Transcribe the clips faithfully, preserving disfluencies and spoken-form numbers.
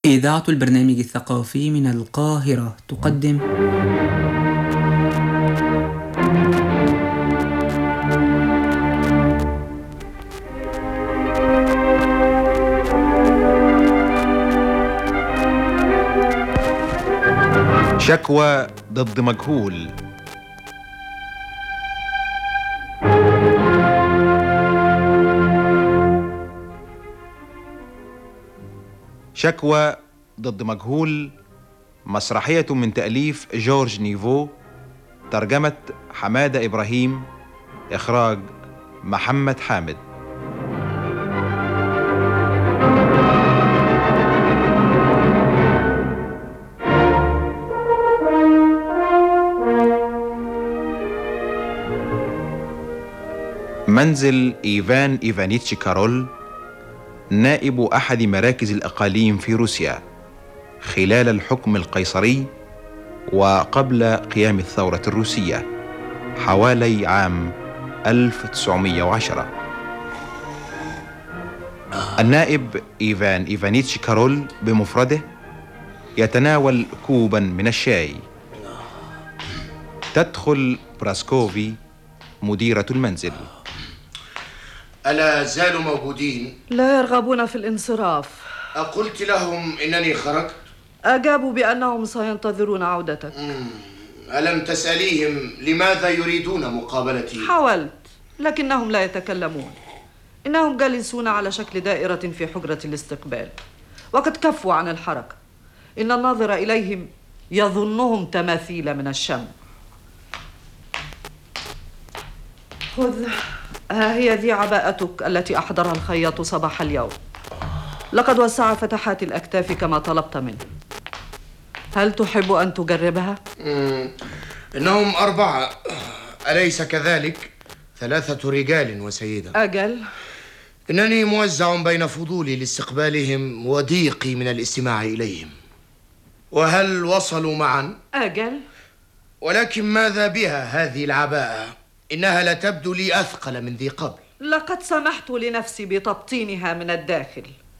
إذاعة البرنامج الثقافي من القاهرة تقدم شكوى ضد مجهول. شكوى ضد مجهول مسرحية من تأليف جورج نيفو، ترجمة حمادة إبراهيم، إخراج محمد حامد. منزل إيفان إيفانيتش كارول، نائب أحد مراكز الأقاليم في روسيا خلال الحكم القيصري وقبل قيام الثورة الروسية حوالي عام ألف وتسعمائة وعشرة. النائب إيفان إيفانيتش كارول بمفرده يتناول كوبا من الشاي. تدخل براسكوفي مديرة المنزل. ألا زالوا موجودين؟ لا يرغبون في الانصراف. أقلت لهم إنني خرجت؟ أجابوا بأنهم سينتظرون عودتك. مم. ألم تسأليهم لماذا يريدون مقابلتي؟ حاولت، لكنهم لا يتكلمون. إنهم جالسون على شكل دائرة في حجرة الاستقبال، وقد كفوا عن الحركة. إن الناظر إليهم يظنهم تماثيل من الشمع. خذ، ها هي ذي عباءتك التي أحضرها الخياط صباح اليوم. لقد وسع فتحات الأكتاف كما طلبت منه. هل تحب أن تجربها؟ مم. إنهم أربعة، أليس كذلك؟ ثلاثة رجال وسيدة. أجل. إنني موزع بين فضولي لاستقبالهم وضيقي من الاستماع إليهم. وهل وصلوا معا؟ أجل. ولكن ماذا بها هذه العباءة؟ إنها لا تبدو لي أثقل من ذي قبل. لقد سمحت لنفسي بتبطينها من الداخل.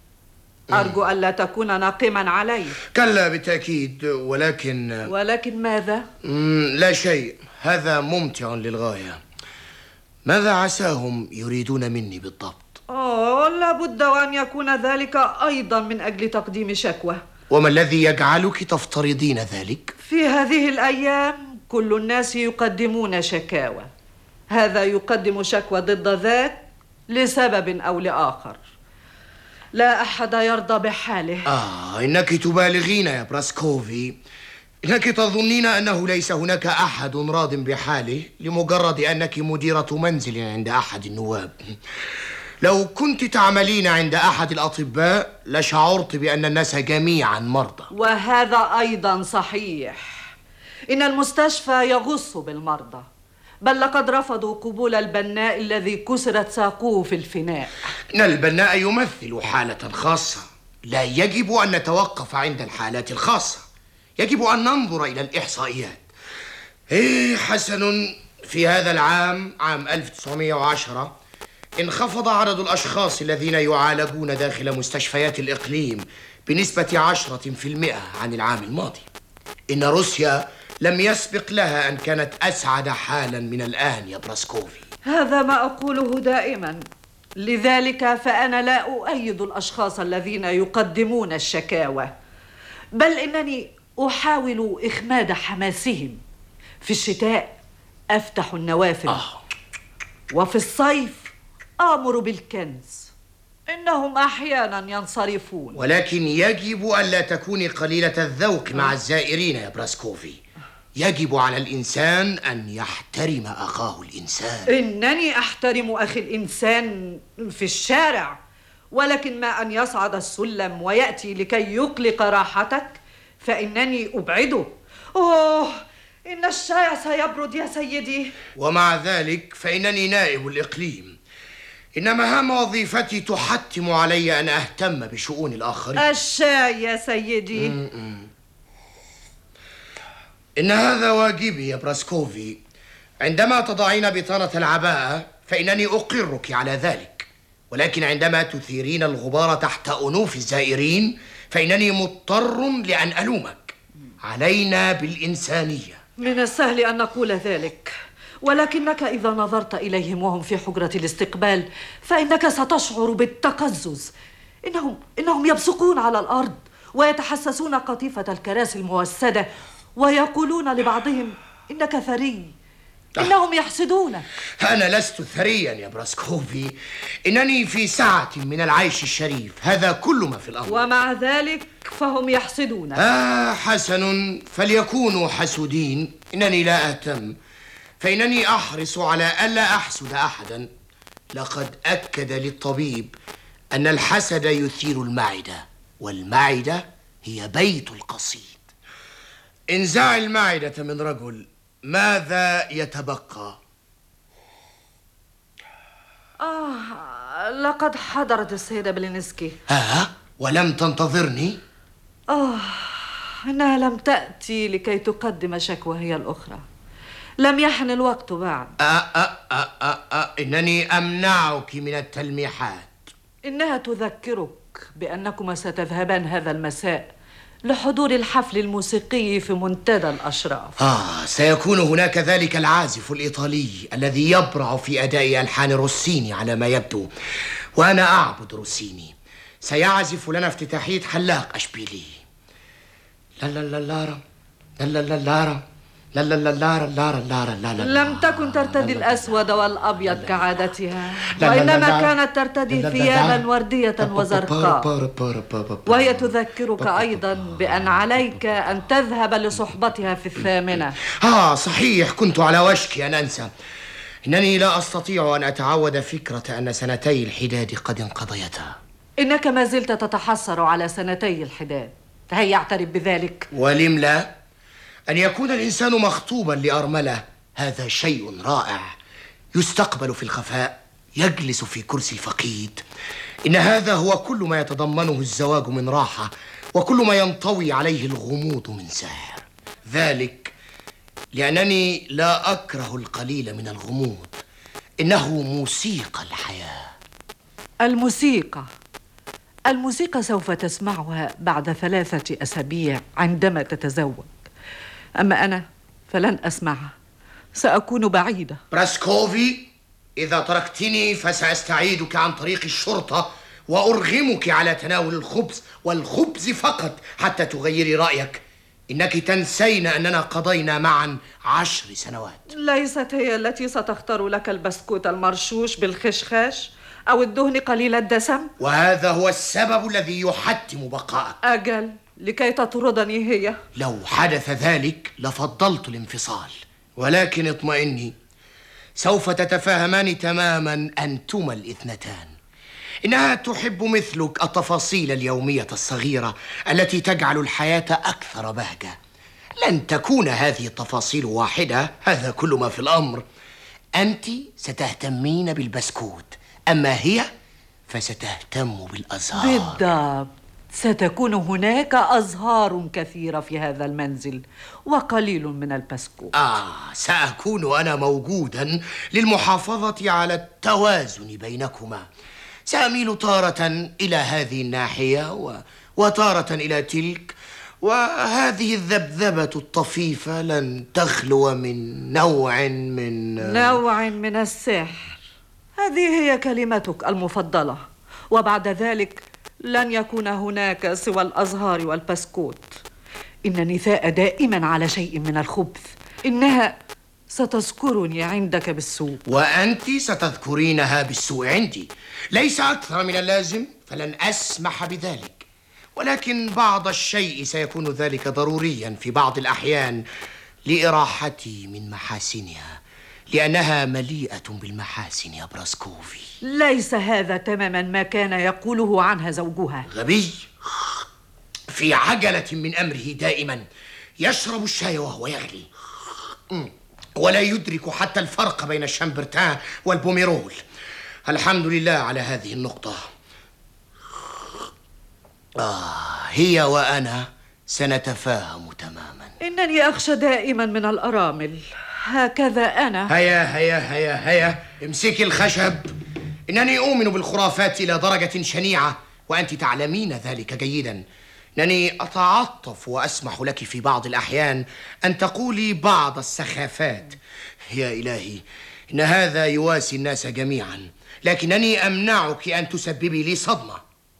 أرجو ألا تكون ناقما علي. كلا بالتأكيد، ولكن... ولكن ماذا؟ لا شيء، هذا ممتع للغاية. ماذا عساهم يريدون مني بالضبط؟ أوه، لابد وأن يكون ذلك أيضا من أجل تقديم شكوى. وما الذي يجعلك تفترضين ذلك؟ في هذه الأيام كل الناس يقدمون شكاوى. هذا يقدم شكوى ضد ذاك لسبب أو لآخر. لا أحد يرضى بحاله. آه، إنك تبالغين يا براسكوفي. إنك تظنين أنه ليس هناك أحد راض بحاله لمجرد أنك مديرة منزل عند أحد النواب. لو كنت تعملين عند أحد الأطباء لشعرت بأن الناس جميعا مرضى. وهذا أيضا صحيح. إن المستشفى يغص بالمرضى، بل لقد رفضوا قبول البناء الذي كسرت ساقه في الفناء. إن البناء يمثل حالة خاصة، لا يجب أن نتوقف عند الحالات الخاصة، يجب أن ننظر إلى الإحصائيات. إيه حسن، في هذا العام عام ألف وتسعمائة وعشرة انخفض عدد الأشخاص الذين يعالجون داخل مستشفيات الإقليم بنسبة عشرة في المئة عن العام الماضي. إن روسيا لم يسبق لها أن كانت أسعد حالا من الآن يا براسكوفي. هذا ما أقوله دائما. لذلك فأنا لا أؤيد الأشخاص الذين يقدمون الشكاوى، بل إنني أحاول إخماد حماسهم. في الشتاء أفتح النوافذ، آه. وفي الصيف آمر بالكنز. إنهم أحيانا ينصرفون. ولكن يجب ألا تكوني قليلة الذوق مع الزائرين يا براسكوفي. يجب على الإنسان أن يحترم أخاه الإنسان. إنني أحترم أخي الإنسان في الشارع، ولكن ما أن يصعد السلم ويأتي لكي يقلق راحتك فإنني أبعده. أوه، إن الشاي سيبرد يا سيدي. ومع ذلك فإنني نائب الإقليم. إن مهام وظيفتي تحتم علي أن أهتم بشؤون الآخرين. الشاي يا سيدي. م -م. إن هذا واجبي يا براسكوفي. عندما تضعين بطانة العباءة فإنني أقرك على ذلك. ولكن عندما تثيرين الغبار تحت أنوف الزائرين فإنني مضطر لأن ألومك. علينا بالإنسانية. من السهل أن نقول ذلك، ولكنك إذا نظرت إليهم وهم في حجرة الاستقبال فإنك ستشعر بالتقزز. إنهم, إنهم يبصقون على الأرض ويتحسسون قطيفة الكراسي الموسدة ويقولون لبعضهم إنك ثري. إنهم يحسدونك. أنا لست ثريا يا براسكوفي، إنني في سعة من العيش الشريف، هذا كل ما في الأمر. ومع ذلك فهم يحسدونك. آه حسن، فليكونوا حسودين، إنني لا أهتم، فإنني أحرص على ألا أحسد أحدا. لقد أكد للطبيب أن الحسد يثير المعدة، والمعدة هي بيت القصيد. انزع المعدة من رجل، ماذا يتبقى؟ آه لقد حضرت السيدة بلينسكي. آه ولم تنتظرني؟ آه إنها لم تأتي لكي تقدم شكوى هي الأخرى. لم يحن الوقت بعد. آه آه آه آه آه إنني أمنعك من التلميحات. إنها تذكرك بأنكما ستذهبان هذا المساء لحضور الحفل الموسيقي في منتدى الأشراف. آه سيكون هناك ذلك العازف الإيطالي الذي يبرع في أداء ألحان روسيني على ما يبدو، وأنا أعبد روسيني. سيعزف لنا افتتاحية حلاق أشبيلي. لا لا لا لارا لا لا لا لارا لا لا لا لارا لارا لارا لا لا. لم تكن ترتدي الأسود والأبيض كعادتها، وإنما كانت ترتدي ثيابا وردية وزرقاء، وهي تذكرك أيضا بأن عليك أن تذهب لصحبتها في الثامنة. آه صحيح، كنت على وشك أن أنسى. إنني لا أستطيع أن أتعود فكرة أن سنتي الحداد قد انقضيتا. إنك ما زلت تتحسر على سنتي الحداد، فهي اعترف بذلك. ولم لا؟ أن يكون الإنسان مخطوبا لأرملة هذا شيء رائع، يستقبل في الخفاء، يجلس في كرسي الفقيد. إن هذا هو كل ما يتضمنه الزواج من راحة، وكل ما ينطوي عليه الغموض من سحر. ذلك لأنني لا أكره القليل من الغموض، إنه موسيقى الحياة. الموسيقى الموسيقى سوف تسمعها بعد ثلاثة أسابيع عندما تتزوج، أما أنا فلن أسمعها، سأكون بعيدة. براسكوفي، إذا تركتني فسأستعيدك عن طريق الشرطة وأرغمك على تناول الخبز والخبز فقط حتى تغيري رأيك. إنك تنسين أننا قضينا معا عشر سنوات. ليست هي التي ستختار لك البسكوت المرشوش بالخشخاش أو الدهن قليل الدسم؟ وهذا هو السبب الذي يحتم بقائك. أجل، لكي تطردني هي. لو حدث ذلك لفضلت الانفصال، ولكن اطمئني، سوف تتفاهمان تماما أنتما الاثنتان. إنها تحب مثلك التفاصيل اليومية الصغيرة التي تجعل الحياة أكثر بهجة. لن تكون هذه التفاصيل واحدة، هذا كل ما في الأمر. أنت ستهتمين بالبسكوت، أما هي فستهتم بالأزهار. بالضبط، ستكون هناك أزهار كثيرة في هذا المنزل وقليل من البسكوت. آه سأكون أنا موجودا للمحافظة على التوازن بينكما. سأميل تارة إلى هذه الناحية و... وتارة إلى تلك، وهذه الذبذبة الطفيفة لن تخلو من نوع من نوع من السحر. هذه هي كلمتك المفضلة، وبعد ذلك لن يكون هناك سوى الأزهار والبسكوت. إن النساء دائما على شيء من الخبث. إنها ستذكرني عندك بالسوء، وأنت ستذكرينها بالسوء عندي. ليس أكثر من اللازم، فلن أسمح بذلك. ولكن بعض الشيء سيكون ذلك ضروريا في بعض الأحيان لإراحتي من محاسنها، لأنها مليئة بالمحاسن يا براسكوفي. ليس هذا تماما ما كان يقوله عنها زوجها. غبي، في عجلة من أمره دائما، يشرب الشاي وهو يغلي، ولا يدرك حتى الفرق بين الشامبرتان والبوميرول. الحمد لله على هذه النقطة. آه هي وأنا سنتفاهم تماما. إنني أخشى دائما من الأرامل، هكذا أنا. هيا هيا هيا هيا، امسكي الخشب، إنني أؤمن بالخرافات إلى درجة شنيعة، وأنت تعلمين ذلك جيدا. إنني أتعاطف وأسمح لك في بعض الأحيان أن تقولي بعض السخافات. يا إلهي، إن هذا يواسي الناس جميعا، لكنني أمنعك أن تسببي لي صدمة.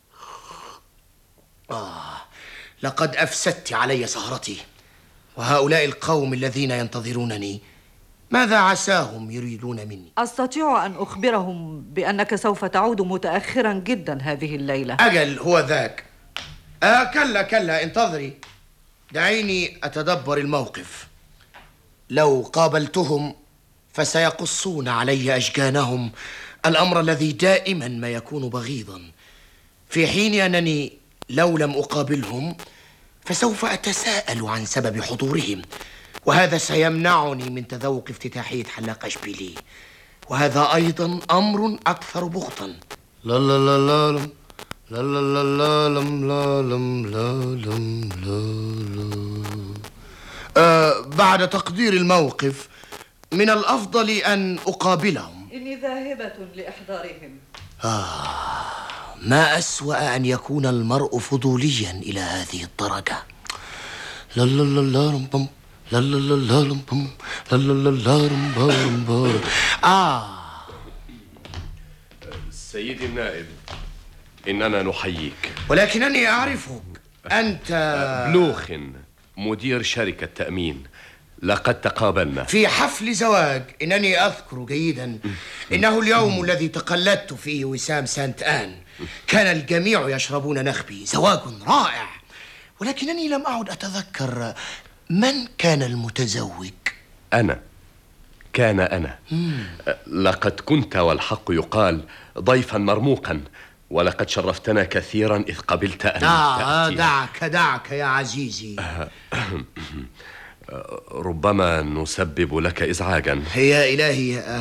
آه، لقد أفسدت علي سهرتي، وهؤلاء القوم الذين ينتظرونني ماذا عساهم يريدون مني؟ أستطيع أن أخبرهم بأنك سوف تعود متأخرا جدا هذه الليلة. أجل، هو ذاك. آه كلا كلا، انتظري، دعيني أتدبر الموقف. لو قابلتهم فسيقصون علي أشجانهم، الأمر الذي دائما ما يكون بغيضا، في حين أنني لو لم أقابلهم فسوف أتساءل عن سبب حضورهم، وهذا سيمنعني من تذوق افتتاحية حلاق أشبيلي، وهذا أيضا أمر أكثر بغضا. لا لا لا لا لا لا لا لا لا لا لا لا. أه بعد تقدير الموقف من الأفضل أن أقابلهم. إني ذاهبة لإحضارهم. آه ما أسوأ أن يكون المرء فضوليا إلى هذه الدرجة. لا لا لا لا لا لا لا لا لا لا لا لا. آه سيدي النائب، إننا نحييك. ولكنني أعرفك، أنت بلوخن، مدير شركة تأمين. لقد تقابلنا في حفل زواج. إنني أذكر جيدا، إنه اليوم الذي تقلدت فيه وسام سانت آن. كان الجميع يشربون نخبي، زواج رائع، ولكنني لم أعد أتذكر من كان المتزوج. أنا كان أنا مم. لقد كنت والحق يقال ضيفا مرموقا، ولقد شرفتنا كثيرا إذ قبلت أن آه دعك دعك يا عزيزي. ربما نسبب لك إزعاجا. يا إلهي،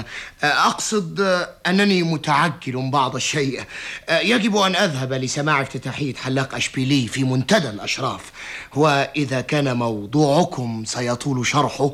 أقصد أنني متعجل بعض الشيء. يجب أن أذهب لسماع افتتاحية حلاق أشبيلي في منتدى الأشراف، وإذا كان موضوعكم سيطول شرحه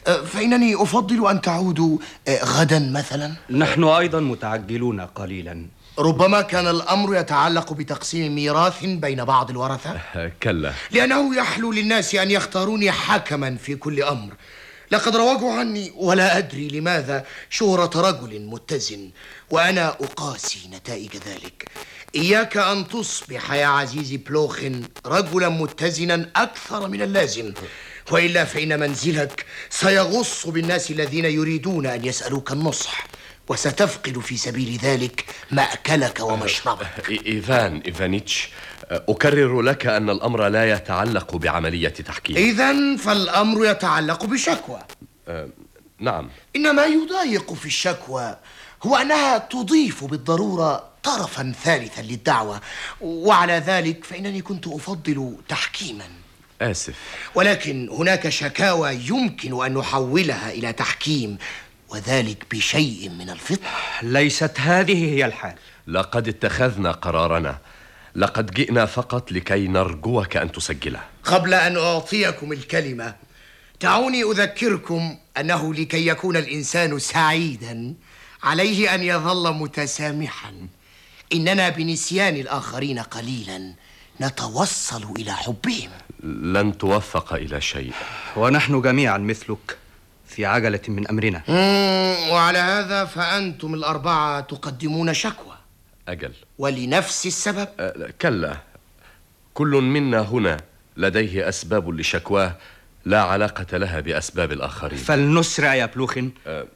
فإنني أفضل أن تعودوا غدا مثلا. نحن أيضا متعجلون قليلا. ربما كان الأمر يتعلق بتقسيم ميراث بين بعض الورثة. كلا، لأنه يحلو للناس أن يختاروني حكما في كل أمر. لقد روجوا عني ولا أدري لماذا شهرة رجل متزن، وأنا أقاسي نتائج ذلك. إياك أن تصبح يا عزيزي بلوخن رجلا متزنا أكثر من اللازم، وإلا فإن منزلك سيغص بالناس الذين يريدون أن يسألوك النصح، وستفقد في سبيل ذلك مأكلك ومشربك. إيفان إيفانيتش، أكرر لك أن الأمر لا يتعلق بعملية تحكيم. إذن فالأمر يتعلق بشكوى. أه نعم. إن ما يضايق في الشكوى هو أنها تضيف بالضرورة طرفا ثالثا للدعوة، وعلى ذلك فإنني كنت أفضل تحكيما. آسف، ولكن هناك شكاوى يمكن أن نحولها إلى تحكيم، وذلك بشيء من الفطن. ليست هذه هي الحال. لقد اتخذنا قرارنا، لقد جئنا فقط لكي نرجوك أن تسجله. قبل أن أعطيكم الكلمة دعوني أذكركم أنه لكي يكون الإنسان سعيدا عليه أن يظل متسامحا. إننا بنسيان الآخرين قليلا نتوصل إلى حبهم. لن توفق إلى شيء، ونحن جميعا مثلك في عجلة من أمرنا. وعلى هذا فأنتم الأربعة تقدمون شكوى. أجل، ولنفس السبب؟ أه كلا، كل منا هنا لديه أسباب لشكواه لا علاقة لها بأسباب الآخرين. فلنسرع يا بلوخن. أه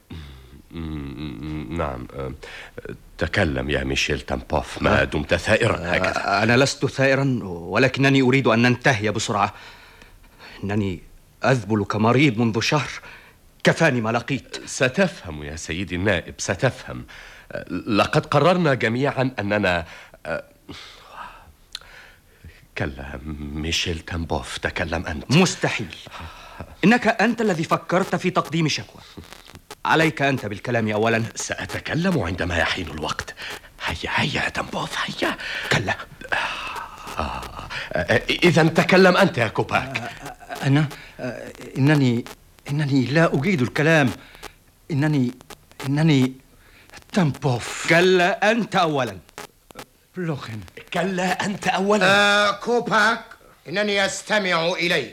نعم. أه تكلم يا ميشيل تامبوف ما دمت ثائرا هكذا. أنا لست ثائرا، ولكنني أريد أن ننتهي بسرعة. إنني أذبل كمريض منذ شهر، كفاني ما لقيت. ستفهم يا سيدي النائب، ستفهم. لقد قررنا جميعا أننا كلا. ميشيل تامبوف، تكلم أنت. مستحيل، إنك أنت الذي فكرت في تقديم شكوى. عليك أنت بالكلام أولا. سأتكلم عندما يحين الوقت. هيا هيا يا تامبوف، هيا. كلا. آه. إذا تكلم أنت يا كوباك. أنا إنني إنني لا أجيد الكلام. إنني إنني تامبوف. كلا، أنت أولا. بلوخن. كلا، أنت أولا. آه كوباك، إنني أستمع إليك.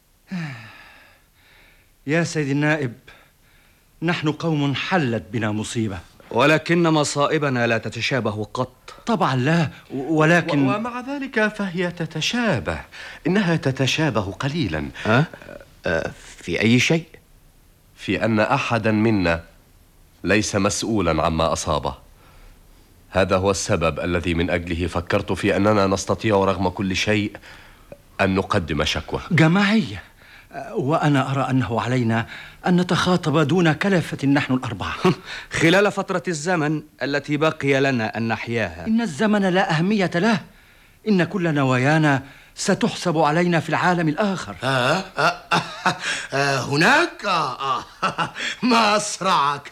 يا سيد النائب، نحن قوم حلت بنا مصيبة، ولكن مصائبنا لا تتشابه قط. طبعا لا، ولكن و- ومع ذلك فهي تتشابه، إنها تتشابه قليلا. أه؟ أه في أي شيء؟ في أن أحدا منا ليس مسؤولا عما أصابه. هذا هو السبب الذي من أجله فكرت في أننا نستطيع رغم كل شيء أن نقدم شكوى جماعية. وأنا أرى أنه علينا أن نتخاطب دون كلفة نحن الأربعة. خلال فترة الزمن التي بقي لنا أن نحياها. إن الزمن لا أهمية له، إن كل نوايانا ستحسب علينا في العالم الآخر. آه آه آه آه هناك آه آه ما أسرعك.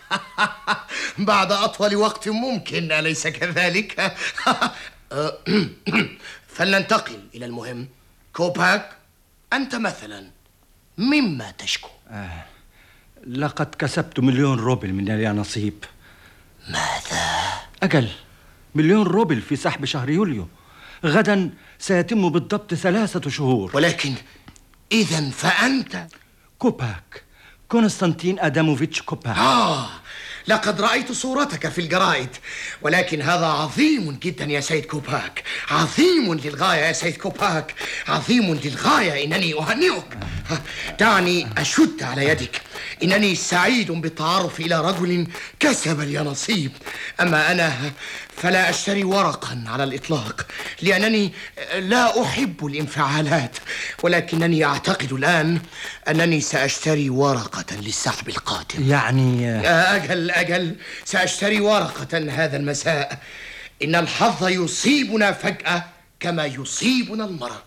بعد أطول وقت ممكن، أليس كذلك؟ آه فلننتقل إلى المهم. كوباك، أنت مثلا مما تشكو؟ آه. لقد كسبت مليون روبل من اليانصيب. ماذا؟ أجل، مليون روبل في سحب شهر يوليو. غدا سيتم بالضبط ثلاثة شهور. ولكن إذن فأنت كوباك، كونستانتين آداموفيتش كوباك. آه لقد رأيت صورتك في الجرائد، ولكن هذا عظيم جدا يا سيد كوباك، عظيم للغاية يا سيد كوباك، عظيم للغاية. إنني أهنئك. دعني أشد على يدك. إنني سعيد بالتعرف إلى رجل كسب اليانصيب. أما أنا فلا أشتري ورقا على الإطلاق، لأنني لا أحب الانفعالات، ولكنني أعتقد الآن أنني سأشتري ورقة للسحب القادم. يعني أجل أجل سأشتري ورقة هذا المساء. إن الحظ يصيبنا فجأة كما يصيبنا المرض.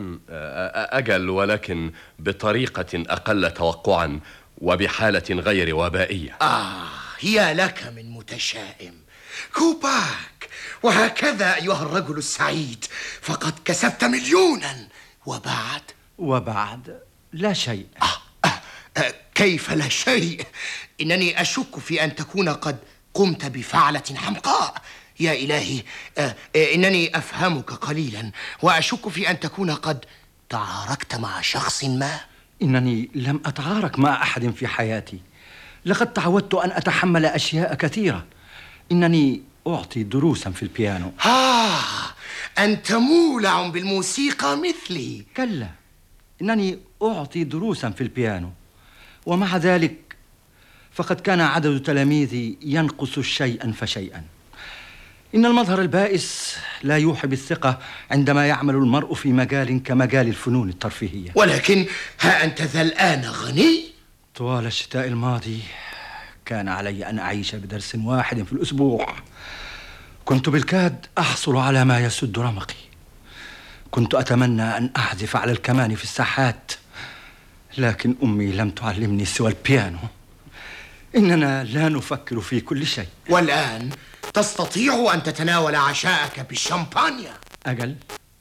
أجل، ولكن بطريقة أقل توقعا وبحالة غير وبائية. آه يا لك من متشائم كوباك. وهكذا أيها الرجل السعيد، فقد كسبت مليونا. وبعد وبعد لا شيء. آه آه آه كيف لا شيء؟ إنني أشك في أن تكون قد قمت بفعلة حمقاء. يا إلهي، آه آه إنني أفهمك قليلا، وأشك في أن تكون قد تعاركت مع شخص ما. إنني لم أتعارك مع أحد في حياتي. لقد تعودت أن أتحمل أشياء كثيرة. إنني أعطي دروسا في البيانو. آه أنت مولع بالموسيقى مثلي. كلا، إنني أعطي دروسا في البيانو، ومع ذلك فقد كان عدد تلاميذي ينقص شيئا فشيئا. إن المظهر البائس لا يوحي بالثقة عندما يعمل المرء في مجال كمجال الفنون الترفيهية. ولكن ها أنت ذا الآن غني. طوال الشتاء الماضي كان علي أن أعيش بدرس واحد في الأسبوع. كنت بالكاد أحصل على ما يسد رمقي. كنت أتمنى أن أعزف على الكمان في الساحات، لكن أمي لم تعلمني سوى البيانو. إننا لا نفكر في كل شيء. والآن تستطيع أن تتناول عشاءك بالشامبانيا. أجل،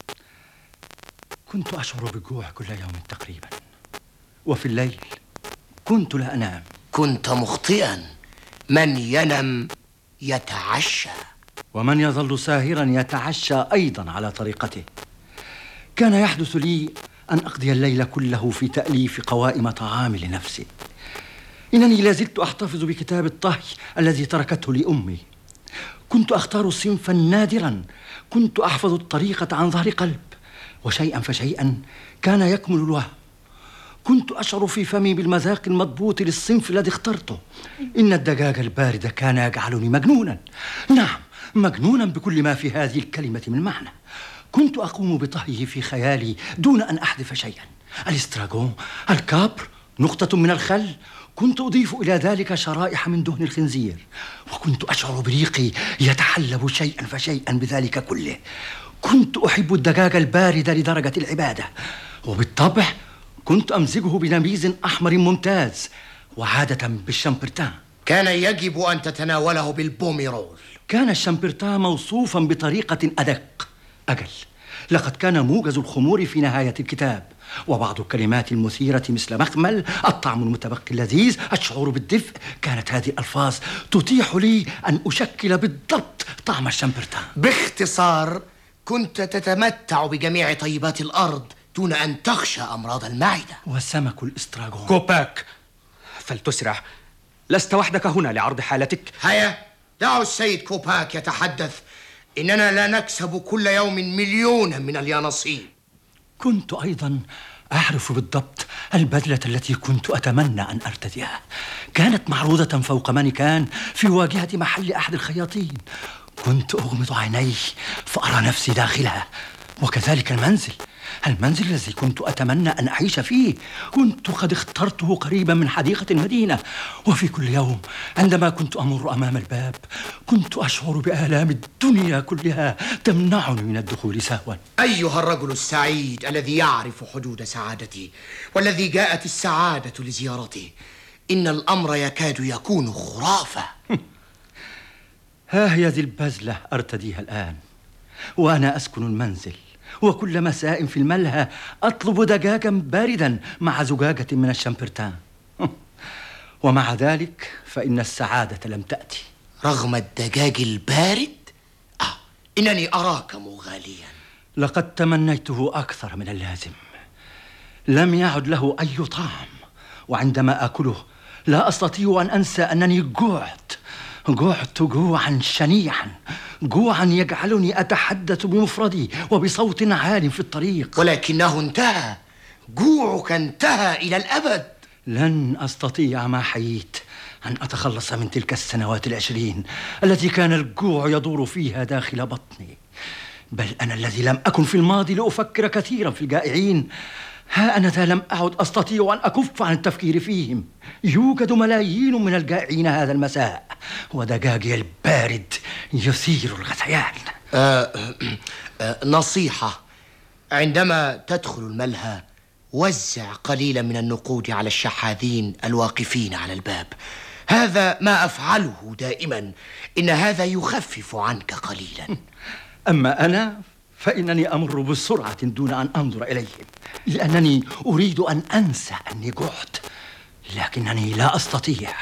كنت أشعر بالجوع كل يوم تقريبا، وفي الليل كنت لا أنام. كنت مخطئا. من ينم يتعشى، ومن يظل ساهرا يتعشى أيضا على طريقته. كان يحدث لي أن أقضي الليل كله في تأليف قوائم طعام لنفسي. إنني لازلت أحتفظ بكتاب الطهي الذي تركته لي أمي. كنت أختار صنفا نادرا، كنت أحفظ الطريقة عن ظهر قلب، وشيئا فشيئا كان يكمل الوهم. كنت أشعر في فمي بالمذاق المضبوط للصنف الذي اخترته. إن الدجاج البارد كان يجعلني مجنونا. نعم، مجنونا بكل ما في هذه الكلمة من معنى. كنت أقوم بطهيه في خيالي دون أن أحذف شيئا. الاستراغون، الكابر، نقطة من الخل. كنت أضيف إلى ذلك شرائح من دهن الخنزير، وكنت أشعر بريقي يتحلب شيئا فشيئا بذلك كله. كنت أحب الدجاج البارد لدرجة العبادة، وبالطبع كنت أمزجه بنبيذ أحمر ممتاز، وعادة بالشامبرتان. كان يجب أن تتناوله بالبوميرول. كان الشامبرتان موصوفا بطريقة أدق. أجل، لقد كان موجز الخمور في نهاية الكتاب، وبعض الكلمات المثيرة مثل مخمل، الطعم المتبقي اللذيذ، الشعور بالدفء. كانت هذه الألفاظ تتيح لي أن أشكل بالضبط طعم الشامبرتان. باختصار، كنت تتمتع بجميع طيبات الأرض دون أن تخشى أمراض المعدة. وسمك الاستراغون. كوباك، فلتسرع، لست وحدك هنا لعرض حالتك. هيا دعوا السيد كوباك يتحدث. إننا لا نكسب كل يوم مليونا من اليانصيب. كنت أيضا أعرف بالضبط البدلة التي كنت أتمنى أن أرتديها. كانت معروضة فوق مانيكان في واجهة محل أحد الخياطين. كنت أغمض عيني فأرى نفسي داخلها، وكذلك المنزل المنزل الذي كنت أتمنى أن أعيش فيه. كنت قد اخترته قريبا من حديقة المدينة، وفي كل يوم عندما كنت أمر أمام الباب كنت أشعر بآلام الدنيا كلها تمنعني من الدخول سهوا. أيها الرجل السعيد الذي يعرف حدود سعادتي، والذي جاءت السعادة لزيارته، إن الأمر يكاد يكون خرافة. ها هي ذي البزلة أرتديها الآن وأنا أسكن المنزل، وكل مساء في الملهى أطلب دجاجا باردا مع زجاجة من الشامبرتان. ومع ذلك فإن السعادة لم تأتي. رغم الدجاج البارد؟ آه، إنني أراك مغاليا. لقد تمنيته أكثر من اللازم. لم يعد له أي طعم، وعندما أكله لا أستطيع أن أنسى أنني جوعت جوعت جوعا شنيعا، جوعا يجعلني أتحدث بمفردي وبصوت عال في الطريق. ولكنه انتهى، جوعك انتهى إلى الأبد. لن أستطيع ما حييت أن أتخلص من تلك السنوات العشرين التي كان الجوع يدور فيها داخل بطني. بل أنا الذي لم أكن في الماضي لأفكر كثيرا في الجائعين، ها أنا ذا لم أعد أستطيع أن أكف عن التفكير فيهم. يوجد ملايين من الجائعين هذا المساء، ودجاجي البارد يثير الغثيان. آه آه نصيحة: عندما تدخل الملهى وزع قليلا من النقود على الشحاذين الواقفين على الباب. هذا ما أفعله دائما، إن هذا يخفف عنك قليلا. أما أنا فإنني أمر بسرعة دون أن أنظر إليهم، لأنني أريد أن أنسى أني جعت، لكنني لا أستطيع.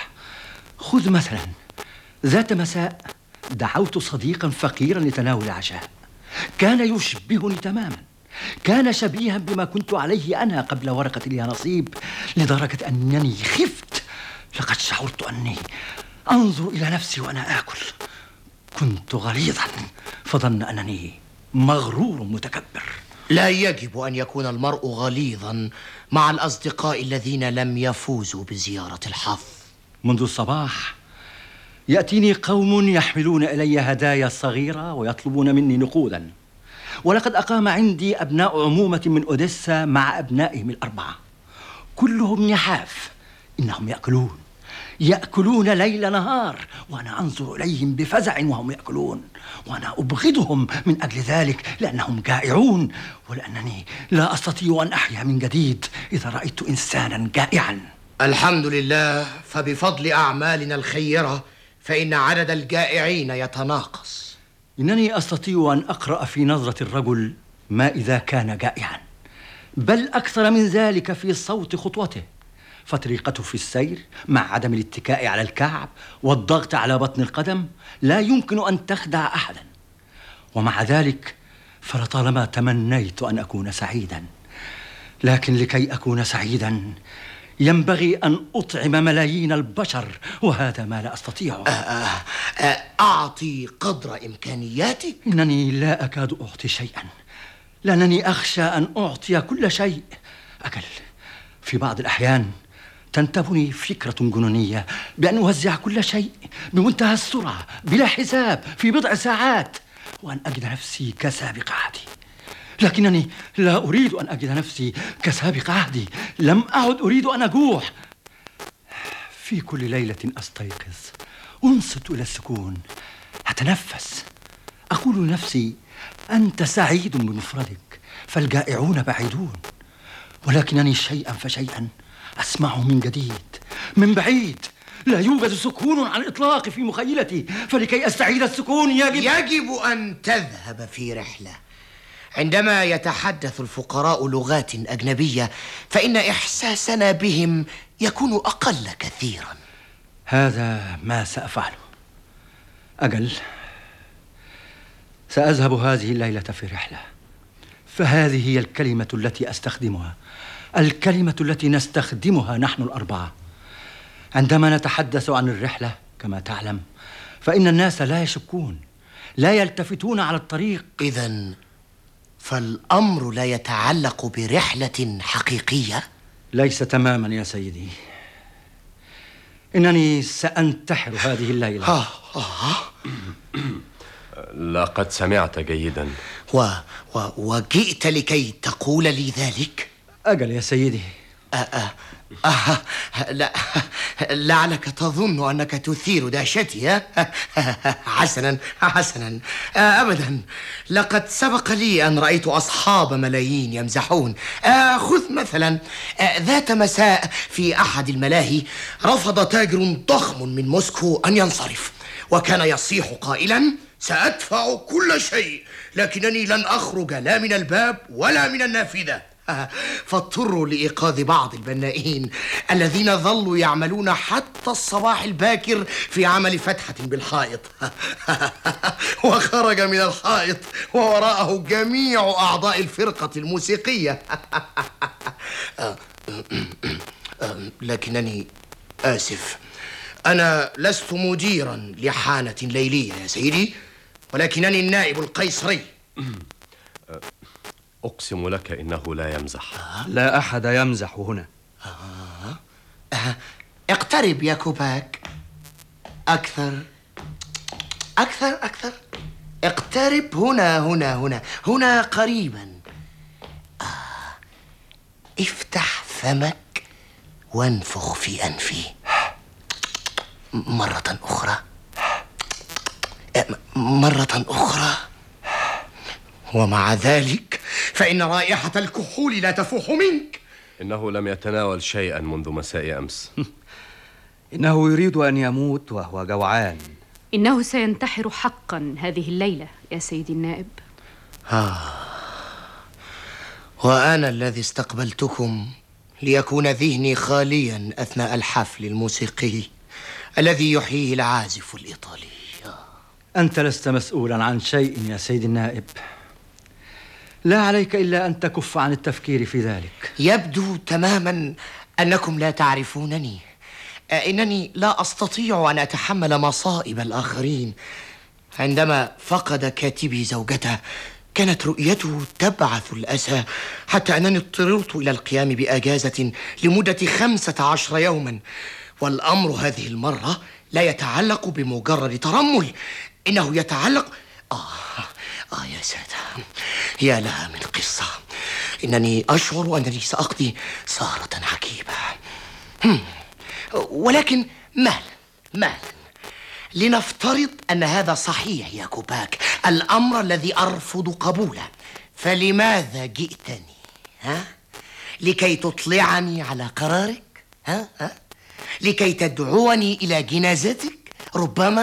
خذ مثلا ذات مساء دعوت صديقا فقيرا لتناول العشاء. كان يشبهني تماما، كان شبيها بما كنت عليه أنا قبل ورقة اليانصيب، لدرجة أنني خفت. لقد شعرت أني أنظر إلى نفسي وأنا آكل. كنت غليظا، فظن أنني مغرور متكبر. لا يجب أن يكون المرء غليظا مع الأصدقاء الذين لم يفوزوا بزيارة الحظ. منذ الصباح يأتيني قوم يحملون إلي هدايا صغيرة ويطلبون مني نقودا، ولقد أقام عندي أبناء عمومة من أوديسا مع أبنائهم الأربعة، كلهم يحاف. إنهم يأكلون يأكلون ليل نهار، وأنا أنظر إليهم بفزع وهم يأكلون، وأنا أبغضهم من أجل ذلك، لأنهم جائعون، ولأنني لا أستطيع أن أحيا من جديد إذا رأيت إنسانا جائعا. الحمد لله، فبفضل أعمالنا الخيرة فإن عدد الجائعين يتناقص. إنني أستطيع أن أقرأ في نظرة الرجل ما إذا كان جائعا، بل أكثر من ذلك في صوت خطوته، فطريقته في السير مع عدم الاتكاء على الكعب والضغط على بطن القدم لا يمكن أن تخدع أحدا. ومع ذلك فلطالما تمنيت أن أكون سعيدا، لكن لكي أكون سعيدا ينبغي أن أطعم ملايين البشر، وهذا ما لا أستطيعه. آه آه آه أعطي قدر إمكانياتك. إنني لا أكاد أعطي شيئا، لأنني أخشى أن أعطي كل شيء. أكل في بعض الأحيان تنتابني فكرة جنونية بأن أوزع كل شيء بمنتهى السرعة بلا حساب في بضع ساعات، وأن أجد نفسي كسابق عهدي. لكنني لا أريد أن أجد نفسي كسابق عهدي. لم أعد أريد أن أجوع. في كل ليلة أستيقظ أنصت إلى السكون، أتنفس، أقول لنفسي: أنت سعيد بمفردك، فالجائعون بعيدون. ولكنني شيئا فشيئا أسمعه من جديد من بعيد. لا يوجد سكون على الإطلاق في مخيلتي، فلكي أستعيد السكون يجب يجب أن تذهب في رحلة. عندما يتحدث الفقراء لغات أجنبية فإن إحساسنا بهم يكون أقل كثيرا. هذا ما سأفعله. أجل، سأذهب هذه الليلة في رحلة، فهذه هي الكلمة التي أستخدمها، الكلمة التي نستخدمها نحن الأربعة عندما نتحدث عن الرحلة. كما تعلم فإن الناس لا يشكون، لا يلتفتون على الطريق. إذن فالأمر لا يتعلق برحلة حقيقية؟ ليس تماما يا سيدي. إنني سأنتحر هذه الليلة. آه آه. لقد سمعت جيدا. و... و... وجئت لكي تقول لي ذلك؟ أجل يا سيدي. آه آه. آه. لا، لعلك تظن أنك تثير دهشتي. ها؟ حسنا حسنا. آه أبدا، لقد سبق لي أن رأيت أصحاب ملايين يمزحون. آه خذ مثلا آه ذات مساء في أحد الملاهي رفض تاجر ضخم من موسكو أن ينصرف، وكان يصيح قائلا: سأدفع كل شيء، لكنني لن أخرج لا من الباب ولا من النافذة. فاضطروا لإيقاظ بعض البنائين الذين ظلوا يعملون حتى الصباح الباكر في عمل فتحة بالحائط. وخرج من الحائط ووراءه جميع أعضاء الفرقة الموسيقية. لكنني آسف، أنا لست مديرا لحانة ليلية يا سيدي، ولكنني النائب القيصري. أقسم لك إنه لا يمزح. لا أحد يمزح هنا. آه. آه. اقترب يا كوباك. أكثر أكثر أكثر. اقترب هنا هنا هنا هنا قريبا. آه. افتح فمك وانفخ في أنفي مرة أخرى، مرة أخرى. ومع ذلك فإن رائحة الكحول لا تفوح منك. إنه لم يتناول شيئا منذ مساء أمس. إنه يريد أن يموت وهو جوعان. إنه سينتحر حقا هذه الليلة يا سيدي النائب. آه. وأنا الذي استقبلتكم ليكون ذهني خاليا أثناء الحفل الموسيقي الذي يحييه العازف الإيطالي. أنت لست مسؤولا عن شيء يا سيدي النائب، لا عليك إلا أن تكف عن التفكير في ذلك. يبدو تماما أنكم لا تعرفونني. إنني لا أستطيع أن أتحمل مصائب الآخرين. عندما فقد كاتبي زوجته كانت رؤيته تبعث الأسى، حتى أنني اضطررت إلى القيام بأجازة لمدة خمسة عشر يوما. والأمر هذه المرة لا يتعلق بمجرد ترمل، إنه يتعلق آه آه يا سادة، يا لها من قصة. إنني أشعر أنني سأقضي سهرة عجيبة. ولكن مالا مالا لنفترض أن هذا صحيح يا كوباك، الأمر الذي أرفض قبوله. فلماذا جئتني؟ ها؟ لكي تطلعني على قرارك؟ ها؟ ها؟ لكي تدعوني إلى جنازتك ربما؟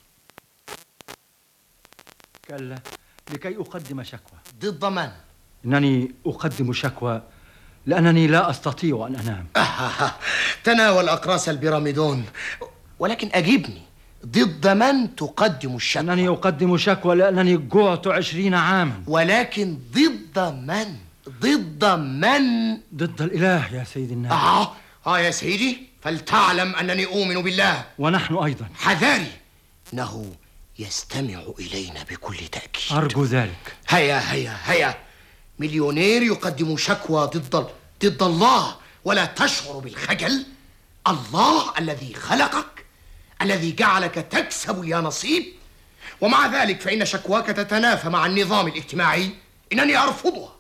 كلا، لكي أقدم شكوى. ضد من؟ إنني أقدم شكوى لأنني لا أستطيع أن أنام. آه. تناول أقراص البيراميدون. ولكن أجبني، ضد من تقدم الشكوى؟ أنني أقدم شكوى لأنني جوعت عشرين عاما. ولكن ضد من؟ ضد من؟ ضد الإله يا سيدي النائب. آه آه يا سيدي، فلتعلم أنني أؤمن بالله. ونحن أيضا. حذاري، إنه يستمع إلينا بكل تأكيد. أرجو ذلك. هيا هيا هيا. مليونير يقدم شكوى ضد ضد الله ولا تشعر بالخجل؟ الله الذي خلقك، الذي جعلك تكسب اليانصيب، ومع ذلك فإن شكواك تتنافى مع النظام الاجتماعي. إنني أرفضها.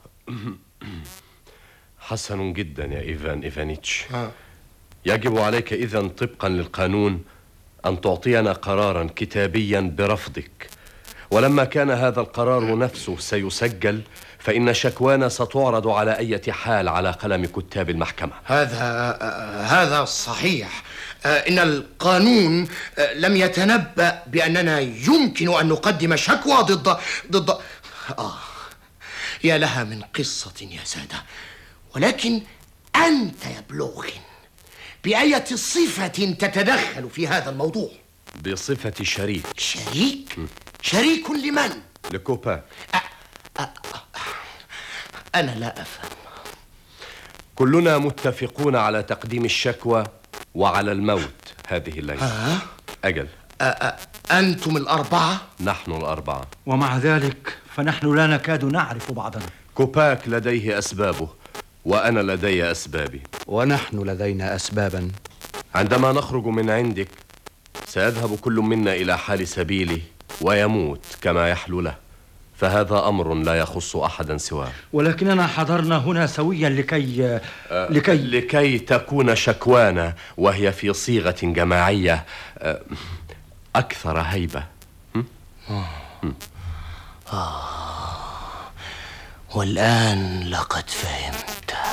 حسن جدا يا إيفان إيفانيتش. ها. يجب عليك إذن طبقا للقانون أن تعطينا قرارا كتابيا برفضك، ولما كان هذا القرار نفسه سيسجل فإن شكوانا ستعرض على أي حال على قلم كتاب المحكمة. هذا هذا صحيح. إن القانون لم يتنبأ بأننا يمكن أن نقدم شكوى ضد ضد آه يا لها من قصة يا سادة. ولكن أنت يا بلوغن بأية صفة تتدخل في هذا الموضوع؟ بصفة شريك. شريك؟ شريك لمن؟ لكوباك. أ... أ... أنا لا أفهم. كلنا متفقون على تقديم الشكوى وعلى الموت هذه الليلة. ها؟ أجل. أ... أ... أنتم الأربعة؟ نحن الأربعة. ومع ذلك فنحن لا نكاد نعرف بعضنا. كوباك لديه أسبابه وأنا لدي أسبابي. ونحن لدينا أسبابا. عندما نخرج من عندك سيذهب كل منا إلى حال سبيله ويموت كما يحلو له، فهذا أمر لا يخص أحدا سواه. ولكننا حضرنا هنا سويا لكي أه لكي لكي تكون شكوانا وهي في صيغة جماعية أه أكثر هيبة. آه. والآن لقد فهمت.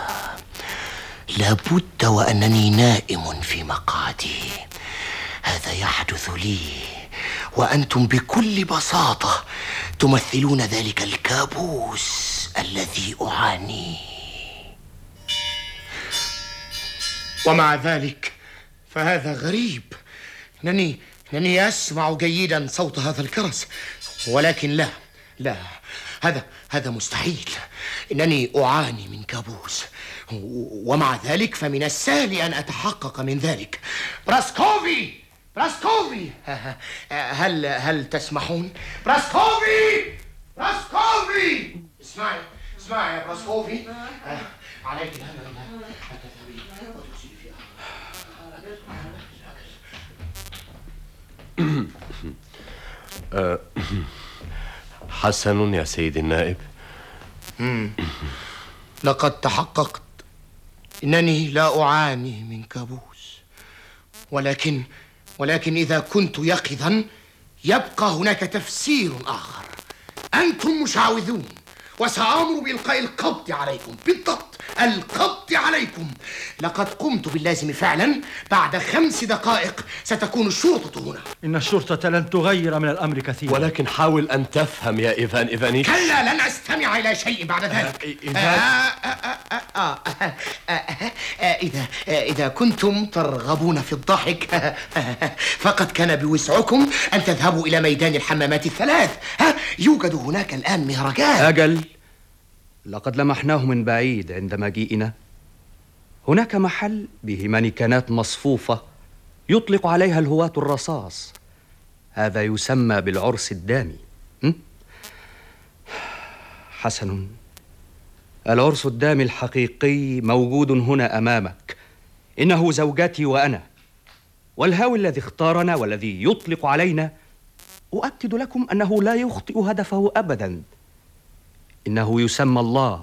لابد وأنني نائم في مقعدي. هذا يحدث لي وأنتم بكل بساطة تمثلون ذلك الكابوس الذي أعانيه. ومع ذلك فهذا غريب. إنني إنني أسمع جيدا صوت هذا الكرز، ولكن لا لا هذا هذا مستحيل. إنني أعاني من كابوس، ومع ذلك فمن السهل أن أتحقق من ذلك. براسكوفي براسكوفي هل هل تسمحون؟ براسكوفي براسكوفي اسمعي اسمعي يا براسكوفي. عليك الهم حسن يا سيدي النائب. لقد تحققت. إنني لا أعاني من كابوس، ولكن ولكن إذا كنت يقظا يبقى هناك تفسير آخر. أنتم مشعوذون، وسأمر بإلقاء القبض عليكم. بالضبط، القبض عليكم. لقد قمت باللازم فعلا. بعد خمس دقائق ستكون الشرطة هنا. إن الشرطة لن تغير من الأمر كثيرا. ولكن حاول أن تفهم يا إيفان إيفانيتش. كلا، لن أستمع إلى شيء بعد ذلك. إذا إذا كنتم ترغبون في الضحك فقد كان بوسعكم أن تذهبوا إلى ميدان الحمامات الثلاث. يوجد هناك الآن مهرجان. أجل، لقد لمحناه من بعيد عند مجيئنا. هناك محل به مانيكانات مصفوفة يطلق عليها الهواة الرصاص. هذا يسمى بالعرس الدامي. م? حسن، العرس الدامي الحقيقي موجود هنا أمامك. إنه زوجتي وأنا، والهاوي الذي اختارنا والذي يطلق علينا أؤكد لكم أنه لا يخطئ هدفه أبدا. إنه يسمى الله.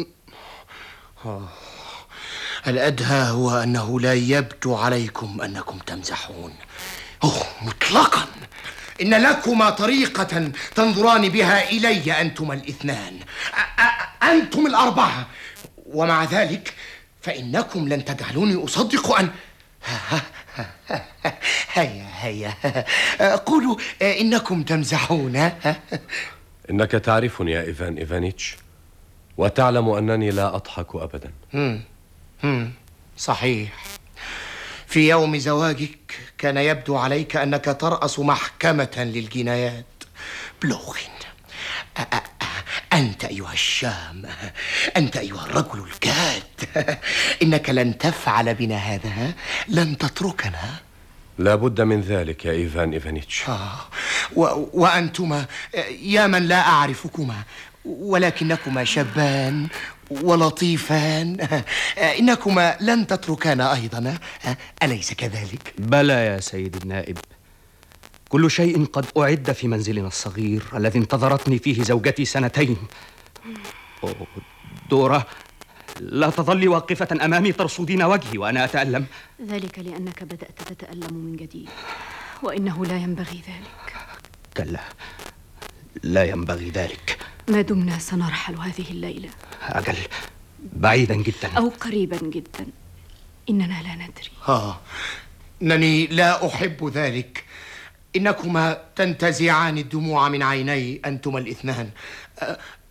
الأدهى هو أنه لا يبدو عليكم أنكم تمزحون. أوه، مطلقا. إن لكما طريقة تنظران بها إلي أنتم الاثنان، أنتم الأربعة، ومع ذلك فإنكم لن تجعلوني أصدق أن هيا هيا قولوا إنكم تمزحون. إنك تعرفني يا إيفان إيفانيتش، وتعلم أنني لا أضحك أبدا. مم. مم. صحيح. في يوم زواجك كان يبدو عليك أنك ترأس محكمة للجنايات. بلوغن، أنت أيها الشام، أنت أيها الرجل الجاد، إنك لن تفعل بنا هذا، لن تتركنا. لا بد من ذلك يا إيفان إيفانيتش. آه. و... وأنتما يا من لا أعرفكما، ولكنكما شابان ولطيفان. إنكما لن تتركانا أيضا، أليس كذلك؟ بلى يا سيد النائب، كل شيء قد أعد في منزلنا الصغير الذي انتظرتني فيه زوجتي سنتين. أوه، دورة، لا تظلي واقفة أمامي ترصدين وجهي وأنا أتألم. ذلك لأنك بدأت تتألم من جديد، وإنه لا ينبغي ذلك. كلا، لا ينبغي ذلك. ما دمنا سنرحل هذه الليلة. أجل، بعيدا جدا أو قريبا جدا، إننا لا ندري. آه، إنني لا أحب ذلك. إنكما تنتزعان الدموع من عيني أنتما الاثنان.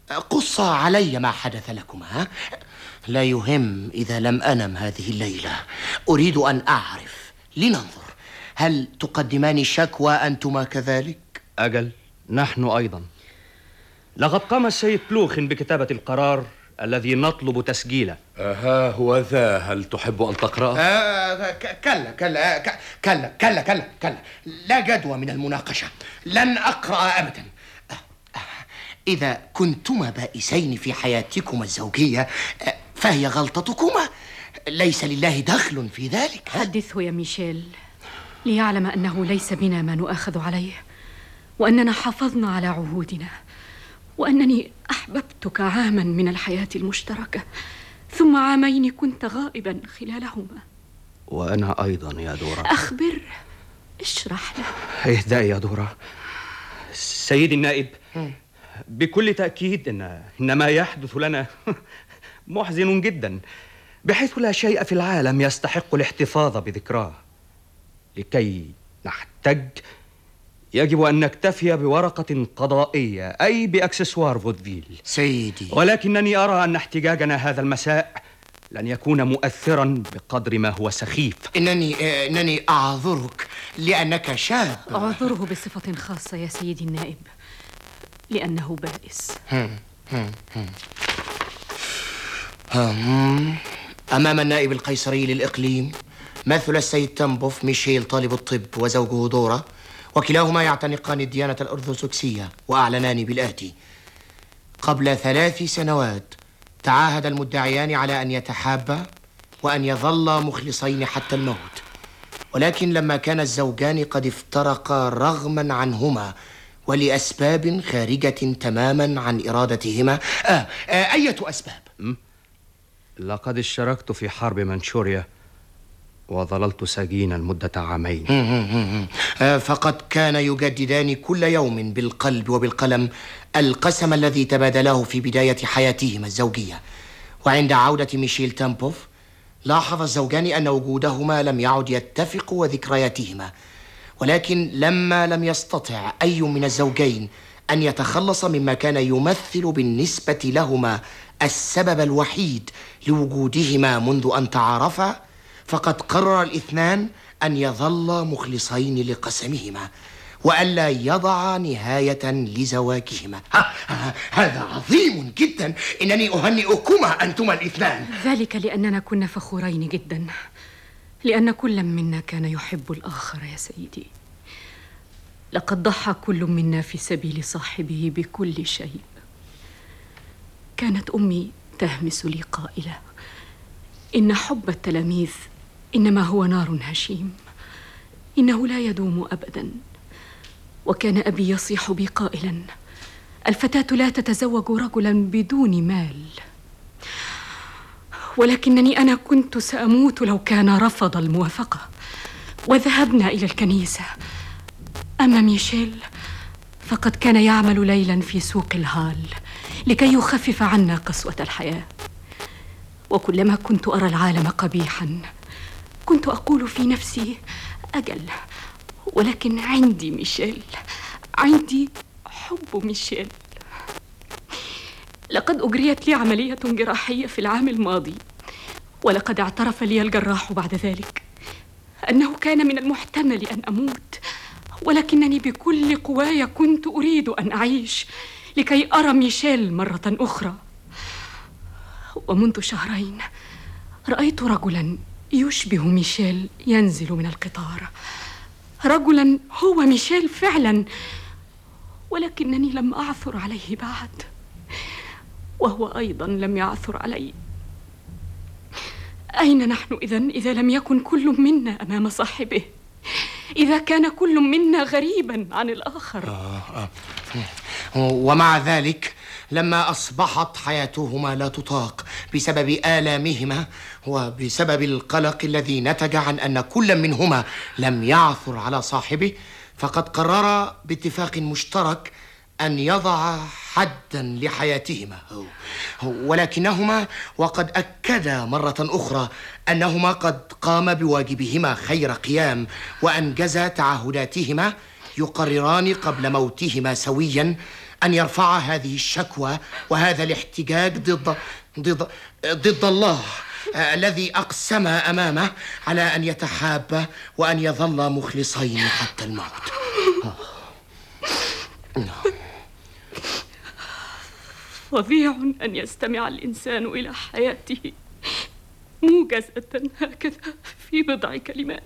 قص علي ما حدث لكما. ها؟ لا يهم إذا لم أنم هذه الليلة. أريد أن أعرف، لننظر، هل تقدمان شكوى أنتما كذلك؟ أجل، نحن أيضا. لقد قام السيد بلوخن بكتابة القرار الذي نطلب تسجيله. ها هو ذا، هل تحب أن تقرأ؟ آه كلا كلا كلا كلا كلا كلا لا جدوى من المناقشة، لن أقرأ أبدا. إذا كنتما بائسين في حياتكما الزوجية فهي غلطتكما، ليس لله دخل في ذلك. حدثه يا ميشيل ليعلم أنه ليس بنا ما نؤاخذ عليه، وأننا حافظنا على عهودنا، وأنني أحببتك عاما من الحياة المشتركة، ثم عامين كنت غائبا خلالهما. وأنا أيضا يا دورا. أخبر، اشرح له. اهدأي يا دورا. سيدي النائب، بكل تأكيد إن إن ما يحدث لنا محزن جدا، بحيث لا شيء في العالم يستحق الاحتفاظ بذكراه. لكي نحتج يجب أن نكتفي بورقة قضائية، أي بأكسسوار فودفيل. سيدي، ولكنني أرى أن احتجاجنا هذا المساء لن يكون مؤثرا بقدر ما هو سخيف. إنني إنني أعذرك لأنك شاب. أعذره بصفة خاصة يا سيدي النائب، لأنه بائس. هم هم هم. هم. أمام النائب القيصري للإقليم مثل السيد تامبوف ميشيل طالب الطب وزوجه دورا، وكلاهما يعتنقان الديانة الأرثوذكسية، وأعلنان بالآتي: قبل ثلاث سنوات تعاهد المدعيان على أن يتحابا وأن يظلا مخلصين حتى الموت، ولكن لما كان الزوجان قد افترقا رغما عنهما ولأسباب خارجة تماما عن إرادتهما. آه, آه أية أسباب؟ م? لقد اشتركت في حرب منشوريا وظللت سجينا مدة عامين. آه فقد كان يجددان كل يوم بالقلب وبالقلم القسم الذي تبادلاه في بداية حياتهما الزوجية. وعند عودة ميشيل تامبوف لاحظ الزوجان أن وجودهما لم يعد يتفق وذكرياتهما، ولكن لما لم يستطع أي من الزوجين أن يتخلص مما كان يمثل بالنسبة لهما السبب الوحيد لوجودهما منذ أن تعارفا، فقد قرر الاثنان أن يظلا مخلصين لقسمهما وألا يضع نهاية لزواجهما. ها ها هذا عظيم جدا، إنني أهنئكما أنتما الاثنان. ذلك لأننا كنا فخورين جدا، لأن كل منا كان يحب الآخر يا سيدي. لقد ضحى كل منا في سبيل صاحبه بكل شيء. كانت أمي تهمس لي قائلة: إن حب التلاميذ إنما هو نار هشيم، إنه لا يدوم أبدا. وكان أبي يصيح بي قائلا: الفتاة لا تتزوج رجلا بدون مال. ولكنني أنا كنت سأموت لو كان رفض الموافقة. وذهبنا إلى الكنيسة. أما ميشيل فقد كان يعمل ليلا في سوق الهال لكي يخفف عنا قسوة الحياة. وكلما كنت أرى العالم قبيحا كنت أقول في نفسي: أجل، ولكن عندي ميشيل، عندي حب ميشيل. لقد أجريت لي عملية جراحية في العام الماضي، ولقد اعترف لي الجراح بعد ذلك أنه كان من المحتمل أن أموت، ولكنني بكل قواي كنت أريد أن أعيش لكي أرى ميشيل مرة أخرى. ومنذ شهرين رأيت رجلا يشبه ميشيل ينزل من القطار، رجلا هو ميشيل فعلا، ولكنني لم أعثر عليه بعد، وهو أيضا لم يعثر علي. أين نحن إذن إذا لم يكن كل منا أمام صاحبه؟ إذا كان كل منا غريبا عن الآخر. آه آه. ومع ذلك لما أصبحت حياتهما لا تطاق بسبب آلامهما وبسبب القلق الذي نتج عن أن كل منهما لم يعثر على صاحبه، فقد قررا باتفاق مشترك أن يضع حدا لحياتهما. ولكنهما وقد أكدا مرة أخرى أنهما قد قام بواجبهما خير قيام وأنجزا تعهداتهما، يقرران قبل موتهما سويا أن يرفع هذه الشكوى وهذا الاحتجاج ضد ضد ضد الله الذي أقسم أمامه على أن يتحابا وأن يظلا مخلصين حتى الموت. فظيع أن يستمع الإنسان إلى حياته موجزة هكذا في بضع كلمات.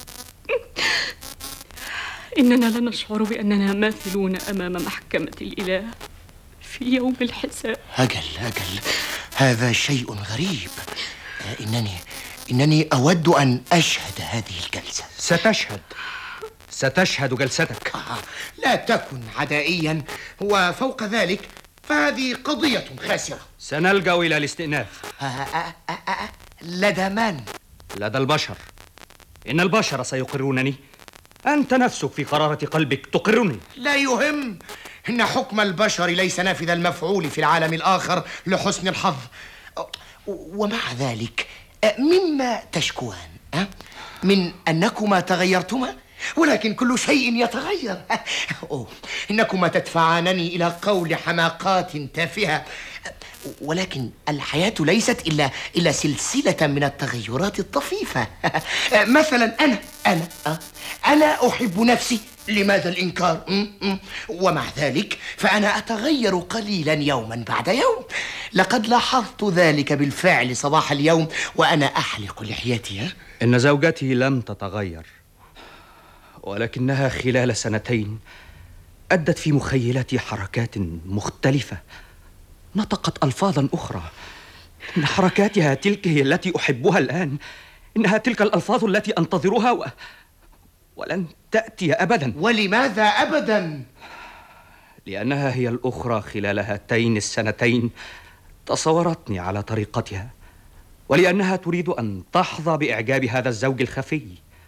إننا لا نشعر بأننا ماثلون أمام محكمة الإله في يوم الحساب. أجل أجل هذا شيء غريب. إنني إنني أود أن أشهد هذه الجلسة. ستشهد ستشهد جلستك. آه. لا تكن عدائيا، وفوق ذلك فهذه قضية خاسرة. سنلجأ إلى الاستئناف. آه آه آه آه. لدى من؟ لدى البشر. إن البشر سيقرونني. أنت نفسك في قرارة قلبك تقرني. لا يهم. إن حكم البشر ليس نافذ المفعول في العالم الآخر لحسن الحظ. ومع ذلك مما تشكوان؟ من أنكما تغيرتما؟ ولكن كل شيء يتغير. أوه. إنكما تدفعانني إلى قول حماقات تافهة، ولكن الحياة ليست إلا إلا سلسلة من التغيرات الطفيفة. مثلا أنا أنا أنا أحب نفسي. لماذا الإنكار؟ ومع ذلك فأنا أتغير قليلا يوما بعد يوم. لقد لاحظت ذلك بالفعل صباح اليوم وأنا أحلق لحيتي. إن زوجتي لم تتغير، ولكنها خلال سنتين أدت في مخيلتي حركات مختلفة، نطقت ألفاظا أخرى. إن حركاتها تلك هي التي أحبها الآن. إنها تلك الألفاظ التي أنتظرها و... ولن تأتي أبدا. ولماذا أبدا؟ لأنها هي الأخرى خلال هاتين السنتين تصورتني على طريقتها، ولأنها تريد أن تحظى بإعجاب هذا الزوج الخفي.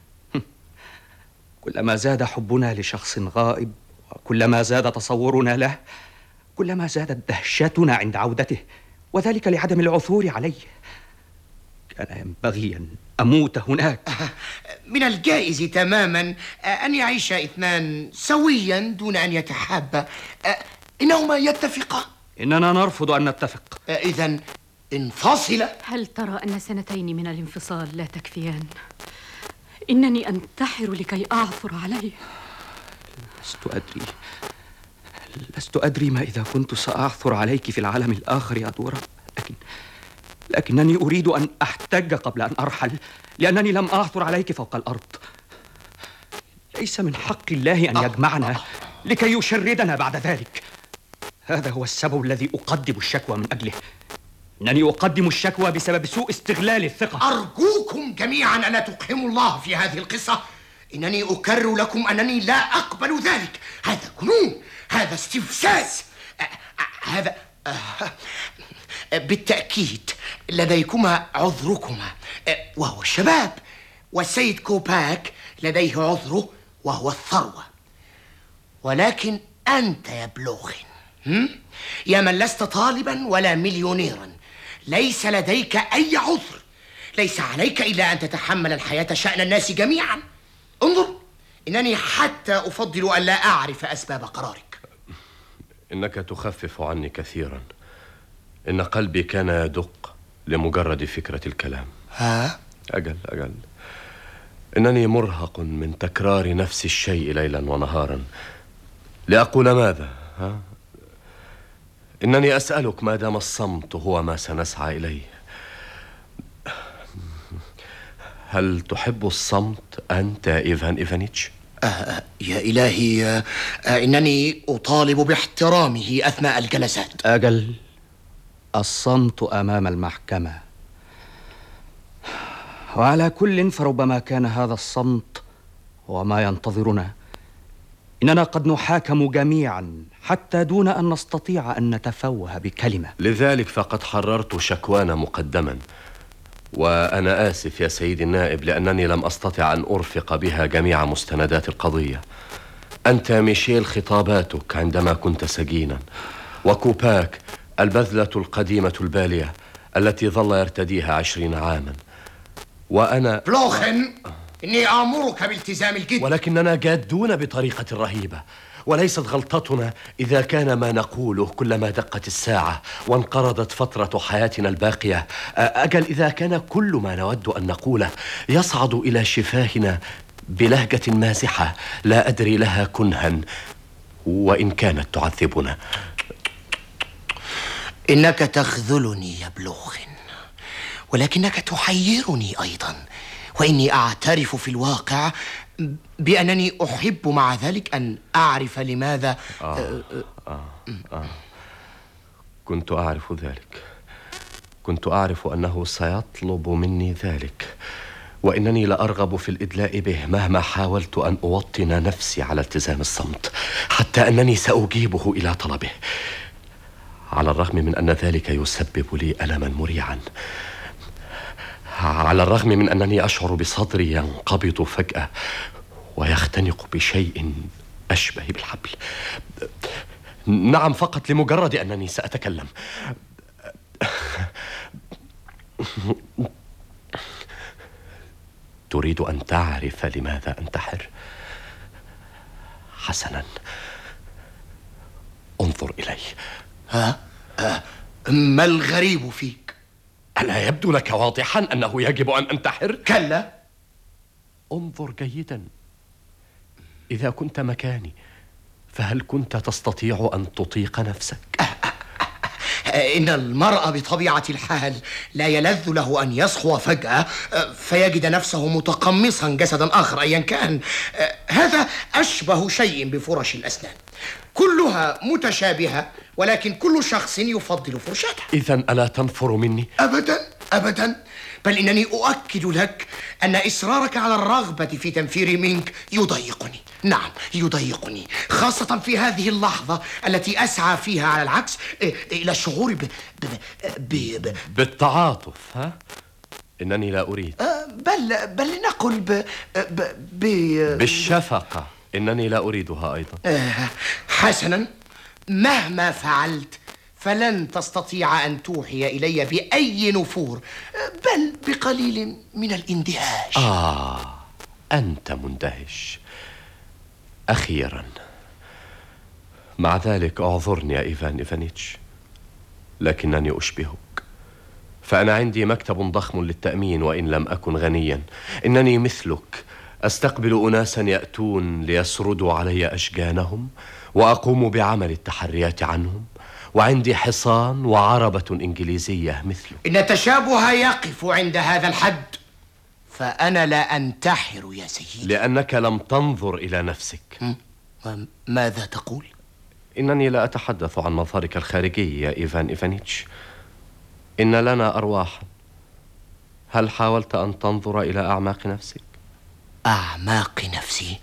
كلما زاد حبنا لشخص غائب وكلما زاد تصورنا له كلما زادت دهشتنا عند عودته، وذلك لعدم العثور عليه. كان ينبغي أن أموت هناك. من الجائز تماما أن يعيش اثنان سويا دون أن يتحابا. إنهما يتفقان. إننا نرفض أن نتفق. إذن انفصل. هل ترى أن سنتين من الانفصال لا تكفيان؟ إنني أنتحر لكي أعثر عليه. لست أدري لست أدري ما إذا كنت سأعثر عليك في العالم الآخر يا دورة، لكن لكنني أريد أن أحتج قبل أن أرحل، لأنني لم أعثر عليك فوق الأرض. ليس من حق الله أن يجمعنا لكي يشردنا بعد ذلك. هذا هو السبب الذي أقدم الشكوى من أجله. إنني أقدم الشكوى بسبب سوء استغلال الثقة. أرجوكم جميعا أن تقحموا الله في هذه القصة. إنني أكرر لكم أنني لا أقبل ذلك. هذا جنون، هذا استفزاز، هذا بالتأكيد لديكما عذركما وهو الشباب، والسيد كوباك لديه عذره وهو الثروة. ولكن أنت يا بلوخن، يا من لست طالبا ولا مليونيرا، ليس لديك أي عذر. ليس عليك إلا أن تتحمل الحياة شأن الناس جميعا. انظر، إنني حتى أفضل أن لا أعرف أسباب قرارك. إنك تخفف عني كثيرا. إن قلبي كان يدق لمجرد فكرة الكلام. ها؟ أجل أجل إنني مرهق من تكرار نفس الشيء ليلا ونهارا. لأقول ماذا؟ ها؟ إنني أسألك ما دام الصمت هو ما سنسعى إليه. هل تحب الصمت أنت إيفان إيفانيتش؟ آه يا إلهي، آه إنني أطالب باحترامه أثناء الجلسات. أجل، الصمت أمام المحكمة. وعلى كل فربما كان هذا الصمت هو ما ينتظرنا. إننا قد نحاكم جميعا حتى دون أن نستطيع أن نتفوه بكلمة. لذلك فقد حررت شكوانا مقدما، وأنا آسف يا سيدي النائب لأنني لم أستطع أن أرفق بها جميع مستندات القضية. أنت ميشيل خطاباتك عندما كنت سجينا، وكوباك البذلة القديمة البالية التي ظل يرتديها عشرين عاما، وأنا بلوخن، إني آمرك بالتزام الجد. ولكننا جادون بطريقة رهيبة، وليست غلطتنا إذا كان ما نقوله كلما دقت الساعة وانقرضت فترة حياتنا الباقية. أجل إذا كان كل ما نود أن نقوله يصعد إلى شفاهنا بلهجة مازحة لا أدري لها كنها وإن كانت تعذبنا. إنك تخذلني يا بلوخ، ولكنك تحيرني أيضا، وإني أعترف في الواقع بأنني أحب مع ذلك أن أعرف لماذا. آه آه آه. كنت أعرف ذلك، كنت أعرف أنه سيطلب مني ذلك، وإنني لأرغب في الإدلاء به مهما حاولت أن أوطن نفسي على التزام الصمت، حتى أنني سأجيبه إلى طلبه، على الرغم من أن ذلك يسبب لي ألما مريعا، على الرغم من أنني أشعر بصدري ينقبض فجأة ويختنق بشيء أشبه بالحبل. نعم، فقط لمجرد أنني سأتكلم. تريد أن تعرف لماذا أنتحر؟ حسنا، انظر إلي. ها؟ أه ما الغريب فيك؟ ألا يبدو لك واضحا أنه يجب أن أنتحر؟ كلا، انظر جيدا. إذا كنت مكاني فهل كنت تستطيع أن تطيق نفسك؟ إن المرء بطبيعة الحال لا يلذ له أن يصحو فجأة فيجد نفسه متقمصا جسدا آخر أيا كان. هذا أشبه شيء بفرش الأسنان، كلها متشابهة، ولكن كل شخص يفضل فرشاته. إذن ألا تنفر مني؟ أبدا أبدا، بل إنني أؤكد لك أن إصرارك على الرغبة في تنفيري منك يضايقني. نعم يضايقني، خاصة في هذه اللحظة التي أسعى فيها على العكس إلى الشعور ب... ب... ب... ب... بالتعاطف. ها؟ إنني لا أريد. بل بل نقل ب... ب... ب... بالشفقة. إنني لا أريدها أيضا. حسنا، مهما فعلت فلن تستطيع أن توحي إلي بأي نفور، بل بقليل من الاندهاش. آه، أنت مندهش أخيرا. مع ذلك أعذرني يا إيفان إيفانيتش، لكنني أشبهك، فأنا عندي مكتب ضخم للتأمين وإن لم أكن غنيا. إنني مثلك أستقبل أناسا يأتون ليسردوا علي أشجانهم، وأقوم بعمل التحريات عنهم، وعندي حصان وعربة إنجليزية مثله. إن التشابه يقف عند هذا الحد، فأنا لا أنتحر يا سيدي. لأنك لم تنظر إلى نفسك. ماذا تقول؟ إنني لا أتحدث عن مظهرك الخارجي يا إيفان إيفانيتش. إن لنا أرواحا. هل حاولت أن تنظر إلى أعماق نفسك؟ أعماق نفسي؟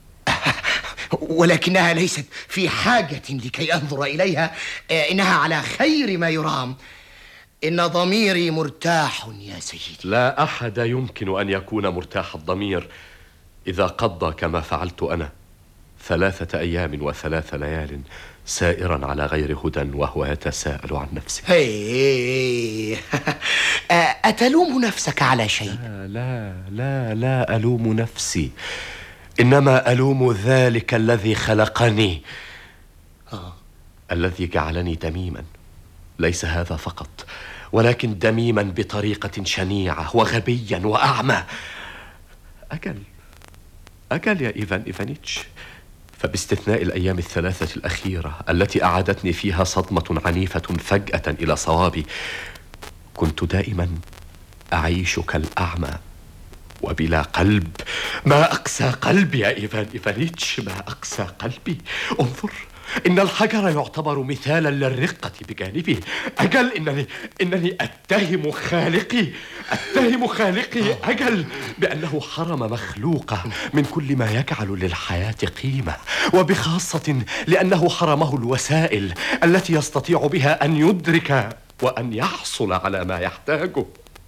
ولكنها ليست في حاجة لكي أنظر إليها، إنها على خير ما يرام. إن ضميري مرتاح يا سيدي. لا أحد يمكن أن يكون مرتاح الضمير إذا قضى كما فعلت أنا ثلاثة أيام وثلاث ليال سائرا على غير هدى وهو يتساءل عن نفسه. هي أتلوم نفسك على شيء؟ لا لا لا, لا ألوم نفسي، إنما ألوم ذلك الذي خلقني. آه. الذي جعلني دميما. ليس هذا فقط، ولكن دميما بطريقة شنيعة وغبيا وأعمى. أجل أجل يا إيفان إيفانيتش، فباستثناء الأيام الثلاثة الأخيرة التي أعادتني فيها صدمة عنيفة فجأة إلى صوابي، كنت دائما أعيش كالأعمى وبلا قلب. ما أقسى قلبي يا إيفان إيفانيتش، ما أقسى قلبي. انظر، إن الحجر يعتبر مثالا للرقة بجانبه. أجل إنني إنني أتهم خالقي أتهم خالقي أجل بأنه حرم مخلوقه من كل ما يجعل للحياة قيمة، وبخاصة لأنه حرمه الوسائل التي يستطيع بها أن يدرك وأن يحصل على ما يحتاجه.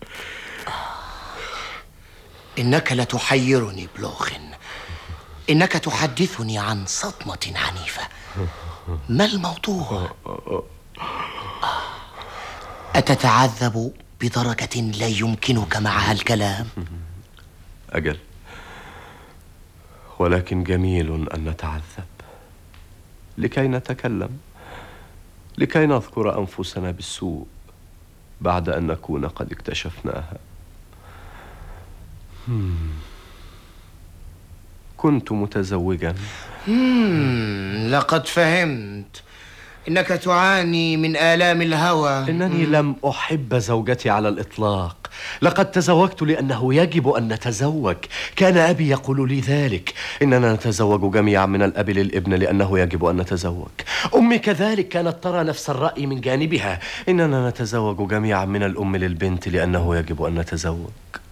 إنك لتحيرني بلوخ، إنك تحدثني عن صدمة عنيفة. ما الموضوع؟ أتتعذب بدرجة لا يمكنك معها الكلام؟ أجل، ولكن جميل أن نتعذب. لكي نتكلم، لكي نذكر أنفسنا بالسوء بعد أن نكون قد اكتشفناها. كنت متزوجا. لقد فهمت. إنك تعاني من آلام الهوى. إنني لم أحب زوجتي على الإطلاق. لقد تزوجت لأنه يجب أن نتزوج. كان أبي يقول لي ذلك، إننا نتزوج جميعا من الأب للابن لأنه يجب أن نتزوج. أمي كذلك كانت ترى نفس الرأي من جانبها، إننا نتزوج جميعا من الأم للبنت لأنه يجب أن نتزوج.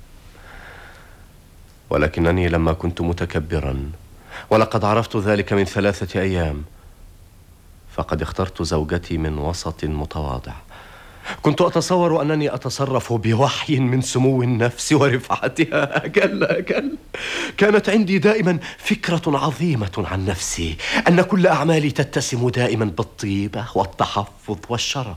ولكنني لما كنت متكبرا، ولقد عرفت ذلك من ثلاثة أيام، فقد اخترت زوجتي من وسط متواضع. كنت أتصور أنني أتصرف بوحي من سمو النفس ورفعتها. أجل أجل كانت عندي دائما فكرة عظيمة عن نفسي، أن كل أعمالي تتسم دائما بالطيبة والتحفظ والشرف.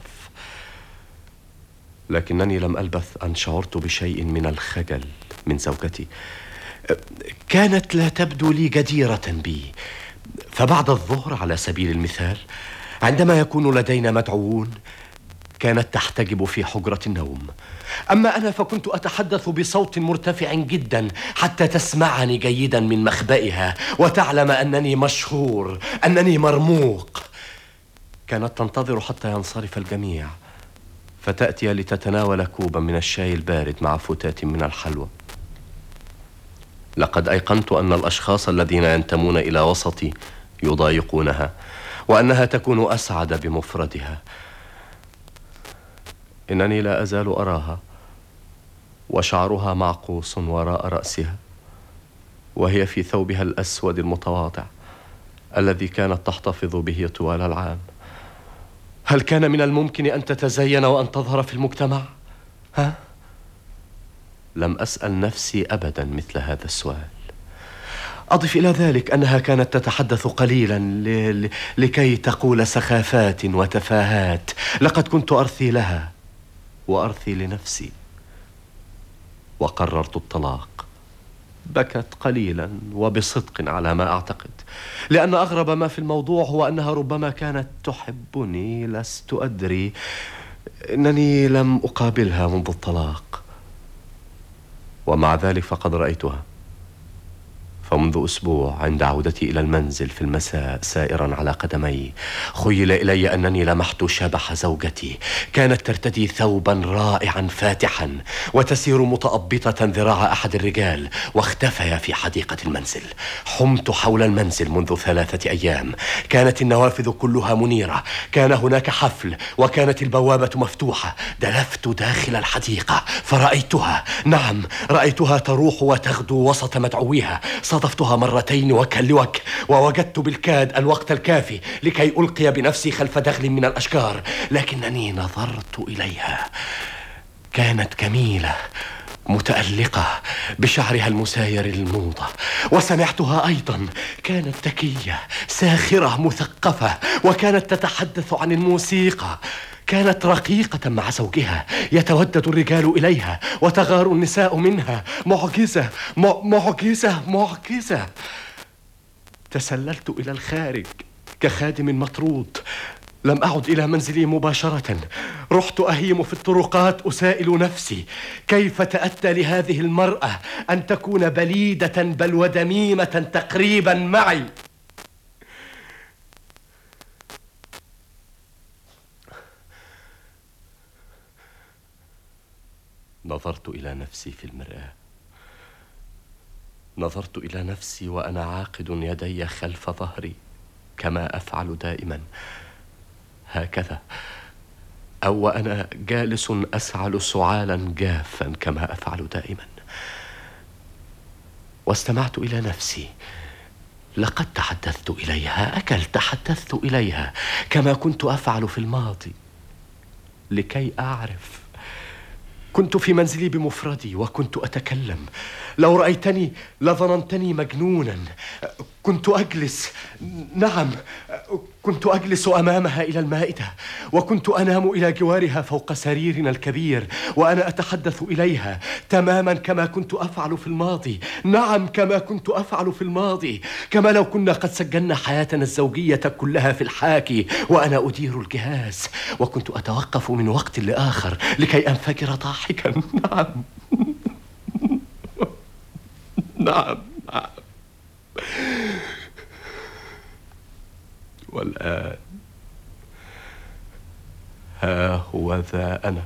لكنني لم ألبث أن شعرت بشيء من الخجل من زوجتي. كانت لا تبدو لي جديرة بي. فبعد الظهر على سبيل المثال، عندما يكون لدينا مدعوون، كانت تحتجب في حجرة النوم. أما أنا فكنت أتحدث بصوت مرتفع جدا حتى تسمعني جيدا من مخبئها وتعلم أنني مشهور، أنني مرموق. كانت تنتظر حتى ينصرف الجميع فتأتي لتتناول كوبا من الشاي البارد مع فتاة من الحلوى. لقد أيقنت أن الأشخاص الذين ينتمون إلى وسطي يضايقونها، وأنها تكون أسعد بمفردها. إنني لا أزال أراها وشعرها معقوس وراء رأسها، وهي في ثوبها الأسود المتواضع الذي كانت تحتفظ به طوال العام. هل كان من الممكن أن تتزين وأن تظهر في المجتمع؟ ها؟ لم أسأل نفسي أبدا مثل هذا السؤال. أضف إلى ذلك أنها كانت تتحدث قليلا ل... ل... لكي تقول سخافات وتفاهات. لقد كنت أرثي لها وأرثي لنفسي، وقررت الطلاق. بكت قليلا وبصدق على ما أعتقد، لأن أغرب ما في الموضوع هو أنها ربما كانت تحبني، لست أدري. إنني لم أقابلها منذ الطلاق، ومع ذلك فقد رأيتها. فمنذ أسبوع عند عودتي إلى المنزل في المساء سائرا على قدمي، خيل إلي أنني لمحت شبح زوجتي. كانت ترتدي ثوبا رائعا فاتحا وتسير متأبطة ذراع أحد الرجال، واختفيا في حديقة المنزل. حمت حول المنزل منذ ثلاثة أيام. كانت النوافذ كلها منيرة، كان هناك حفل، وكانت البوابة مفتوحة. دلفت داخل الحديقة فرأيتها، نعم رأيتها تروح وتغدو وسط مدعويها. صادفتها مرتين وجها لوجه، ووجدت بالكاد الوقت الكافي لكي ألقي بنفسي خلف دخل من الأشجار، لكنني نظرت إليها. كانت جميلة متألقة بشعرها المساير للموضة، وسمعتها أيضا كانت ذكية ساخرة مثقفة، وكانت تتحدث عن الموسيقى. كانت رقيقة مع زوجها، يتودد الرجال إليها وتغار النساء منها. معجزة معجزة معجزة. تسللت إلى الخارج كخادم مطرود. لم أعد إلى منزلي مباشرة، رحت أهيم في الطرقات أسائل نفسي كيف تأتى لهذه المرأة أن تكون بليدة بل ودميمة تقريبا معي. نظرت إلى نفسي في المرآة. نظرت إلى نفسي وأنا عاقد يدي خلف ظهري كما أفعل دائما، هكذا، أو وأنا جالس أسعل سعالا جافا كما أفعل دائما. واستمعت إلى نفسي. لقد تحدثت إليها، أكل تحدثت إليها كما كنت أفعل في الماضي لكي أعرف. كنت في منزلي بمفردي وكنت أتكلم. لو رأيتني لظننتني مجنونا. كنت أجلس، نعم، كنت أجلس أمامها إلى المائدة، وكنت أنام إلى جوارها فوق سريرنا الكبير، وأنا أتحدث إليها تماما كما كنت أفعل في الماضي. نعم، كما كنت أفعل في الماضي، كما لو كنا قد سجلنا حياتنا الزوجية كلها في الحاكي وأنا أدير الجهاز، وكنت أتوقف من وقت لآخر لكي أنفجر ضاحكا. نعم نعم نعم. والآن ها هو ذا أنا،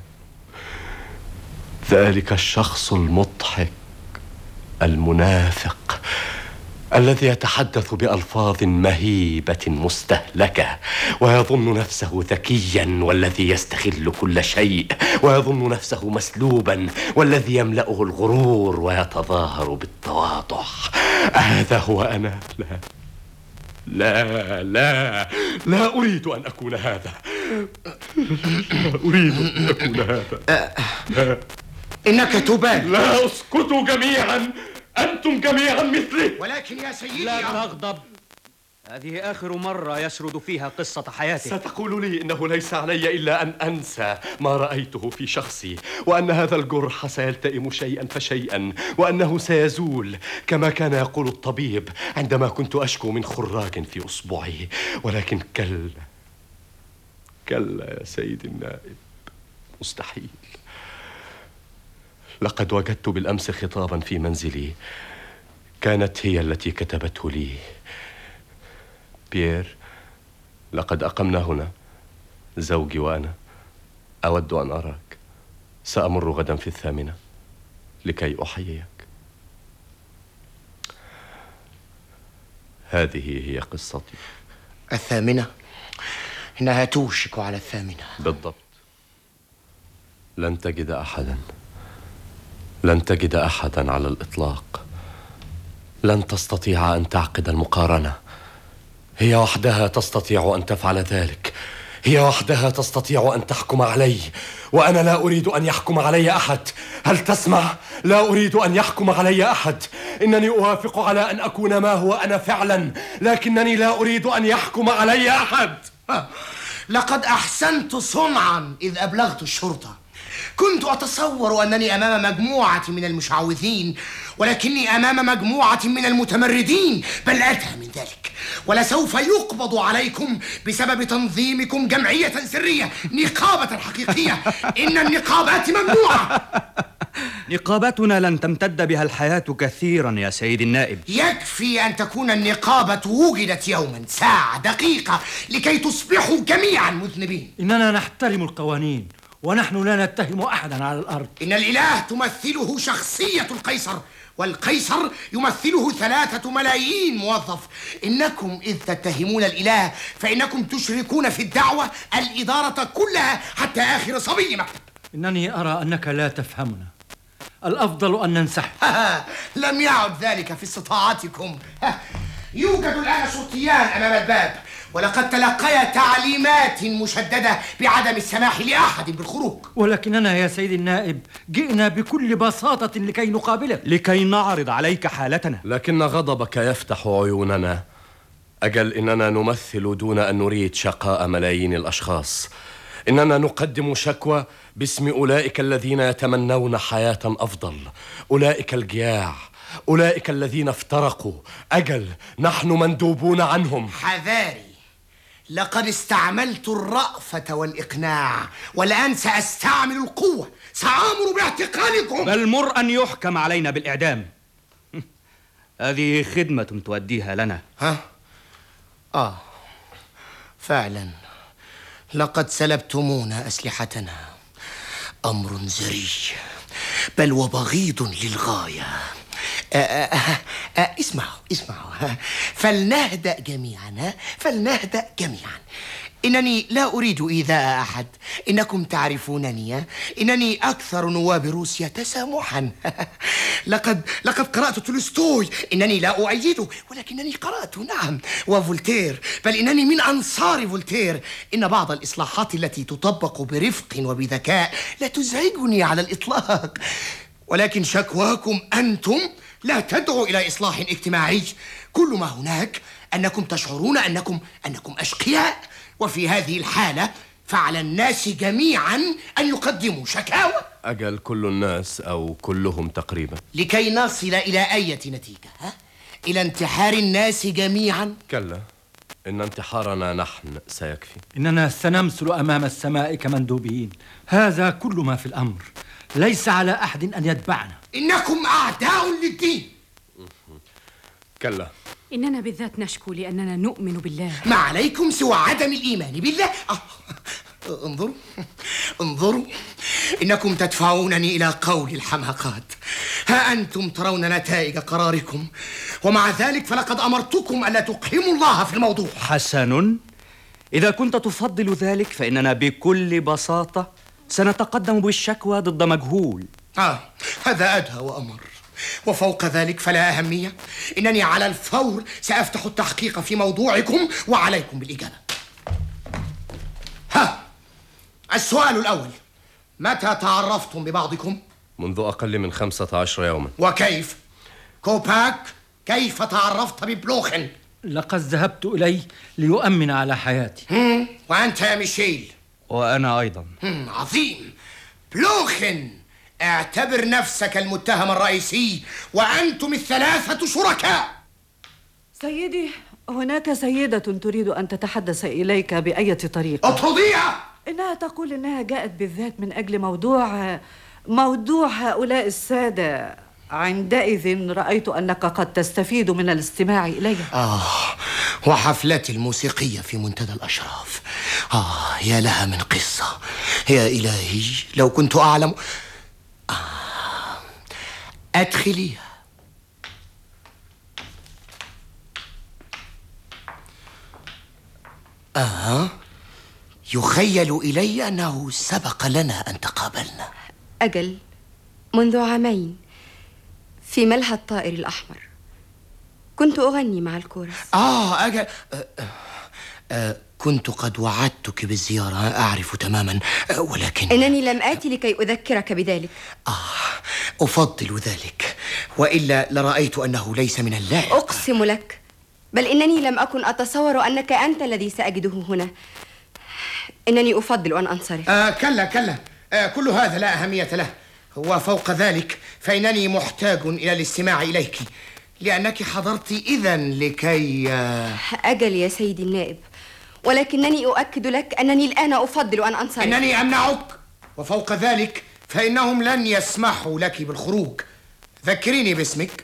ذلك الشخص المضحك المنافق الذي يتحدث بألفاظ مهيبة مستهلكة ويظن نفسه ذكيا والذي يستغل كل شيء، ويظن نفسه مسلوبا والذي يملأه الغرور ويتظاهر بالتواضع. هذا هو أنا. لا لا لا لا أريد أن أكون هذا، لا أريد أن أكون هذا. لا. إنك تبالي. لا، اسكتوا جميعا، أنتم جميعا مثلي. ولكن يا سيدي لا تغضب، هذه آخر مرة يسرد فيها قصة حياتك. ستقول لي إنه ليس علي إلا أن أنسى ما رأيته في شخصي، وأن هذا الجرح سيلتئم شيئا فشيئا، وأنه سيزول كما كان يقول الطبيب عندما كنت أشكو من خراج في أصبعي. ولكن كلا كلا يا سيدي النائب، مستحيل. لقد وجدت بالأمس خطابا في منزلي، كانت هي التي كتبته لي. بيير، لقد أقمنا هنا زوجي وأنا، أود أن أراك. سأمر غدا في الثامنة لكي أحييك. هذه هي قصتي. الثامنة؟ إنها توشك على الثامنة. بالضبط. لن تجد أحدا، لن تجد أحدا على الإطلاق. لن تستطيع أن تعقد المقارنة. هي وحدها تستطيع أن تفعل ذلك، هي وحدها تستطيع أن تحكم علي، وأنا لا أريد أن يحكم علي أحد. هل تسمع؟ لا أريد أن يحكم علي أحد. إنني أوافق على أن أكون ما هو أنا فعلا، لكنني لا أريد أن يحكم علي أحد. لقد أحسنت صنعا إذ أبلغت الشرطة. كنت أتصور أنني أمام مجموعة من المشعوذين، ولكني أمام مجموعة من المتمردين، بل أدهى من ذلك. ولسوف يقبض عليكم بسبب تنظيمكم جمعية سرية، نقابة حقيقية. إن النقابات ممنوعة. نقابتنا لن تمتد بها الحياة كثيرا يا سيدي النائب. يكفي أن تكون النقابة وجدت يوما، ساعة، دقيقة، لكي تصبحوا جميعا مذنبين. إننا نحترم القوانين، ونحن لا نتهم أحدا على الأرض. إن الإله تمثله شخصية القيصر، والقيصر يمثله ثلاثة ملايين موظف. إنكم إذ تتهمون الإله فإنكم تشركون في الدعوة الإدارة كلها حتى آخر صبي مكتب. إنني أرى أنك لا تفهمنا. الأفضل أن ننسحب. لم يعد ذلك في استطاعتكم. يوجد الآن شرطيان أمام الباب، ولقد تلقيا تعليمات مشددة بعدم السماح لأحد بالخروج. ولكننا يا سيدي النائب جئنا بكل بساطة لكي نقابلك، لكي نعرض عليك حالتنا. لكن غضبك يفتح عيوننا. أجل إننا نمثل دون أن نريد شقاء ملايين الأشخاص. إننا نقدم شكوى باسم أولئك الذين يتمنون حياة أفضل، أولئك الجياع، أولئك الذين افترقوا. أجل نحن مندوبون عنهم. حذاري، لقد استعملت الرأفة والإقناع، والآن سأستعمل القوة. سأمر باعتقالكم. بل مر أن يحكم علينا بالإعدام. هذه خدمة تؤديها لنا. ها؟ آه فعلا، لقد سلبتمونا أسلحتنا. أمر زري بل وبغيض للغاية. آه آه آه اسمعوا اسمعوا، فلنهدأ جميعا، فلنهدأ جميعا. إنني لا أريد إيذاء أحد. إنكم تعرفونني، إنني أكثر نواب روسيا تسامحا. لقد لقد قرأت تولستوي. إنني لا أؤيده، ولكنني قرأت، نعم، وفولتير، بل إنني من أنصار فولتير. إن بعض الإصلاحات التي تطبق برفق وبذكاء لا تزعجني على الإطلاق، ولكن شكواكم أنتم لا تدعو إلى إصلاح اجتماعي. كل ما هناك أنكم تشعرون أنكم أنكم أشقياء، وفي هذه الحالة فعلى الناس جميعا أن يقدموا شكاوى. أجل كل الناس أو كلهم تقريبا، لكي نصل إلى أي نتيجة؟ ها؟ إلى انتحار الناس جميعا؟ كلا، إن انتحارنا نحن سيكفي. إننا سنمثل أمام السماء كمندوبين، هذا كل ما في الأمر، ليس على أحد أن يتبعنا. إنكم أعداء للدين. كلا، إننا بالذات نشكو لأننا نؤمن بالله. ما عليكم سوى عدم الإيمان بالله. آه. انظروا انظروا إنكم تدفعونني إلى قول الحماقات. ها أنتم ترون نتائج قراركم، ومع ذلك فلقد أمرتكم ألا تقحموا الله في الموضوع. حسن، إذا كنت تفضل ذلك فإننا بكل بساطة سنتقدم بالشكوى ضد مجهول. آه هذا أدهى وأمر. وفوق ذلك فلا أهمية، إنني على الفور سأفتح التحقيق في موضوعكم وعليكم بالإجابة. ها، السؤال الأول: متى تعرفتم ببعضكم؟ منذ أقل من خمسة عشر يوما. وكيف؟ كوباك، كيف تعرفت ببلوخن؟ لقد ذهبت إليه ليؤمن على حياتي. هم. وأنت يا ميشيل؟ وأنا أيضا. هم. عظيم. بلوخن، اعتبر نفسك المتهم الرئيسي، وأنتم الثلاثة شركاء. سيدي، هناك سيدة تريد أن تتحدث إليك بأية طريقة. اطرديها. إنها تقول إنها جاءت بالذات من أجل موضوع موضوع هؤلاء السادة. عندئذ رأيت أنك قد تستفيد من الاستماع إليها. آه، وحفلتي الموسيقية في منتدى الأشراف. آه، يا لها من قصة. يا إلهي لو كنت أعلم. آه. أدخليها. آه، يخيل إلي أنه سبق لنا أن تقابلنا. أجل، منذ عامين في ملهى الطائر الأحمر كنت أغني مع الكورس. آه أجل. آه آه كنت قد وعدتك بالزيارة، أعرف تماما، آه ولكن إنني لم آتي لكي أذكرك بذلك. آه أفضل ذلك، وإلا لرأيت أنه ليس من اللائق. أقسم لك، بل إنني لم أكن أتصور أنك أنت الذي سأجده هنا. إنني أفضل أن أنصرف. آه كلا كلا، آه كل هذا لا أهمية له. وفوق ذلك فإنني محتاج إلى الاستماع إليك، لأنك حضرت إذن لكي آه أجل يا سيدي النائب، ولكنني أؤكد لك أنني الآن أفضل أن أنصرف. إنني أمنعك، وفوق ذلك فإنهم لن يسمحوا لك بالخروج. ذكريني باسمك.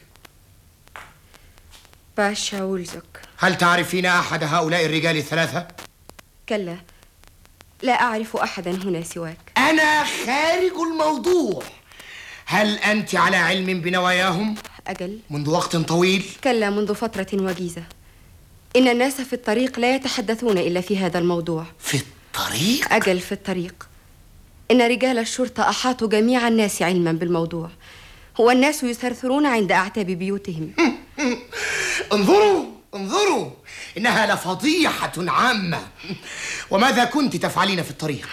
باشا وولزك. هل تعرفين أحد هؤلاء الرجال الثلاثة؟ كلا، لا أعرف أحدا هنا سواك. أنا خارج الموضوع. هل أنت على علم بنواياهم؟ أجل، منذ وقت طويل؟ كلا، منذ فترة وجيزة. إن الناس في الطريق لا يتحدثون إلا في هذا الموضوع. في الطريق؟ أجل، في الطريق. إن رجال الشرطة أحاطوا جميع الناس علما بالموضوع، هو الناس يثرثرون عند أعتاب بيوتهم. انظروا انظروا، إنها لفضيحة عامة. وماذا كنت تفعلين في الطريق؟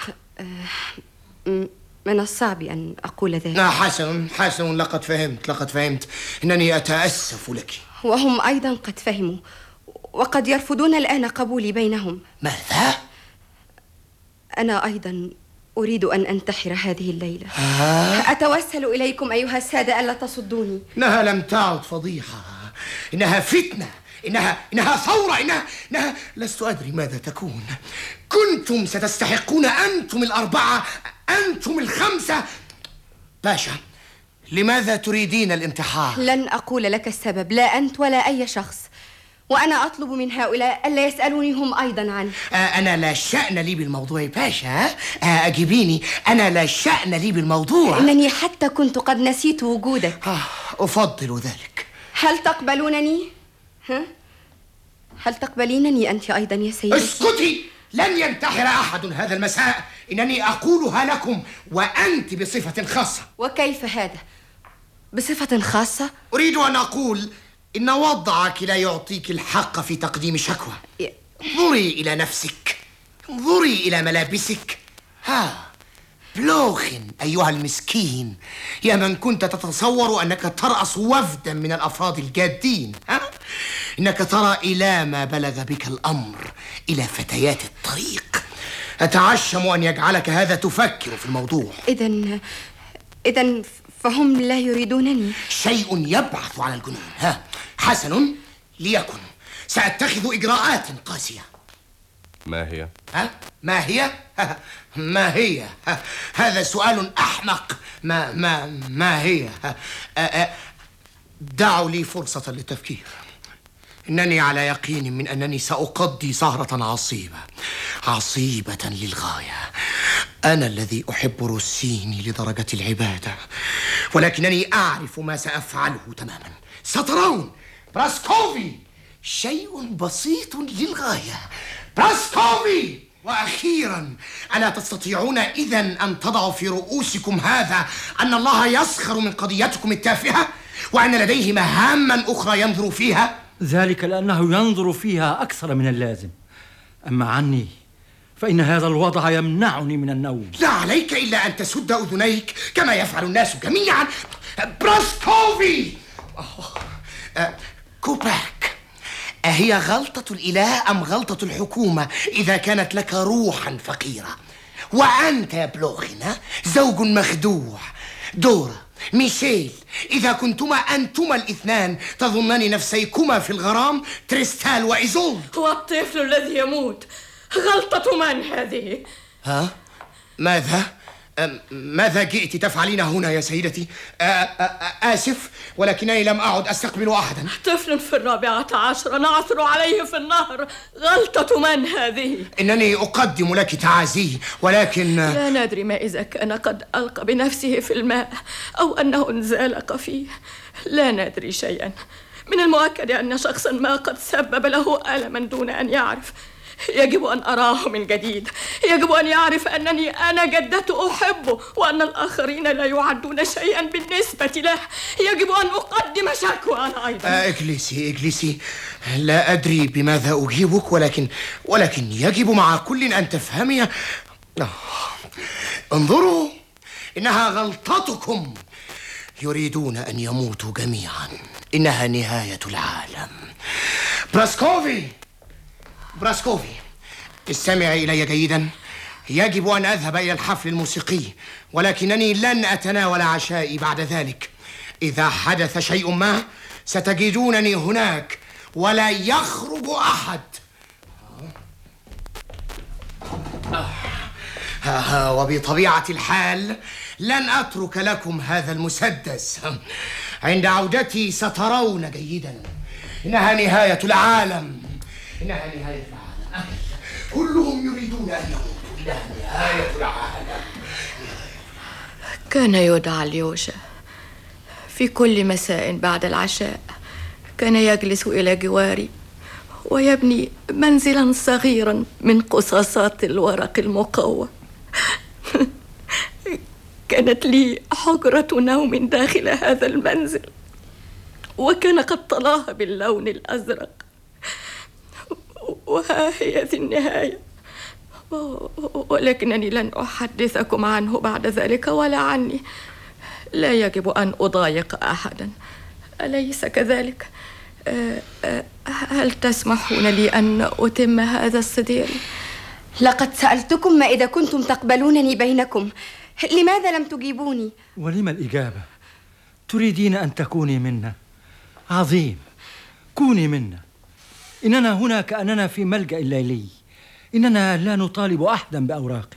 من الصعب أن أقول ذلك. لا، حسن حسن، لقد فهمت لقد فهمت إنني أتأسف لك. وهم أيضا قد فهموا، وقد يرفضون الآن قبولي بينهم. ماذا؟ أنا أيضا أريد أن أنتحر هذه الليلة. آه؟ أتوسل إليكم أيها السادة ألا تصدوني. إنها لم تعد فضيحة، إنها فتنة، إنها إنها ثورة، إنها إنها لست أدري ماذا تكون. كنتم ستستحقون أنتم الأربعة، أنتم الخمسة. باشا، لماذا تريدين الانتحار؟ لن أقول لك السبب، لا أنت ولا أي شخص، وأنا أطلب من هؤلاء ألا يسألوني هم أيضا عنه. آه أنا لا شأن لي بالموضوع باشا. آه أجيبيني، أنا لا شأن لي بالموضوع. إنني حتى كنت قد نسيت وجودك. آه أفضل ذلك. هل تقبلونني؟ ها؟ هل تقبلينني أنت أيضا يا سيدي؟ اسكتي، لن ينتحر أحد هذا المساء. إنني أقولها لكم وأنت بصفة خاصة. وكيف هذا؟ بصفة خاصة؟ أريد أن أقول إن وضعك لا يعطيك الحق في تقديم شكوى. انظري إلى نفسك، انظري إلى ملابسك. ها، بلوخن أيها المسكين، يا من كنت تتصور أنك ترأس وفدا من الأفراد الجادين، ها؟ إنك ترى إلى ما بلغ بك الأمر، إلى فتيات الطريق. أتعشم أن يجعلك هذا تفكر في الموضوع. إذن إذن فهم لا يريدونني. شيء يبعث على الجنون. ها حسن، ليكن. سأتخذ إجراءات قاسية. ما هي؟ ها؟ ما هي؟ ما هي؟ هذا سؤال أحمق. ما ما ما هي؟ دعوا لي فرصة للتفكير. إنني على يقين من أنني سأقضي سهرة عصيبة عصيبة للغاية. أنا الذي أحب روسيني لدرجة العبادة، ولكنني أعرف ما سأفعله تماما. سترون. براسكوفي، شيء بسيط للغاية. براسكوفي. وأخيرا، ألا تستطيعون إذن أن تضعوا في رؤوسكم هذا أن الله يسخر من قضيتكم التافهة، وأن لديه مهاما أخرى ينظر فيها؟ ذلك لأنه ينظر فيها أكثر من اللازم. أما عني فإن هذا الوضع يمنعني من النوم. لا عليك إلا أن تسد أذنيك كما يفعل الناس جميعا. براسكوفي. أه كوباك، أهي غلطة الإله أم غلطة الحكومة إذا كانت لك روحا فقيرة؟ وأنت يا بلوخن زوج مخدوع. دورا، ميشيل، إذا كنتما أنتما الاثنان تظنان نفسيكما في الغرام، تريستال وإيزولد. والطفل الذي يموت غلطة من هذه؟ ها؟ ماذا؟ ماذا جئت تفعلين هنا يا سيدتي؟ آسف، ولكنني لم أعد أستقبل أحدا. طفل في الرابعة عشر نعثر عليه في النهر، غلطة من هذه؟ إنني أقدم لك تعازي، ولكن لا ندري ما إذا كان قد ألقى بنفسه في الماء أو أنه انزلق فيه. لا ندري شيئا. من المؤكد أن شخصا ما قد سبب له ألما دون أن يعرف. يجب أن أراه من جديد. يجب أن يعرف أنني أنا جدته أحبه، وأن الآخرين لا يعدون شيئا بالنسبة له. يجب أن أقدم شكوى أنا أيضا. آه اجلسي اجلسي. لا أدري بماذا أجيبك، ولكن ولكن يجب مع كل أن تفهمي. آه. انظروا، إنها غلطتكم. يريدون أن يموتوا جميعا. إنها نهاية العالم. براسكوفي، براسكوفي، استمعي إلي جيدا. يجب أن أذهب إلى الحفل الموسيقي، ولكنني لن أتناول عشائي بعد ذلك. إذا حدث شيء ما ستجدونني هناك، ولا يخرج أحد. آه. وبطبيعة الحال لن أترك لكم هذا المسدس. عند عودتي سترون جيدا. إنها نهاية العالم. إنها نهاية العالم. كلهم يريدون أن يموتوا. إنها نهاية العالم. كان يدعى اليوشا في كل مساء بعد العشاء. كان يجلس إلى جواري ويبني منزلا صغيرا من قصاصات الورق المقوى. كانت لي حجرة نوم داخل هذا المنزل، وكان قد طلاها باللون الأزرق. وها هي ذي النهاية، ولكنني لن أحدثكم عنه بعد ذلك ولا عني. لا يجب أن أضايق أحدا، أليس كذلك؟ هل تسمحون لي أن أتم هذا الصدير؟ لقد سألتكم ما إذا كنتم تقبلونني بينكم، لماذا لم تجيبوني؟ ولما الإجابة؟ تريدين أن تكوني منا؟ عظيم، كوني منا. إننا هنا كأننا في ملجأ ليلي. إننا لا نطالب أحدا بأوراقه.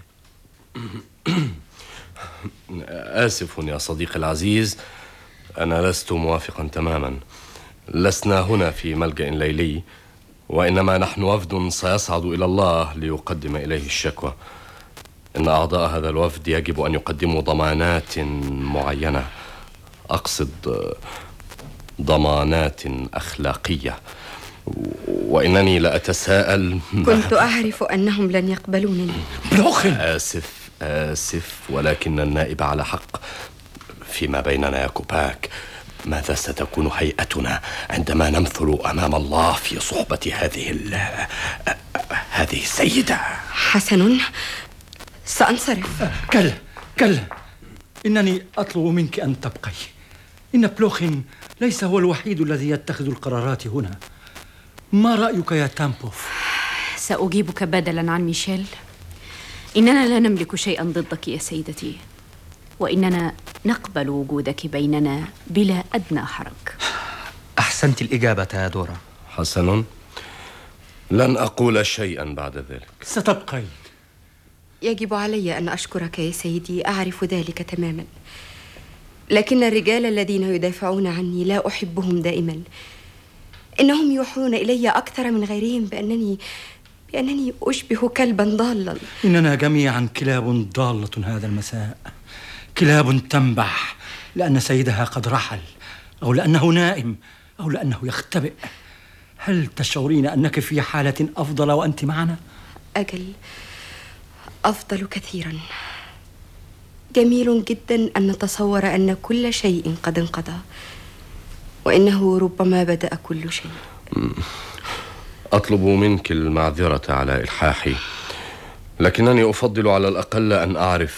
آسف يا صديقي العزيز، أنا لست موافقا تماما. لسنا هنا في ملجأ ليلي، وإنما نحن وفد سيصعد إلى الله ليقدم إليه الشكوى. إن أعضاء هذا الوفد يجب أن يقدموا ضمانات معينة، أقصد ضمانات أخلاقية. وإنني لا أتساءل. كنت أعرف أنهم لن يقبلونني. بلوخن، آسف آسف ولكن النائب على حق. فيما بيننا يا كوباك، ماذا ستكون هيئتنا عندما نمثل أمام الله في صحبة هذه ال... هذه السيدة؟ حسن، سأنصرف. كلا كلا، إنني أطلب منك أن تبقي. إن بلوخين ليس هو الوحيد الذي يتخذ القرارات هنا. ما رأيك يا تامبوف؟ سأجيبك بدلا عن ميشيل. إننا لا نملك شيئا ضدك يا سيدتي، وإننا نقبل وجودك بيننا بلا أدنى حرج. أحسنت الإجابة يا دورا. حسن، لن أقول شيئا بعد ذلك. ستبقين. يجب علي أن أشكرك يا سيدي، أعرف ذلك تماما، لكن الرجال الذين يدافعون عني لا أحبهم دائما. إنهم يوحون إلي أكثر من غيرهم بأنني بأنني أشبه كلبا ضالا. إننا جميعا كلاب ضالة هذا المساء، كلاب تنبح لأن سيدها قد رحل، أو لأنه نائم، أو لأنه يختبئ. هل تشعرين أنك في حالة أفضل وأنت معنا؟ أجل، أفضل كثيرا. جميل جدا أن نتصور أن كل شيء قد انقضى، وإنه ربما بدأ كل شيء. أطلب منك المعذرة على إلحاحي، لكنني أفضل على الأقل أن أعرف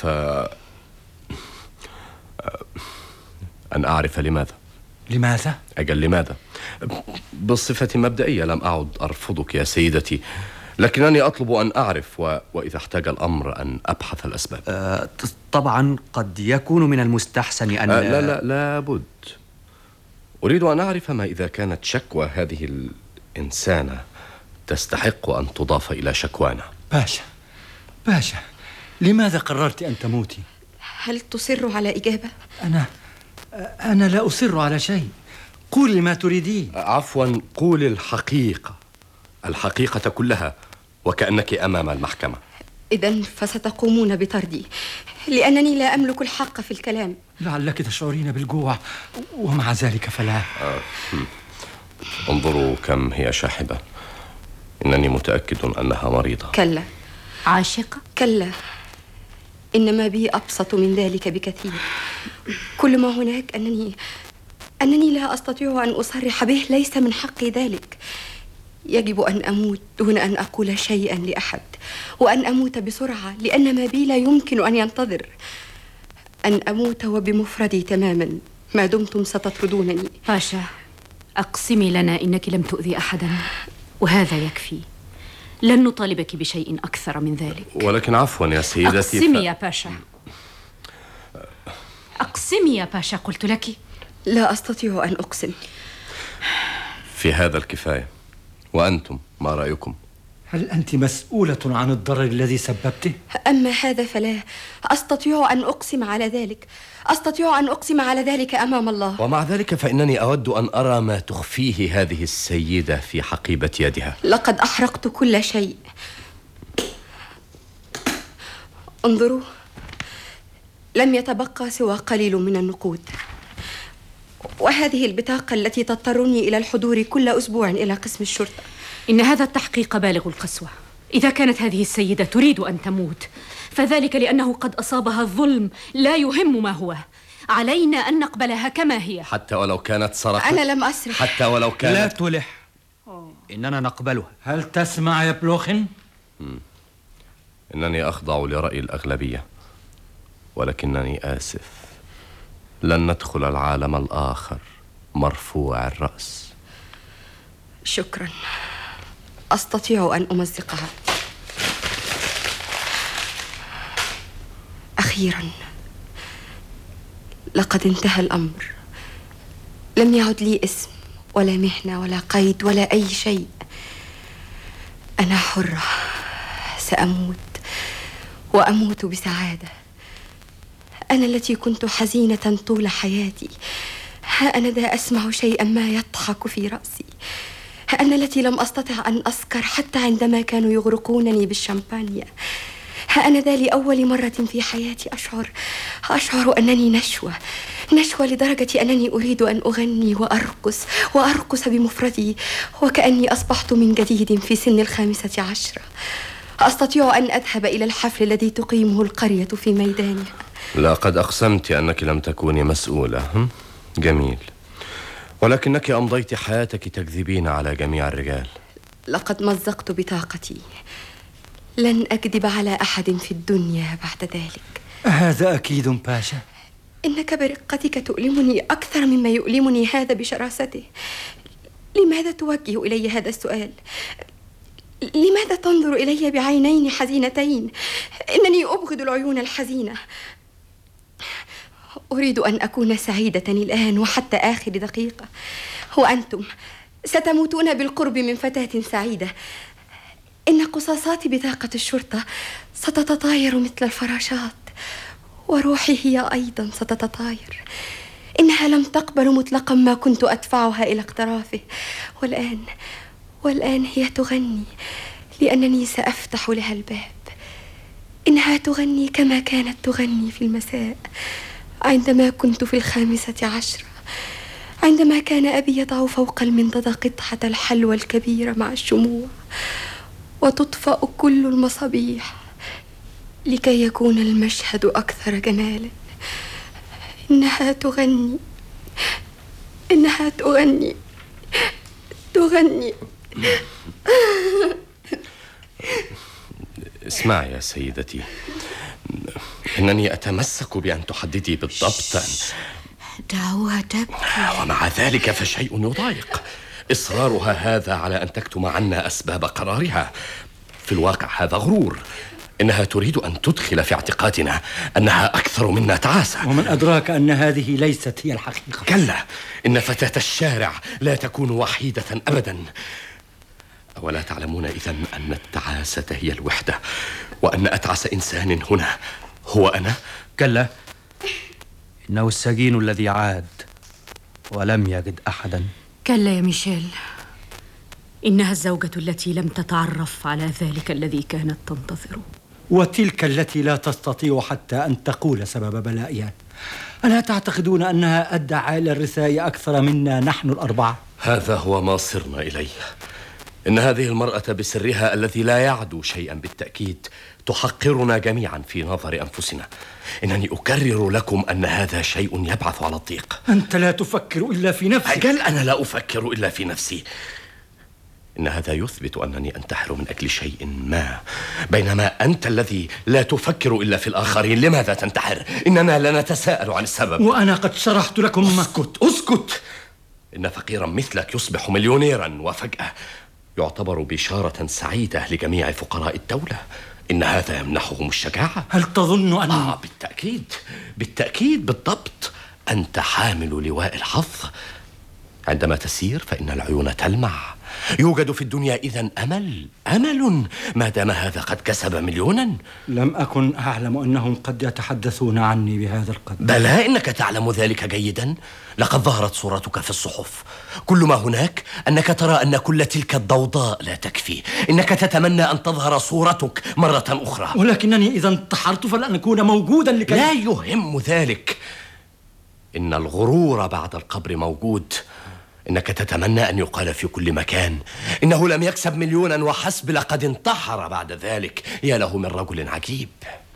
أن أعرف لماذا. لماذا؟ أجل لماذا؟ بصفة مبدئية لم أعد أرفضك يا سيدتي، لكنني أطلب أن أعرف، و... وإذا احتاج الأمر أن أبحث الأسباب. أه طبعا قد يكون من المستحسن أن أه لا لا لابد. أريد أن أعرف ما إذا كانت شكوى هذه الإنسانة تستحق أن تضاف إلى شكوانا. باشا باشا، لماذا قررت أن تموتي؟ هل تصر على إجابة؟ أنا أنا لا أصر على شيء. قولي ما تريدين. عفوا، قولي الحقيقة، الحقيقة كلها، وكأنك أمام المحكمة. إذن فستقومون بطردي لأنني لا أملك الحق في الكلام. لعلك تشعرين بالجوع، ومع ذلك فلا. آه. انظروا كم هي شاحبة. إنني متأكد أنها مريضة. كلا. عاشقة؟ كلا، إنما بي أبسط من ذلك بكثير. كل ما هناك أنني أنني لا أستطيع أن أصرح به، ليس من حقي ذلك. يجب أن أموت دون أن أقول شيئا لأحد، وأن أموت بسرعة، لأن ما بي لا يمكن أن ينتظر. أن أموت وبمفردي تماما ما دمتم ستطردونني. باشا، أقسمي لنا إنك لم تؤذي أحدا، وهذا يكفي. لن نطالبك بشيء أكثر من ذلك. ولكن عفوا يا سيدتي، أقسمي ف... يا باشا، أقسمي يا باشا، قلت لك. لا أستطيع أن أقسم. في هذا الكفاية. وأنتم ما رأيكم؟ هل أنت مسؤولة عن الضرر الذي سببته؟ أما هذا فلا أستطيع أن أقسم على ذلك. أستطيع أن أقسم على ذلك أمام الله. ومع ذلك فإنني أود أن أرى ما تخفيه هذه السيدة في حقيبة يدها. لقد أحرقت كل شيء. انظروا، لم يتبقى سوى قليل من النقود، وهذه البطاقة التي تضطرني إلى الحضور كل أسبوع إلى قسم الشرطة. إن هذا التحقيق بالغ القسوة. إذا كانت هذه السيدة تريد أن تموت، فذلك لأنه قد أصابها الظلم، لا يهم ما هو. علينا أن نقبلها كما هي، حتى ولو كانت سرقت. أنا لم أسرق. حتى ولو كانت. لا تلح. إننا نقبلها. هل تسمع يا بلوخن؟ مم. إنني أخضع لرأي الأغلبية، ولكنني آسف. لن ندخل العالم الآخر مرفوع الرأس. شكرا، أستطيع أن أمزقها. أخيرا لقد انتهى الأمر. لم يعد لي اسم ولا مهنة ولا قيد ولا أي شيء. أنا حرة، سأموت وأموت بسعادة. أنا التي كنت حزينة طول حياتي، ها أنا ذا أسمع شيئا ما يضحك في رأسي. ها أنا التي لم أستطع أن أسكر حتى عندما كانوا يغرقونني بالشامبانيا. ها أنا ذا لأول مرة في حياتي أشعر أشعر أنني نشوة نشوة لدرجة أنني أريد أن أغني وأرقص وأرقص بمفردي، وكأني أصبحت من جديد في سن الخامسة عشرة. أستطيع أن أذهب إلى الحفل الذي تقيمه القرية في ميدانها. لقد أقسمت أنك لم تكوني مسؤولة. هم؟ جميل. ولكنك أمضيت حياتك تكذبين على جميع الرجال. لقد مزقت بطاقتي. لن أكذب على أحد في الدنيا بعد ذلك. هذا أكيد باشا. إنك برقتك تؤلمني أكثر مما يؤلمني هذا بشراسته. لماذا توجه إلي هذا السؤال؟ لماذا تنظر إلي بعينين حزينتين؟ إنني أبغض العيون الحزينة. أريد أن أكون سعيدة الآن وحتى آخر دقيقة، وأنتم ستموتون بالقرب من فتاة سعيدة. إن قصاصات بطاقة الشرطة ستتطاير مثل الفراشات، وروحي هي أيضا ستتطاير. إنها لم تقبل مطلقا ما كنت أدفعها إلى اقترافه، والآن والآن هي تغني لأنني سأفتح لها الباب. إنها تغني كما كانت تغني في المساء عندما كنت في الخامسة عشرة، عندما كان أبي يضع فوق المنضدة قطعة الحلوى الكبيرة مع الشموع، وتطفأ كل المصابيح لكي يكون المشهد أكثر جمالا. إنها تغني إنها تغني تغني اسمعي يا سيدتي، إنني أتمسك بأن تحددي بالضبط. دعوها تبكي. ومع ذلك فشيء يضايق إصرارها هذا على أن تكتم عنا أسباب قرارها. في الواقع هذا غرور. إنها تريد أن تدخل في اعتقادنا أنها أكثر منا تعاسة. ومن أدراك أن هذه ليست هي الحقيقة؟ كلا، إن فتاة الشارع لا تكون وحيدة أبدا. أولا تعلمون إذن أن التعاسة هي الوحدة، وأن أتعس إنسان هنا هو أنا؟ كلا، إنه السجين الذي عاد ولم يجد أحدا. كلا يا ميشيل، إنها الزوجة التي لم تتعرف على ذلك الذي كانت تنتظره، وتلك التي لا تستطيع حتى أن تقول سبب بلائها. ألا تعتقدون أنها أدعى إلى الرثاء أكثر منا نحن الأربعة؟ هذا هو ما صرنا إليه. إن هذه المرأة بسرها الذي لا يعدو شيئا بالتأكيد تحقرنا جميعا في نظر أنفسنا. إنني أكرر لكم أن هذا شيء يبعث على الضيق. أنت لا تفكر إلا في نفسك. أجل، أنا لا أفكر إلا في نفسي. إن هذا يثبت أنني أنتحر من أجل شيء ما، بينما أنت الذي لا تفكر إلا في الآخرين. لماذا تنتحر؟ إننا لا نتساءل عن السبب. وأنا قد شرحت لكم. اسكت اسكت. إن فقيرا مثلك يصبح مليونيرا وفجأة يعتبر بشارة سعيدة لجميع فقراء الدولة. إن هذا يمنحهم الشجاعة. هل تظن أن آه بالتأكيد بالتأكيد بالضبط. أنت حامل لواء الحظ. عندما تسير فإن العيون تلمع. يوجد في الدنيا إذن أمل أمل ما دام هذا قد كسب مليونا. لم أكن أعلم أنهم قد يتحدثون عني بهذا القدر. بلى، إنك تعلم ذلك جيدا. لقد ظهرت صورتك في الصحف. كل ما هناك أنك ترى أن كل تلك الضوضاء لا تكفي. إنك تتمنى أن تظهر صورتك مرة أخرى. ولكنني إذا انتحرت فلن أكون موجودا لكي... لا يهم ذلك. إن الغرور بعد القبر موجود. إنك تتمنى أن يقال في كل مكان إنه لم يكسب مليونا وحسب، لقد انتحر بعد ذلك. يا له من رجل عجيب.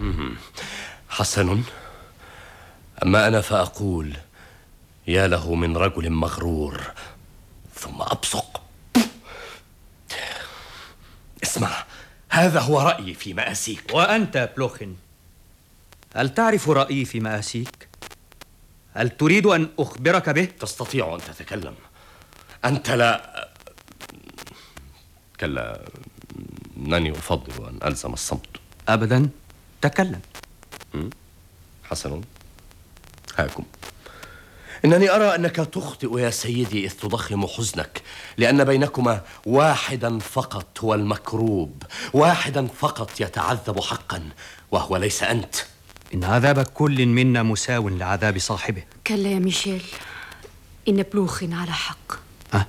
حسن. أما أنا فأقول يا له من رجل مغرور. ثم أبصق. اسمع، هذا هو رأيي في مآسيك. وأنت بلوخن، هل تعرف رأيي في مآسيك؟ هل تريد أن أخبرك به؟ تستطيع أن تتكلم. أنت لا. كلا، إنني أفضل أن ألزم الصمت. أبدا، تكلم. حسن، هاكم. إنني أرى أنك تخطئ يا سيدي إذ تضخم حزنك، لأن بينكما واحدا فقط هو المكروب، واحدا فقط يتعذب حقا، وهو ليس أنت. إن عذاب كل منا مساو لعذاب صاحبه. كلا يا ميشيل، إن بلوخن على حق. أه؟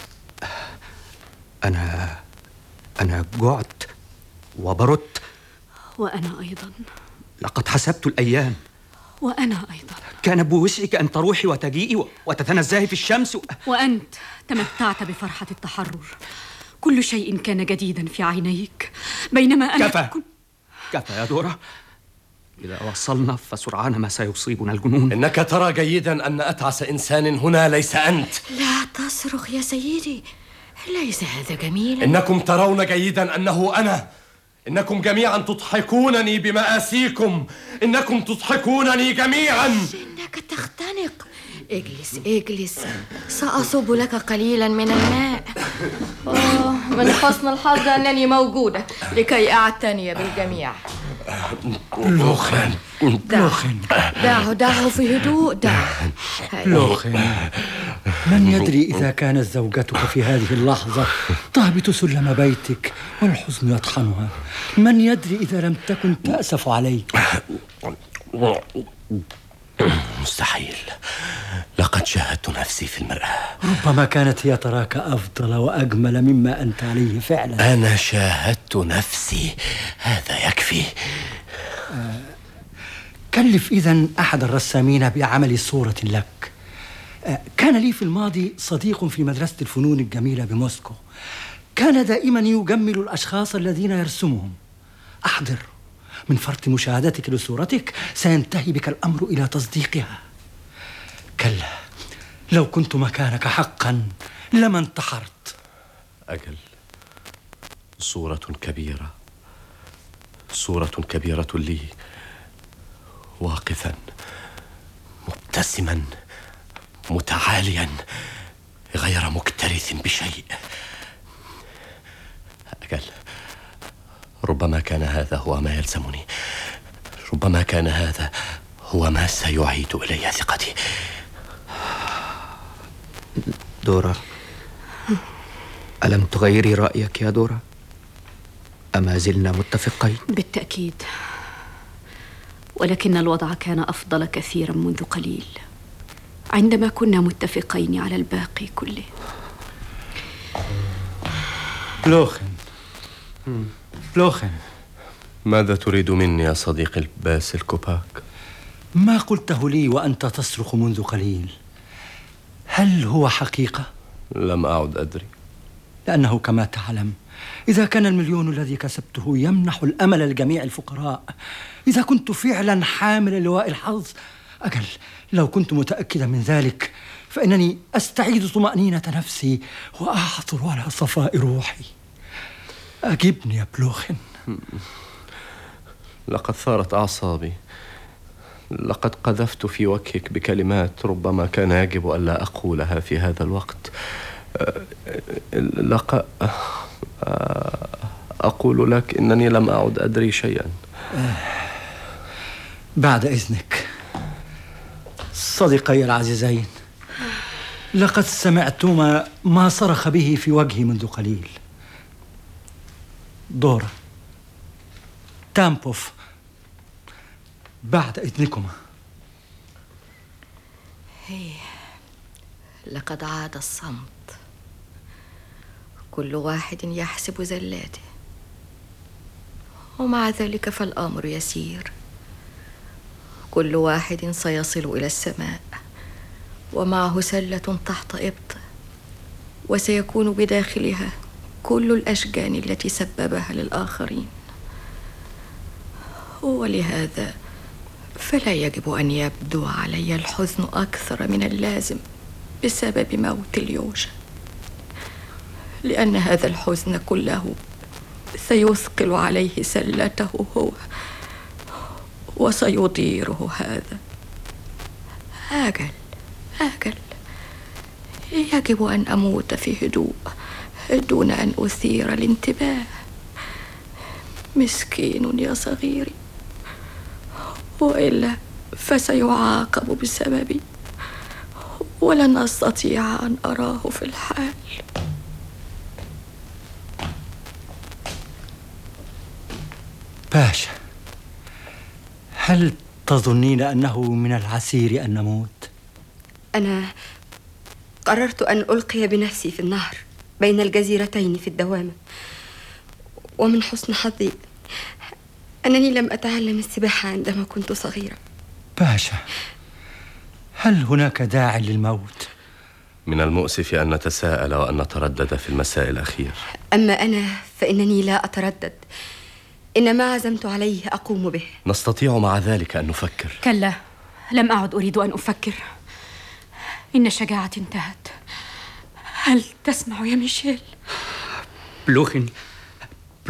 أنا أنا جعت وبردت. وأنا أيضا. لقد حسبت الأيام. وأنا أيضا. كان بوسعك أن تروحي وتجيئي وتتنزهي في الشمس و... وأنت تمتعت بفرحة التحرر. كل شيء كان جديدا في عينيك، بينما أنا كفى كن... كفى يا دورة. إذا وصلنا فسرعان ما سيصيبنا الجنون. إنك ترى جيدا أن أتعس إنسان هنا ليس أنت. لا تصرخ يا سيدي، ليس هذا جميلا. إنكم ترون جيدا أنه أنا. إنكم جميعا تضحكونني بمآسيكم، إنكم تضحكونني جميعا. إنك تختنق. اجلس اجلس، سأصب لك قليلا من الماء. أوه، من حسن الحظ أنني موجودة لكي أعتني بالجميع. لوخن لوخن دعه دعه في هدوء، دعه. لوخن، من يدري إذا كانت زوجتك في هذه اللحظة تهبط سلم بيتك والحزن يطحنها؟ من يدري إذا لم تكن تأسف عليك؟ مستحيل، لقد شاهدت نفسي في المرآة. ربما كانت هي تراك أفضل وأجمل مما أنت عليه فعلا. أنا شاهدت نفسي، هذا يكفي. آه، كلف إذن أحد الرسامين بعمل صورة لك. آه، كان لي في الماضي صديق في مدرسة الفنون الجميلة بموسكو، كان دائما يجمل الأشخاص الذين يرسمهم. أحضر، من فرط مشاهدتك لصورتك سينتهي بك الأمر إلى تصديقها. كلا، لو كنت مكانك حقا لما انتحرت. أجل، صورة كبيرة، صورة كبيرة لي، واقفا مبتسما متعاليا غير مكترث بشيء. أجل، ربما كان هذا هو ما يلزمني، ربما كان هذا هو ما سيعيد إلي ثقتي. دورا، ألم تغيري رأيك يا دورا؟ أما زلنا متفقين؟ بالتأكيد، ولكن الوضع كان أفضل كثيرا منذ قليل عندما كنا متفقين على الباقي كله. لوخن لوخن، ماذا تريد مني يا صديقي باسل كوباك؟ ما قلته لي وأنت تصرخ منذ قليل، هل هو حقيقة؟ لم أعد أدري. لأنه كما تعلم، إذا كان المليون الذي كسبته يمنح الأمل لجميع الفقراء، إذا كنت فعلا حامل لواء الحظ، أجل لو كنت متأكدا من ذلك فإنني أستعيد طمأنينة نفسي وأعثر على صفاء روحي. أجبني يا بلوخن. لقد ثارت أعصابي، لقد قذفت في وجهك بكلمات ربما كان يجب ألا أقولها في هذا الوقت. لقد أقول لك إنني لم أعد أدري شيئا. بعد إذنك صديقي العزيزين، لقد سمعتما ما صرخ به في وجهي منذ قليل. دورا، تامبوف، بعد إذنكما. هي لقد عاد الصمت، كل واحد يحسب زلاته، ومع ذلك فالأمر يسير. كل واحد سيصل إلى السماء ومعه سلة تحت إبط، وسيكون بداخلها كل الأشجان التي سببها للآخرين. ولهذا فلا يجب أن يبدو علي الحزن أكثر من اللازم بسبب موت اليوشا، لأن هذا الحزن كله سيثقل عليه سلته هو وسيضيره هذا. أجل أجل، يجب أن أموت في هدوء دون أن أثير الانتباه. مسكين يا صغيري، وإلا فسيعاقب بسببي، ولن أستطيع أن أراه في الحال. باشا، هل تظنين أنه من العسير أن نموت؟ أنا قررت أن ألقي بنفسي في النهر بين الجزيرتين في الدوامة، ومن حسن حظي أنني لم أتعلم السباحة عندما كنت صغيرة. باشا، هل هناك داع للموت؟ من المؤسف أن نتساءل وأن نتردد في المساء الأخير. أما أنا فإنني لا أتردد، إن ما عزمت عليه أقوم به. نستطيع مع ذلك أن نفكر. كلا، لم أعد أريد أن أفكر، إن شجاعتي انتهت. هل تسمع يا ميشيل؟ بلوخن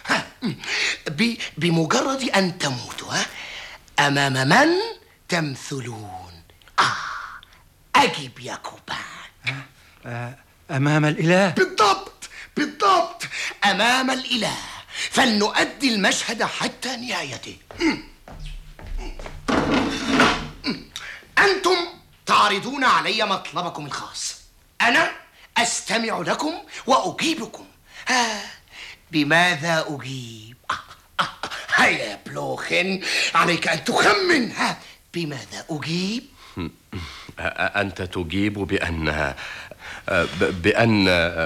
بمجرد أن تموتوا أمام من تمثلون؟ آه أجب يا كوبان. أمام الإله. بالضبط بالضبط، أمام الإله. فلنؤدي المشهد حتى نهايته. أنتم تعرضون علي مطلبكم الخاص، أنا أستمع لكم وأجيبكم. ها بماذا أجيب؟ آه آه هيا يا بلوخن، عليك أن تخمن. ها بماذا أجيب؟ أنت تجيب بأن بأن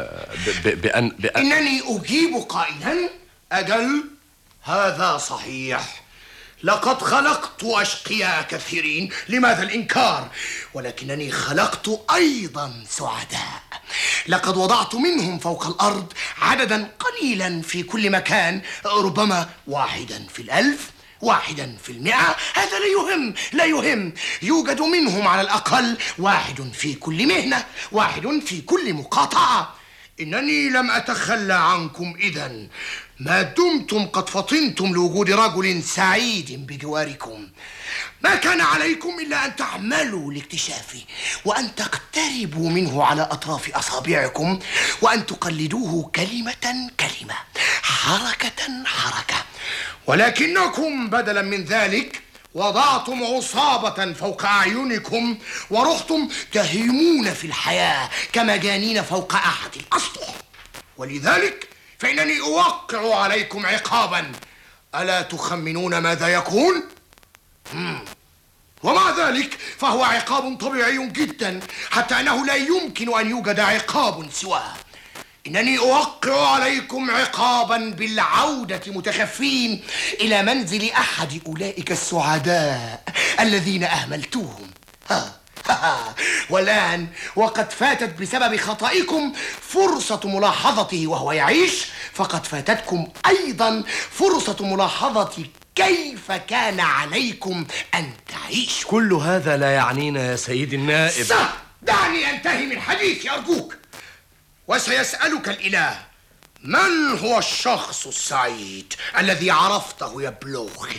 بأن, بأن... إنني أجيب قائلا: أجل، هذا صحيح، لقد خلقت أشقياء كثيرين، لماذا الإنكار؟ ولكنني خلقت أيضا سعداء، لقد وضعت منهم فوق الأرض عددا قليلا في كل مكان، ربما واحدا في الألف، واحدا في المئة، هذا لا يهم لا يهم. يوجد منهم على الأقل واحد في كل مهنة، واحد في كل مقاطعة. إنني لم أتخلى عنكم إذن ما دمتم قد فطنتم لوجود رجل سعيد بجواركم. ما كان عليكم إلا أن تعملوا لاكتشافه، وأن تقتربوا منه على أطراف أصابعكم، وأن تقلدوه كلمة كلمة، حركة حركة. ولكنكم بدلا من ذلك وضعتم عصابة فوق أعينكم، ورحتم تهيمون في الحياة كمجانين فوق أحد الأسطح. ولذلك فإنني أوقع عليكم عقابا. ألا تخمنون ماذا يكون؟ مم. ومع ذلك فهو عقاب طبيعي جدا، حتى أنه لا يمكن أن يوجد عقاب سواه. إنني أوقع عليكم عقابا بالعودة متخفين إلى منزل أحد أولئك السعداء الذين أهملتوهم. ها ها والآن وقد فاتت بسبب خطئكم فرصة ملاحظته وهو يعيش، فقد فاتتكم أيضا فرصة ملاحظة كيف كان عليكم أن تعيشوا. كل هذا لا يعنينا يا سيد النائب. دعني أنتهي من حديثي أرجوك. وسيسألك الإله: من هو الشخص السعيد الذي عرفته يا بلوخن؟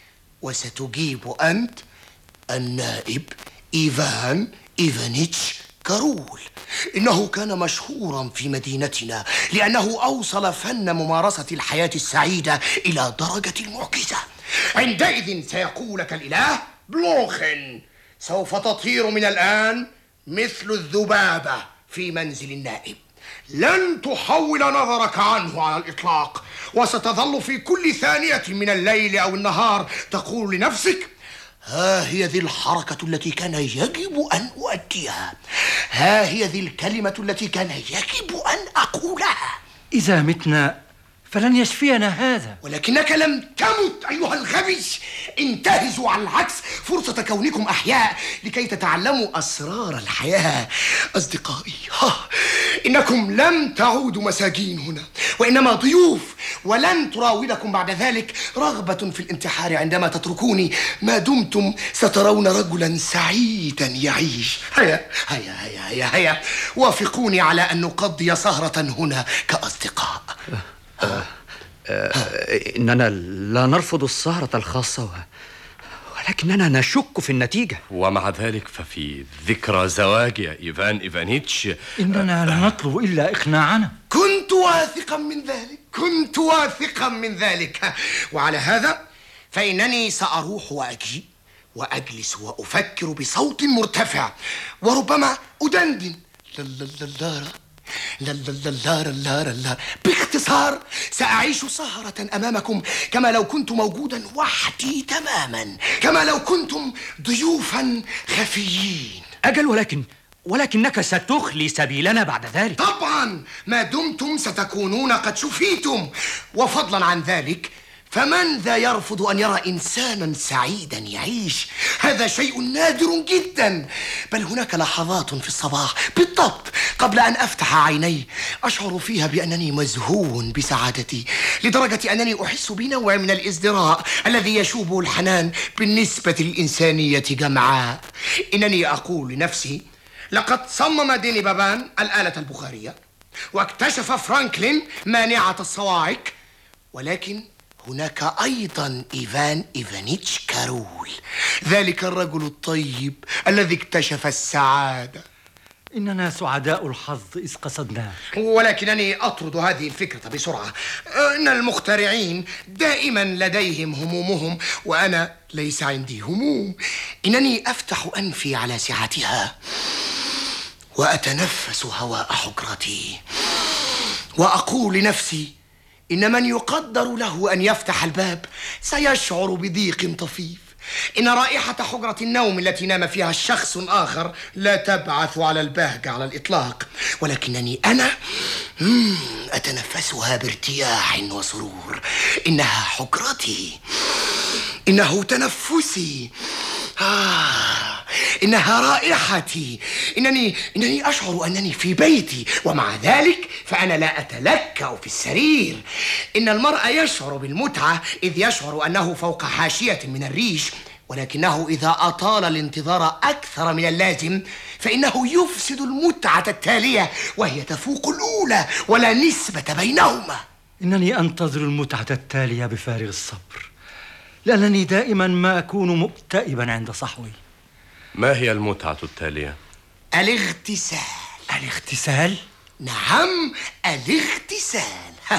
وستجيب أنت: النائب إيفان إيفانيتش كارول. إنه كان مشهورا في مدينتنا لأنه أوصل فن ممارسة الحياة السعيدة إلى درجة المعجزة. عندئذ سيقول لك الإله: بلوخن، سوف تطير من الآن مثل الذبابة في منزل النائب، لن تحول نظرك عنه على الإطلاق، وستظل في كل ثانية من الليل أو النهار تقول لنفسك: ها هي ذي الحركة التي كان يجب أن أؤديها، ها هي ذي الكلمة التي كان يجب أن أقولها. إذا متنا فلن يشفينا هذا. ولكنك لم تمت أيها الغبي. انتهزوا على العكس فرصة كونكم أحياء لكي تتعلموا أسرار الحياة. أصدقائي، ها إنكم لم تعودوا مساجين هنا، وإنما ضيوف، ولن تراودكم بعد ذلك رغبة في الانتحار عندما تتركوني، ما دمتم سترون رجلا سعيدا يعيش. هيا هيا هيا هيا هيا وافقوني على أن نقضي سهرة هنا كأصدقاء. آه آه إننا لا نرفض السهرة الخاصة، ولكننا نشك في النتيجة. ومع ذلك ففي ذكرى زواج يا إيفان إيفانيتش إننا لا نطلب إلا إقناعنا. كنت واثقا من ذلك، كنت واثقا من ذلك. وعلى هذا فإنني سأروح وأجي وأجلس وأفكر بصوت مرتفع، وربما أدندن للللارة للللارة اللارة اللارة. باختصار سأعيش سهرة أمامكم كما لو كنت موجودا وحدي تماما، كما لو كنتم ضيوفا خفيين. أجل، ولكن ولكنك ستخلي سبيلنا بعد ذلك. طبعا، ما دمتم ستكونون قد شفيتم. وفضلا عن ذلك، فمن ذا يرفض أن يرى إنسانا سعيدا يعيش؟ هذا شيء نادر جدا. بل هناك لحظات في الصباح بالضبط قبل أن أفتح عيني أشعر فيها بأنني مزهو بسعادتي، لدرجة أنني أحس بنوع من الازدراء الذي يشوبه الحنان بالنسبة للإنسانية جمعاء. إنني أقول لنفسي: لقد صمم ديني بابان الآلة البخارية، واكتشف فرانكلين مانعة الصواعق، ولكن هناك أيضا إيفان إيفانيتش كارول، ذلك الرجل الطيب الذي اكتشف السعادة. إننا سعداء الحظ إذ قصدناه، ولكنني أطرد هذه الفكرة بسرعة. إن المخترعين دائما لديهم همومهم، وأنا ليس عندي هموم. إنني أفتح أنفي على سعتها وأتنفس هواء حجرتي وأقول لنفسي إن من يقدر له أن يفتح الباب سيشعر بضيق طفيف. إن رائحة حجرة النوم التي نام فيها الشخص آخر لا تبعث على البهجة على الإطلاق، ولكنني أنا أتنفسها بارتياح وسرور. إنها حجرتي، إنه تنفسي، آه إنها رائحتي. إنني إنني أشعر أنني في بيتي، ومع ذلك فأنا لا أتلكأ في السرير. إن المرء يشعر بالمتعة إذ يشعر أنه فوق حاشية من الريش، ولكنه إذا أطال الانتظار أكثر من اللازم فإنه يفسد المتعة التالية، وهي تفوق الأولى ولا نسبة بينهما. إنني أنتظر المتعة التالية بفارغ الصبر، لأنني دائما ما أكون مكتئبا عند صحوي. ما هي المتعة التالية؟ الاغتسال. الاغتسال؟ نعم، الاغتسال.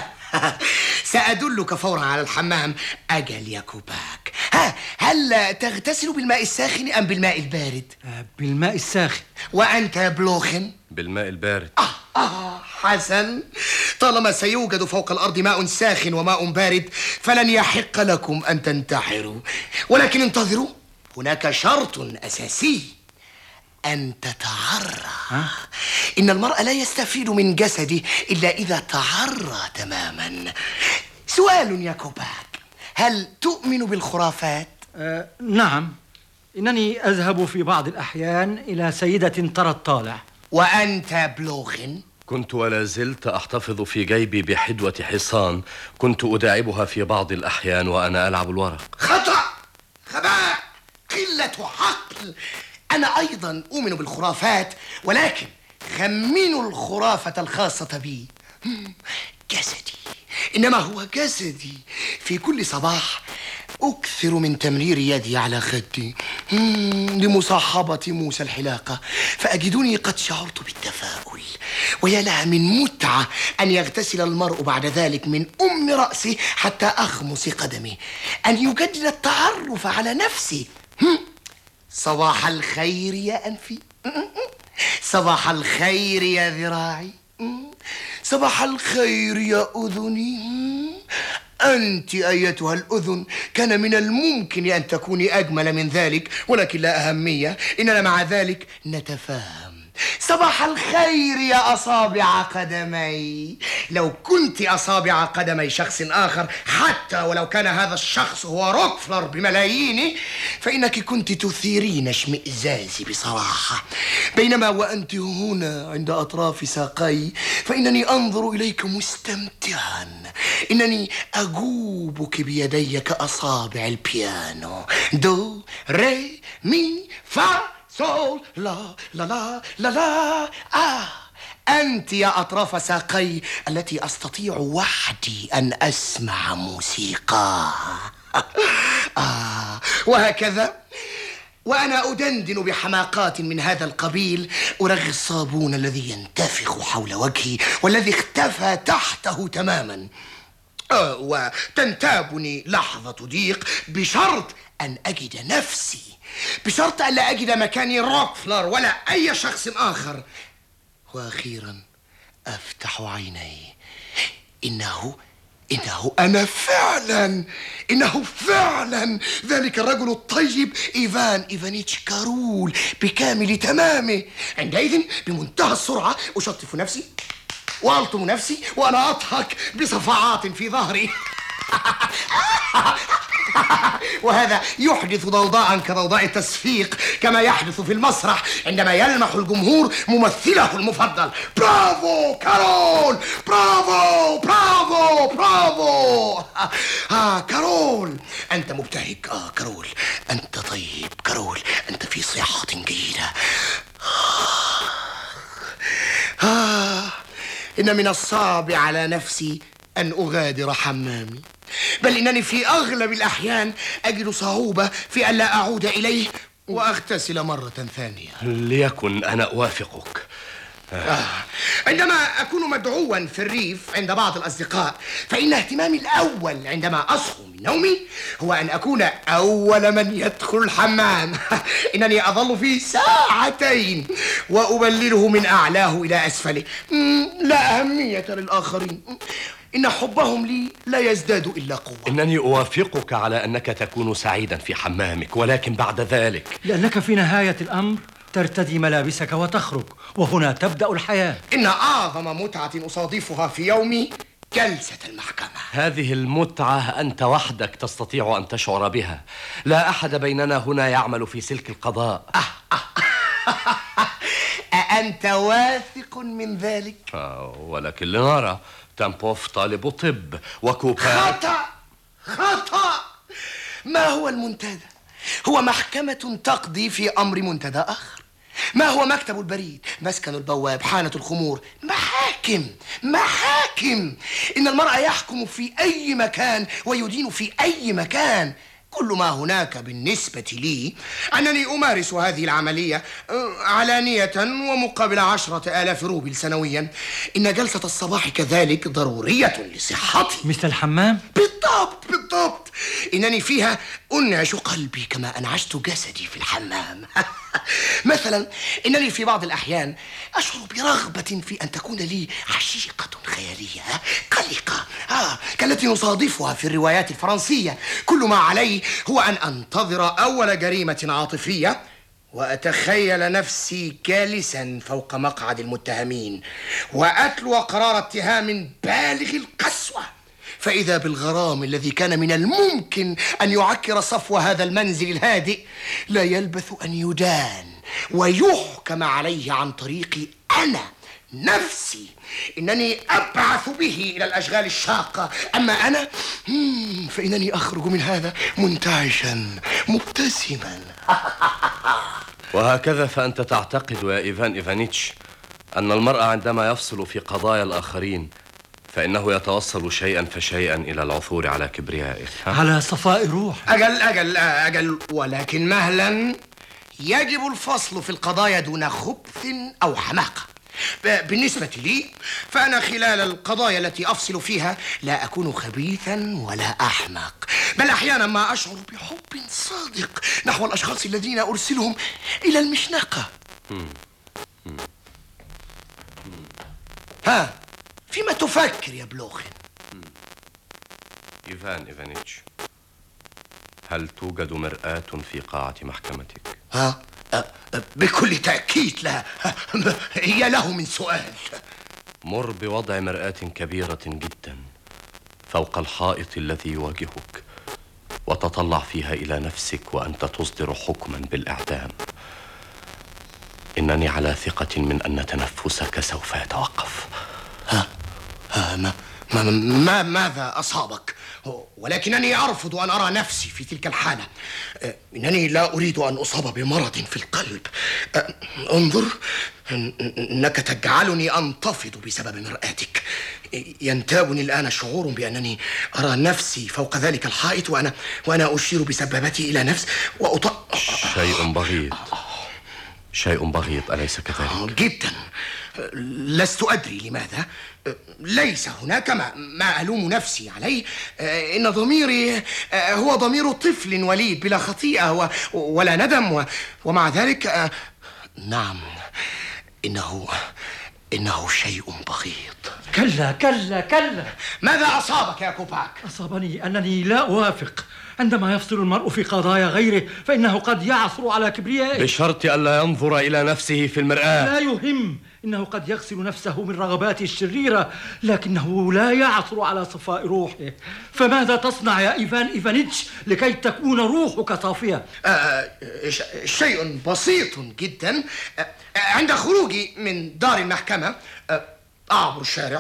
سأدلك فورا على الحمام. أجل يا كوباك. ها، هل تغتسل بالماء الساخن أم بالماء البارد؟ آه بالماء الساخن. وأنت يا بلوخن؟ بالماء البارد. آه آه حسن، طالما سيوجد فوق الأرض ماء ساخن وماء بارد فلن يحق لكم أن تنتحروا. ولكن انتظروا، هناك شرط أساسي: أن تتعرى. ها؟ إن المرء لا يستفيد من جسده إلا إذا تعرى تماما. سؤال يا كوباك، هل تؤمن بالخرافات؟ آه نعم، إنني أذهب في بعض الأحيان إلى سيدة ترى الطالع. وأنت بلوغن؟ كنت ولا زلت أحتفظ في جيبي بحدوة حصان كنت أداعبها في بعض الأحيان وأنا ألعب الورق. خطأ، غباء، قلة عقل. أنا أيضا أؤمن بالخرافات، ولكن خمنوا الخرافة الخاصة بي. جسدي، إنما هو جسدي. في كل صباح أكثر من تمرير يدي على خدي لمصاحبة موسى الحلاقة، فأجدني قد شعرت بالتفاؤل. ويا لها من متعة أن يغتسل المرء بعد ذلك من أم رأسه حتى أخمص قدمه، أن يجدد التعرف على نفسه. صباح الخير يا أنفي، صباح الخير يا ذراعي، صباح الخير يا أذني. أنت أيتها الأذن كان من الممكن أن تكوني أجمل من ذلك، ولكن لا أهمية، إننا مع ذلك نتفاهم. صباح الخير يا أصابع قدمي. لو كنت أصابع قدمي شخص آخر، حتى ولو كان هذا الشخص هو روكفلر بملايينه، فإنك كنت تثيرين اشمئزازي بصراحة. بينما وأنت هنا عند أطراف ساقي فإنني أنظر إليك مستمتعا. إنني أجوبك بيدي كأصابع البيانو. دو ري مي فا سول لا لا لا لا لا. آه أنت يا أطراف ساقي التي أستطيع وحدي أن أسمع موسيقى. آه وهكذا وأنا أدندن بحماقات من هذا القبيل أرغي الصابون الذي ينتفخ حول وجهي والذي اختفى تحته تماما. آه وتنتابني لحظة ضيق بشرط أن أجد نفسي، بشرط أن لا أجد مكاني روكفلر ولا أي شخص آخر. وأخيرا أفتح عيني. إنه إنه أنا فعلا، إنه فعلا ذلك الرجل الطيب إيفان إيفانيتش كارول بكامل تمامه. عندئذ بمنتهى السرعة أشطف نفسي وألطم نفسي وأنا أضحك بصفعات في ظهري. وهذا يحدث ضوضاء كضوضاء التصفيق، كما يحدث في المسرح عندما يلمح الجمهور ممثله المفضل. برافو كارول، برافو برافو برافو. آه كارول أنت مبتهج. آه كارول أنت طيب. كارول أنت في صحة جيدة. آه إن من الصعب على نفسي أن أغادر حمامي، بل إنني في أغلب الأحيان أجد صعوبة في ألا أعود إليه وأغتسل مرة ثانية. ليكن أنا أوافقك. آه. عندما أكون مدعوا في الريف عند بعض الأصدقاء، فإن اهتمامي الأول عندما أصحو من نومي هو أن أكون أول من يدخل الحمام. إنني أظل فيه ساعتين وأبلله من أعلاه إلى أسفله، لا أهمية للآخرين، إن حبهم لي لا يزداد إلا قوة. إنني أوافقك على أنك تكون سعيدا في حمامك، ولكن بعد ذلك لأنك في نهاية الأمر ترتدي ملابسك وتخرج، وهنا تبدأ الحياة. إن أعظم متعة أصادفها في يومي جلسة المحكمة. هذه المتعة أنت وحدك تستطيع أن تشعر بها، لا أحد بيننا هنا يعمل في سلك القضاء. أه أه. أأنت واثق من ذلك؟ آه، ولكن لنرى. تامبوف طالب طب وكوبا. خطأ خطأ. ما هو المنتدى؟ هو محكمة تقضي في أمر منتدى آخر. ما هو مكتب البريد، مسكن البواب، حانة الخمور، محاكم محاكم. إن المرء يحكم في أي مكان ويدين في أي مكان. كل ما هناك بالنسبة لي أنني أمارس هذه العملية علانية ومقابل عشرة آلاف روبل سنويا. إن جلسة الصباح كذلك ضرورية لصحتي. مثل الحمام؟ بالضبط بالضبط. إنني فيها أنعش قلبي كما أنعشت جسدي في الحمام. مثلا إنني في بعض الأحيان أشعر برغبة في أن تكون لي عشيقة خيالية قلقة، آه كالتي نصادفها في الروايات الفرنسية. كل ما علي هو أن أنتظر أول جريمة عاطفية وأتخيل نفسي جالسا فوق مقعد المتهمين وأتلو قرار اتهام بالغ القسوة، فإذا بالغرام الذي كان من الممكن أن يعكر صفو هذا المنزل الهادئ لا يلبث أن يدان ويحكم عليه عن طريقي أنا نفسي. إنني أبعث به إلى الأشغال الشاقة، أما أنا فإنني أخرج من هذا منتعشا مبتسما. وهكذا فأنت تعتقد يا إيفان إيفانيتش أن المرء عندما يفصل في قضايا الآخرين فإنه يتوصل شيئا فشيئا إلى العثور على كبريائه، على صفاء روح. أجل أجل أجل ولكن مهلا، يجب الفصل في القضايا دون خبث أو حماقة. بالنسبة لي فأنا خلال القضايا التي أفصل فيها لا أكون خبيثا ولا أحمق، بل أحيانا ما أشعر بحب صادق نحو الأشخاص الذين أرسلهم إلى المشنقة. ها، فيما تفكر يا بلوخن؟ إيفان إيفانيتش، هل توجد مرآة في قاعة محكمتك؟ ها؟ بكل تأكيد لا. هي له من سؤال. مر بوضع مرآة كبيرة جدا فوق الحائط الذي يواجهك وتطلع فيها إلى نفسك وأنت تصدر حكما بالإعدام. إنني على ثقة من أن تنفسك سوف يتوقف. ها؟ ها ما, ما, ما ماذا أصابك؟ ولكنني أرفض أن أرى نفسي في تلك الحالة. إنني لا أريد أن أصاب بمرض في القلب. انظر، إنك تجعلني أنتفض بسبب مرآتك. ينتابني الآن شعور بأنني أرى نفسي فوق ذلك الحائط وأنا وأنا أشير بسبابتي إلى نفس وأط... شيء بغيض، شيء بغيض، أليس كذلك؟ جدا. لست أدري لماذا. ليس هناك ما, ما ألوم نفسي عليه. إن ضميري هو ضمير طفل وليد بلا خطيئة ولا ندم، ومع ذلك نعم، إنه إنه شيء بغيض. كلا كلا كلا. ماذا أصابك يا كوباك؟ أصابني أنني لا أوافق. عندما يفصل المرء في قضايا غيره فإنه قد يعثر على كبريائه، بشرط ألا ينظر إلى نفسه في المرآة. لا يهم، إنه قد يغسل نفسه من رغباته الشريرة، لكنه لا يعثر على صفاء روحه. فماذا تصنع يا إيفان إيفانيتش لكي تكون روحك صافية؟ آه شيء بسيط جدا. آه عند خروجي من دار المحكمة آه أعبر الشارع،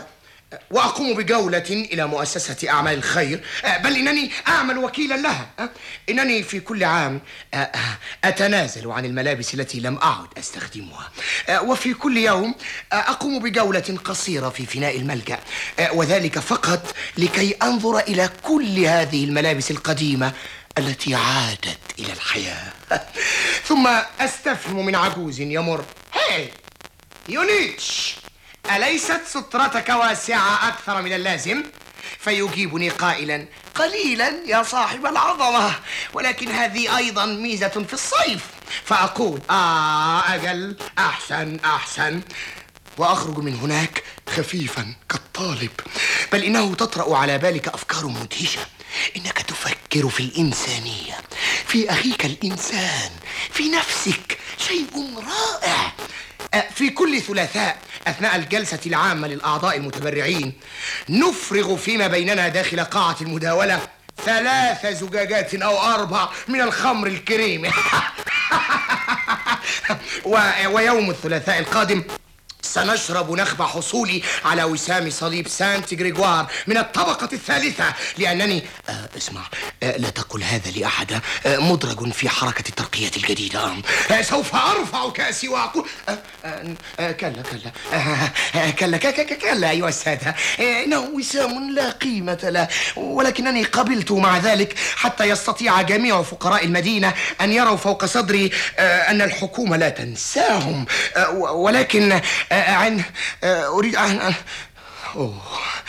وأقوم بجولة إلى مؤسسة أعمال الخير، بل إنني أعمل وكيلا لها. إنني في كل عام أتنازل عن الملابس التي لم أعد أستخدمها، وفي كل يوم أقوم بجولة قصيرة في فناء الملجأ، وذلك فقط لكي أنظر إلى كل هذه الملابس القديمة التي عادت إلى الحياة. ثم أستفهم من عجوز يمر: هاي يونيتش، أليست سترتك واسعة أكثر من اللازم؟ فيجيبني قائلا: قليلا يا صاحب العظمة، ولكن هذه أيضا ميزة في الصيف. فأقول: آه أجل، أحسن أحسن، وأخرج من هناك خفيفا كالطالب. بل إنه تطرأ على بالك أفكار مدهشة. إنك تفكر في الإنسانية، في أخيك الإنسان، في نفسك. شيء رائع. في كل ثلاثاء أثناء الجلسة العامة للأعضاء المتبرعين نفرغ فيما بيننا داخل قاعة المداولة ثلاث زجاجات أو أربع من الخمر الكريم. ويوم الثلاثاء القادم سنشرب نخب حصولي على وسام صليب سانت غريغوار من الطبقة الثالثة، لأنني آه اسمع، آه لا تقل هذا لأحد، آه مدرج في حركة الترقية الجديدة. آه سوف أرفع كأسي وأقول آه آه آه كلا كلا آه آه كلا كلا كلا أيها السادة، آه إنه وسام لا قيمة له، ولكنني قبلت مع ذلك حتى يستطيع جميع فقراء المدينة أن يروا فوق صدري آه أن الحكومة لا تنساهم. آه ولكن آه عن أريد أن أوه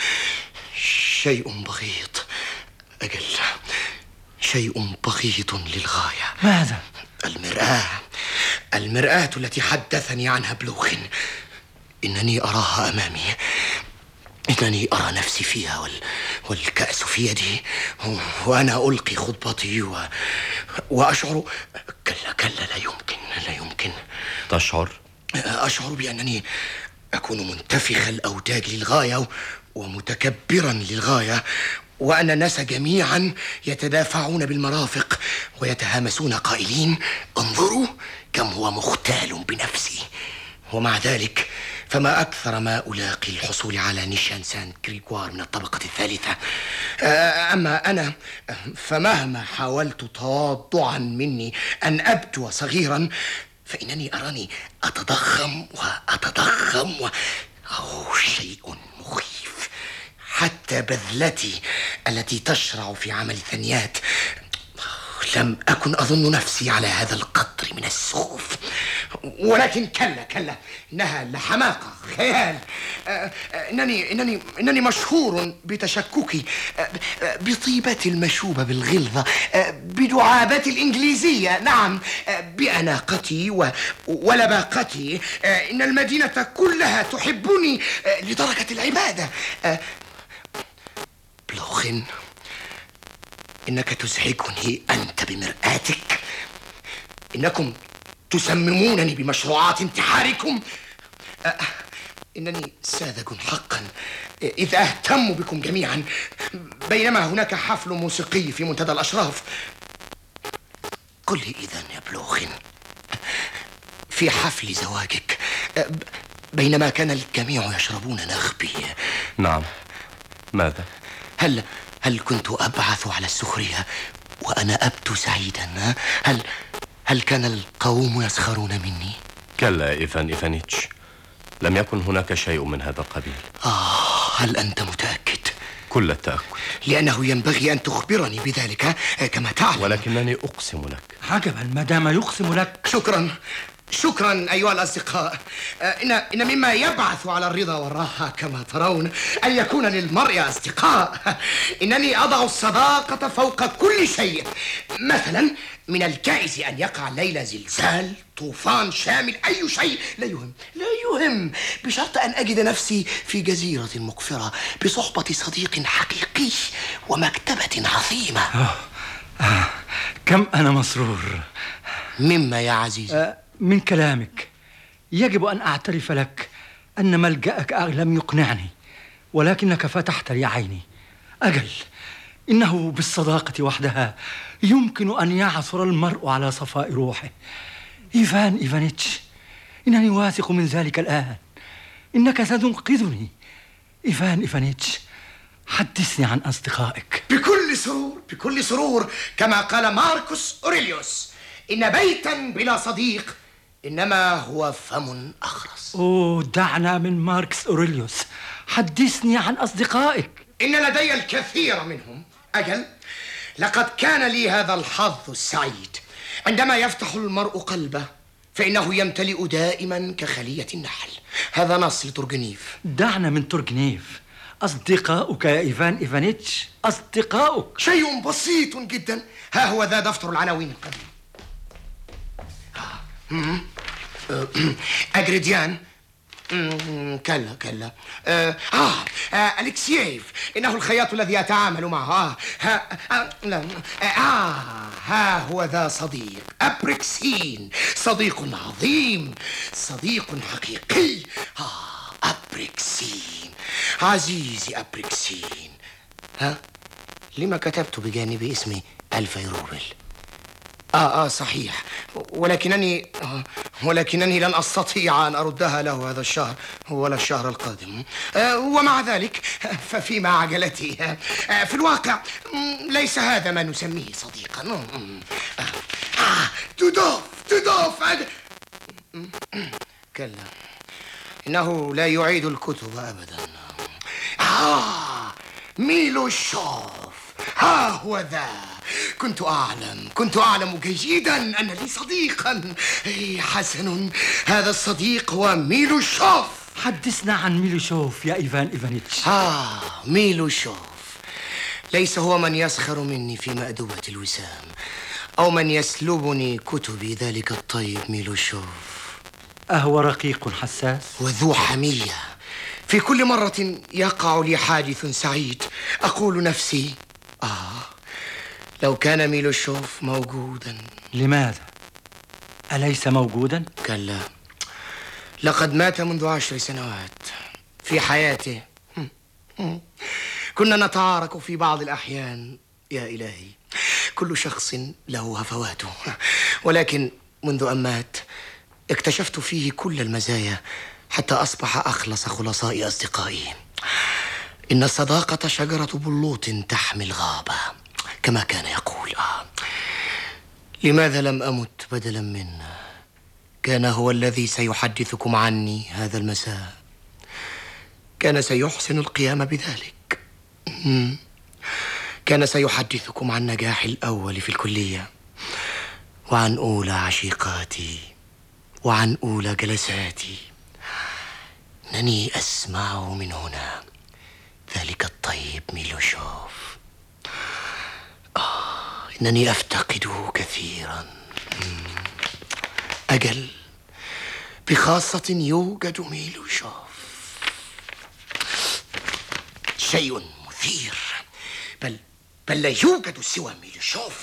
شيء بغيض، أجل شيء بغيض للغاية. ماذا؟ المرآة المرآة التي حدثني عنها بلوخن. إنني أراها أمامي، إنني أرى نفسي فيها وال... والكأس في يدي، وأنا ألقي خطبتي و... وأشعر كلا كلا لا يمكن لا يمكن. تشعر؟ أشعر بأنني أكون منتفخ الأوداج للغاية ومتكبرا للغاية، وأن الناس جميعا يتدافعون بالمرافق ويتهامسون قائلين: انظروا كم هو مختال بنفسه. ومع ذلك فما أكثر ما ألاقي الحصول على نيشان سان غريغوار من الطبقة الثالثة. أما أنا فمهما حاولت تواضعا مني أن أبدو صغيرا، فإنني أراني أتضخم وأتضخم و... أوه شيء مخيف. حتى بذلتي التي تشرع في عمل الثنيات لم أكن أظن نفسي على هذا القدر من السخف. ولكن كلا كلا، إنها لحماقة خيال. إنني إنني إنني مشهور بتشككي، بطيبتي المشوبة بالغلظة، بدعابتي الإنجليزية، نعم، بأناقتي و... ولباقتي. إن المدينة كلها تحبني لدرجة العبادة. بلوخن، إنك تزعجني أنت بمرآتك. إنكم تسممونني بمشروعات انتحاركم. أه إنني ساذج حقا إذ أهتم بكم جميعا، بينما هناك حفل موسيقي في منتدى الأشراف. قل لي إذن يا بلوخن، في حفل زواجك بينما كان الجميع يشربون نخبي، نعم، ماذا؟ هل هل كنت أبعث على السخرية وأنا أبدو سعيدا؟ هل هل كان القوم يسخرون مني؟ كلا إيفان إيفانيتش، لم يكن هناك شيء من هذا القبيل. آه، هل أنت متأكد؟ كل التأكد، لأنه ينبغي أن تخبرني بذلك كما تعلم. ولكنني أقسم لك. عجبا ما دام يقسم لك. شكرا شكرا أيها الأصدقاء. إن إن مما يبعث على الرضا والراحة كما ترون أن يكون للمرء أصدقاء. إنني أضع الصداقة فوق كل شيء. مثلا من الجائز أن يقع الليلة زلزال، طوفان شامل، أي شيء لا يهم لا يهم بشرط أن أجد نفسي في جزيرة مقفرة بصحبة صديق حقيقي ومكتبة عظيمة. آه. آه. كم أنا مسرور. مما يا عزيزي؟ آه. من كلامك يجب أن أعترف لك أن ملجأك لم يقنعني، ولكنك فتحت لي عيني. أجل، إنه بالصداقة وحدها يمكن أن يعثر المرء على صفاء روحه. إيفان إيفانيتش، إنني واثق من ذلك الآن. إنك ستنقذني. إيفان إيفانيتش، حدثني عن أصدقائك. بكل سرور، بكل سرور. كما قال ماركوس أوريليوس: إن بيتا بلا صديق إنما هو فم أخرس. أوه، دعنا من ماركس أوريليوس، حدثني عن أصدقائك. إن لدي الكثير منهم. أجل، لقد كان لي هذا الحظ السعيد. عندما يفتح المرء قلبه فإنه يمتلئ دائما كخلية النحل. هذا نص لتورجنيف. دعنا من تورجنيف. أصدقاؤك يا إيفان إيفانيتش، أصدقاؤك. شيء بسيط جدا. ها هو ذا دفتر العناوين القديم. أجريديان. كلا كلا. آه, آه, آه أليكسييف، إنه الخياط الذي يتعامل معه. آه, ها آه, لا آه, آه ها هو ذا صديق أبريكسين، صديق عظيم، صديق حقيقي. آه أبريكسين، عزيزي أبريكسين. ها لما كتبت بجانب اسمي الفيروبل؟ آه آه صحيح، ولكنني آه ولكنني لن أستطيع أن أردها له هذا الشهر ولا الشهر القادم. آه ومع ذلك ففيما عجلتي آه آه في الواقع ليس هذا ما نسميه صديقا. آه آه تودوف تودوف كلا، إنه لا يعيد الكتب أبدا. آه ميلوشوف، ها هو ذا. كنت أعلم كنت أعلم جيدا أن لي صديقا. إيه حسن، هذا الصديق هو ميلوشوف. حدثنا عن ميلوشوف يا إيفان إيفانيتش. آه ميلوشوف ليس هو من يسخر مني في مأدبة الوسام أو من يسلبني كتبي. ذلك الطيب ميلوشوف أهو رقيق حساس وذو حمية. في كل مرة يقع لي حادث سعيد أقول نفسي: آه لو كان ميلوشوف موجودا. لماذا؟ أليس موجودا؟ كلا، لقد مات منذ عشر سنوات. في حياته كنا نتعارك في بعض الأحيان. يا إلهي، كل شخص له هفواته، ولكن منذ أن مات اكتشفت فيه كل المزايا حتى أصبح أخلص خلصاء أصدقائي. إن الصداقة شجرة بلوط تحمي الغابة كما كان يقول. آه. لماذا لم أمت بدلا منه؟ كان هو الذي سيحدثكم عني هذا المساء. كان سيحسن القيام بذلك. كان سيحدثكم عن نجاحي الأول في الكلية، وعن أولى عشيقاتي، وعن أولى جلساتي. إنني أسمعه من هنا، ذلك الطيب ميلوشوف. آه إنني أفتقده كثيرا. أجل، بخاصة يوجد ميلوشوف. شيء مثير، بل بل لا يوجد سوى ميلوشوف.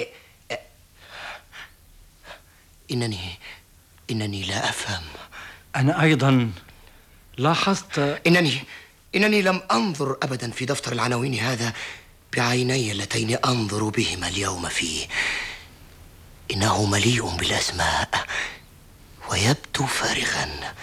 إنني إنني لا أفهم. أنا أيضا لاحظت إنني إنني لم أنظر أبدا في دفتر العناوين هذا بعيني اللتين أنظر بهما اليوم فيه. إنه مليء بالأسماء ويبدو فارغا.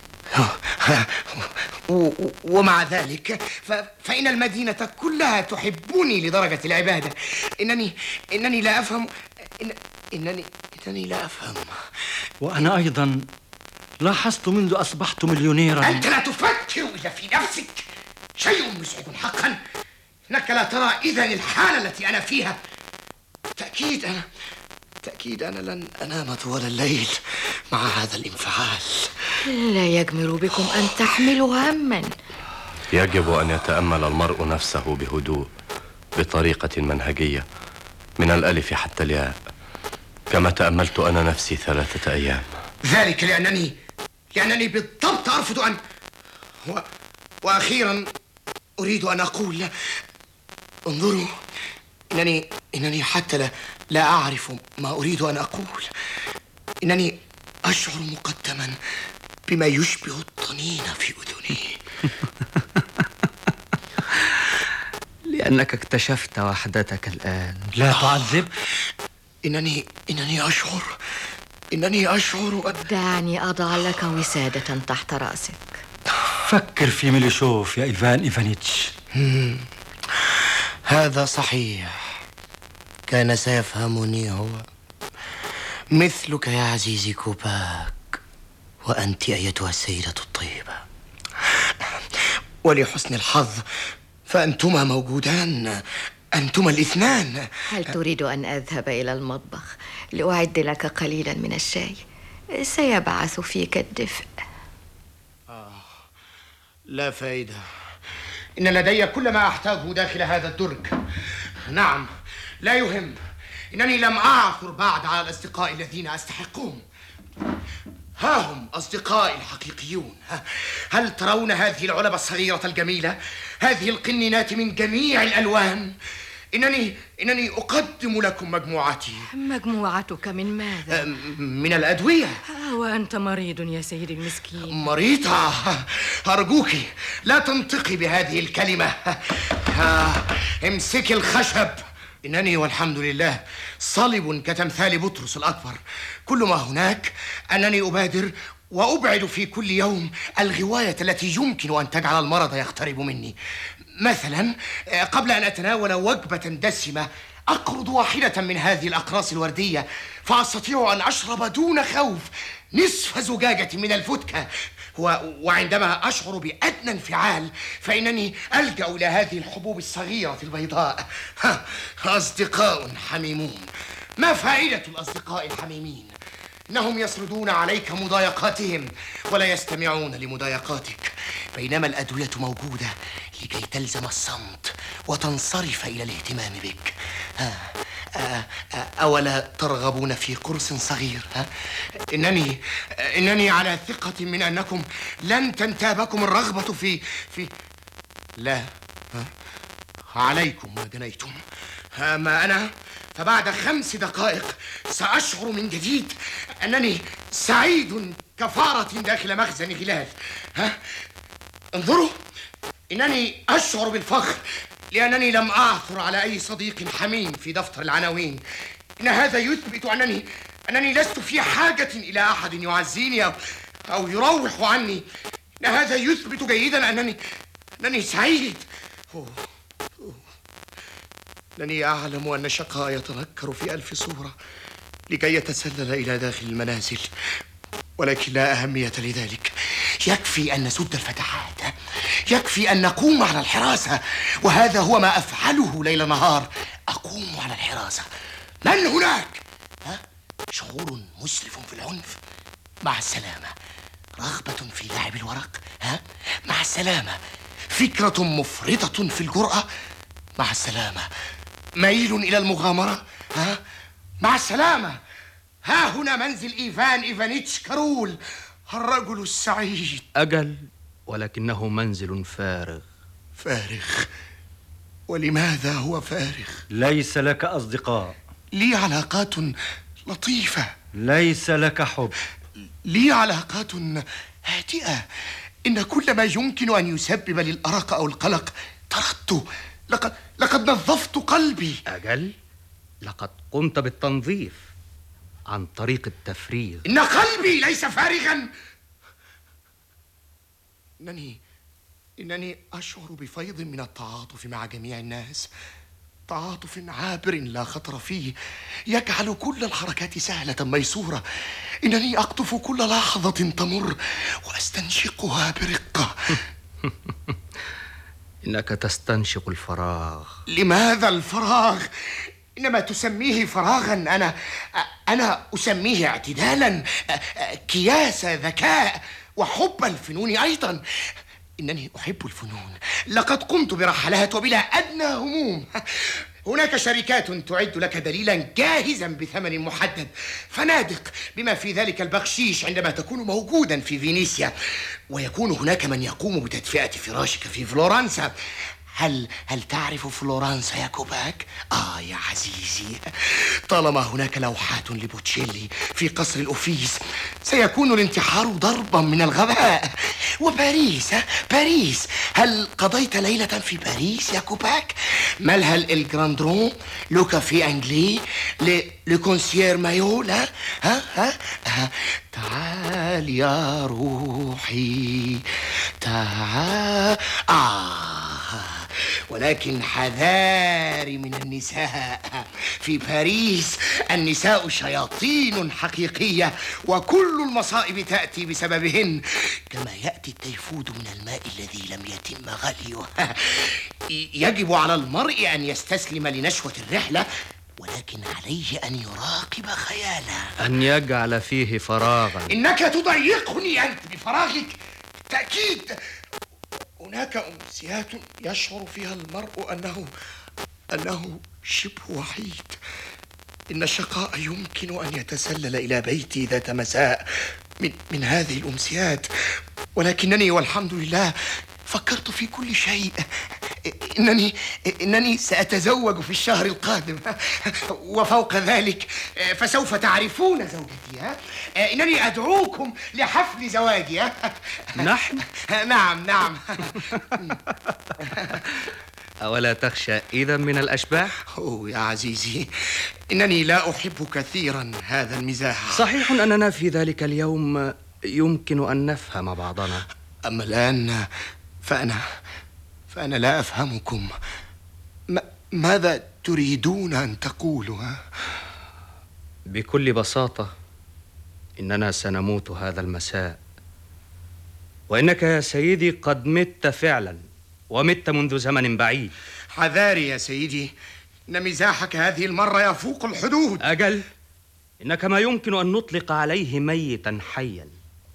ومع ذلك فإن المدينة كلها تحبني لدرجة العبادة. إنني إنني لا أفهم. إن إنني إنني لا أفهم. وأنا أيضا لاحظت منذ أصبحت مليونيرا. أنت لا تفكر إلا في نفسك. شيء مسعد حقا. إنك لا ترى إذن الحالة التي أنا فيها. تأكيد أنا تأكيد أنا لن أنام طوال الليل مع هذا الانفعال. لا يجمر بكم أن تحملوا هما. يجب أن يتأمل المرء نفسه بهدوء، بطريقة منهجية، من الألف حتى الياء، كما تأملت أنا نفسي ثلاثة أيام. ذلك لأنني لأنني بالضبط أرفض أن و... وأخيرا أريد أن أقول: انظروا، إنني إنني حتى لا, لا أعرف ما أريد أن أقول. إنني أشعر مقدما بما يشبه الطنين في أذني. لأنك اكتشفت وحدتك الآن. لا تعذب. إنني إنني أشعر إنني أشعر أن... دعني أضع لك وسادة تحت رأسك. فكر في ميليشوف يا إيفان إيفانيتش. هذا صحيح، كان سيفهمني هو مثلك يا عزيزي كوباك، وأنت أيتها السيدة الطيبة. ولحسن الحظ فأنتما موجودان، أنتما الاثنان. هل تريد أن أذهب إلى المطبخ لأعد لك قليلا من الشاي؟ سيبعث فيك الدفء. آه، لا فائدة، إن لدي كل ما أحتاجه داخل هذا الدرج. نعم، لا يهم، إنني لم أعثر بعد على الأصدقاء الذين أستحقهم. ها هم أصدقائي الحقيقيون. هل ترون هذه العلبة الصغيرة الجميلة؟ هذه القنينات من جميع الألوان. إنني إنني أقدم لكم مجموعتي. مجموعتك من ماذا؟ من الأدوية. وأنت مريض يا سيدي المسكين. مريضة؟ أرجوك لا تنطقي بهذه الكلمة. امسكي الخشب. إنني والحمد لله صلب كتمثال بطرس الأكبر. كل ما هناك أنني أبادر وأبعد في كل يوم الغواية التي يمكن أن تجعل المرض يقترب مني. مثلا قبل أن أتناول وجبة دسمة أقرض واحدة من هذه الأقراص الوردية، فأستطيع أن أشرب دون خوف نصف زجاجة من الفودكا. وعندما أشعر بأدنى انفعال فإنني ألجأ إلى هذه الحبوب الصغيرة البيضاء. أصدقاء حميمون. ما فائدة الأصدقاء الحميمين؟ إنهم يسردون عليك مضايقاتهم ولا يستمعون لمضايقاتك، بينما الأدوية موجودة لكي تلزم الصمت وتنصرف إلى الاهتمام بك. ها أولا ترغبون في قرص صغير؟ ها؟ إنني إنني على ثقة من أنكم لن تنتابكم الرغبة في في لا. ها؟ عليكم ما جنيتم. أما أنا فبعد خمس دقائق سأشعر من جديد أنني سعيد كفارة داخل مخزن غلال. ها؟ انظروا، إنني أشعر بالفخر لأنني لم أعثر على أي صديق حميم في دفتر العناوين. إن هذا يثبت أنني أنني لست في حاجة إلى أحد يعزيني أو أو يروح عني. إن هذا يثبت جيدا أنني أنني سعيد. أوه. أوه. أنني أعلم أن شقاء يتنكر في ألف صورة لكي يتسلل إلى داخل المنازل، ولكن لا أهمية لذلك. يكفي أن نسد الفتحات، يكفي أن نقوم على الحراسة، وهذا هو ما أفعله ليل نهار. أقوم على الحراسة. من هناك؟ ها؟ شعور مسرف في العنف. مع السلامة. رغبة في لعب الورق. ها؟ مع السلامة. فكرة مفرطة في الجرأة. مع السلامة. ميل إلى المغامرة. ها؟ مع السلامة. ها هنا منزل إيفان إيفانيتش كارول، الرجل السعيد. أجل، ولكنه منزل فارغ. فارغ؟ ولماذا هو فارغ؟ ليس لك أصدقاء. لي علاقات لطيفة. ليس لك حب. لي علاقات هادئة. إن كل ما يمكن أن يسبب للأرق أو القلق طردته. لقد لقد نظفت قلبي. أجل، لقد قمت بالتنظيف عن طريق التفريغ. إن قلبي ليس فارغا. إنني إنني أشعر بفيض من التعاطف مع جميع الناس، تعاطف عابر لا خطر فيه، يجعل كل الحركات سهلة ميسورة. إنني أقطف كل لحظة تمر وأستنشقها برقة. إنك تستنشق الفراغ. لماذا الفراغ؟ إنما تسميه فراغا، أنا أنا أسميه اعتدالا، كياس ذكاء، وحب الفنون أيضا. إنني أحب الفنون. لقد قمت برحلات وبلا أدنى هموم. هناك شركات تعد لك دليلا جاهزا بثمن محدد، فنادق بما في ذلك البخشيش عندما تكون موجودا في فينيسيا، ويكون هناك من يقوم بتدفئة فراشك في فلورنسا. هل هل تعرف فلورنسا يا كوباك؟ آه يا عزيزي، طالما هناك لوحات لبوتشيلي في قصر الأوفيس سيكون الانتحار ضربا من الغباء. وباريس، باريس، هل قضيت ليلة في باريس يا كوباك؟ مالها الجراندرون، لو كافي انجلي، لو كونسيير مايو؟ لا؟ ها ها ها تعال يا روحي، تعا آه ولكن حذاري من النساء. في باريس النساء شياطين حقيقية، وكل المصائب تأتي بسببهن، كما يأتي التيفود من الماء الذي لم يتم غليه. يجب على المرء أن يستسلم لنشوة الرحلة، ولكن عليه أن يراقب خياله، أن يجعل فيه فراغا. إنك تضيقني أنت بفراغك. تأكيد هناك أمسيات يشعر فيها المرء أنه أنه شبه وحيد. إن الشقاء يمكن أن يتسلل إلى بيتي ذات مساء من, من هذه الأمسيات، ولكنني والحمد لله فكرت في كل شيء. إنني إنني سأتزوج في الشهر القادم، وفوق ذلك فسوف تعرفون زوجتي. إنني أدعوكم لحفل زواجي. نحن؟ نعم نعم. أولا تخشى إذا من الأشباح؟ أوه يا عزيزي، إنني لا أحب كثيرا هذا المزاح. صحيح أننا في ذلك اليوم يمكن أن نفهم بعضنا، أما الآن فأنا فأنا لا أفهمكم. ما ماذا تريدون أن تقولوا؟ بكل بساطة إننا سنموت هذا المساء، وإنك يا سيدي قد مت فعلا، ومت منذ زمن بعيد. حذاري يا سيدي، إن مزاحك هذه المرة يفوق الحدود. أجل، إنك ما يمكن أن نطلق عليه ميتا حيا.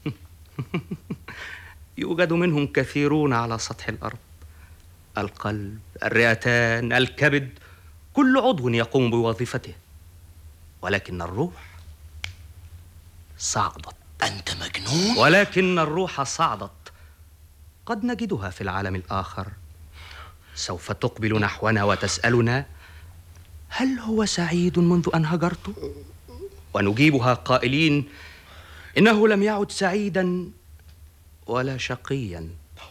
يوجد منهم كثيرون على سطح الأرض، القلب، الرئتان، الكبد، كل عضو يقوم بوظيفته، ولكن الروح صعدت. أنت مجنون؟ ولكن الروح صعدت، قد نجدها في العالم الآخر. سوف تقبل نحونا وتسألنا: هل هو سعيد منذ أن هجرته؟ ونجيبها قائلين: إنه لم يعد سعيدا ولا شقيا،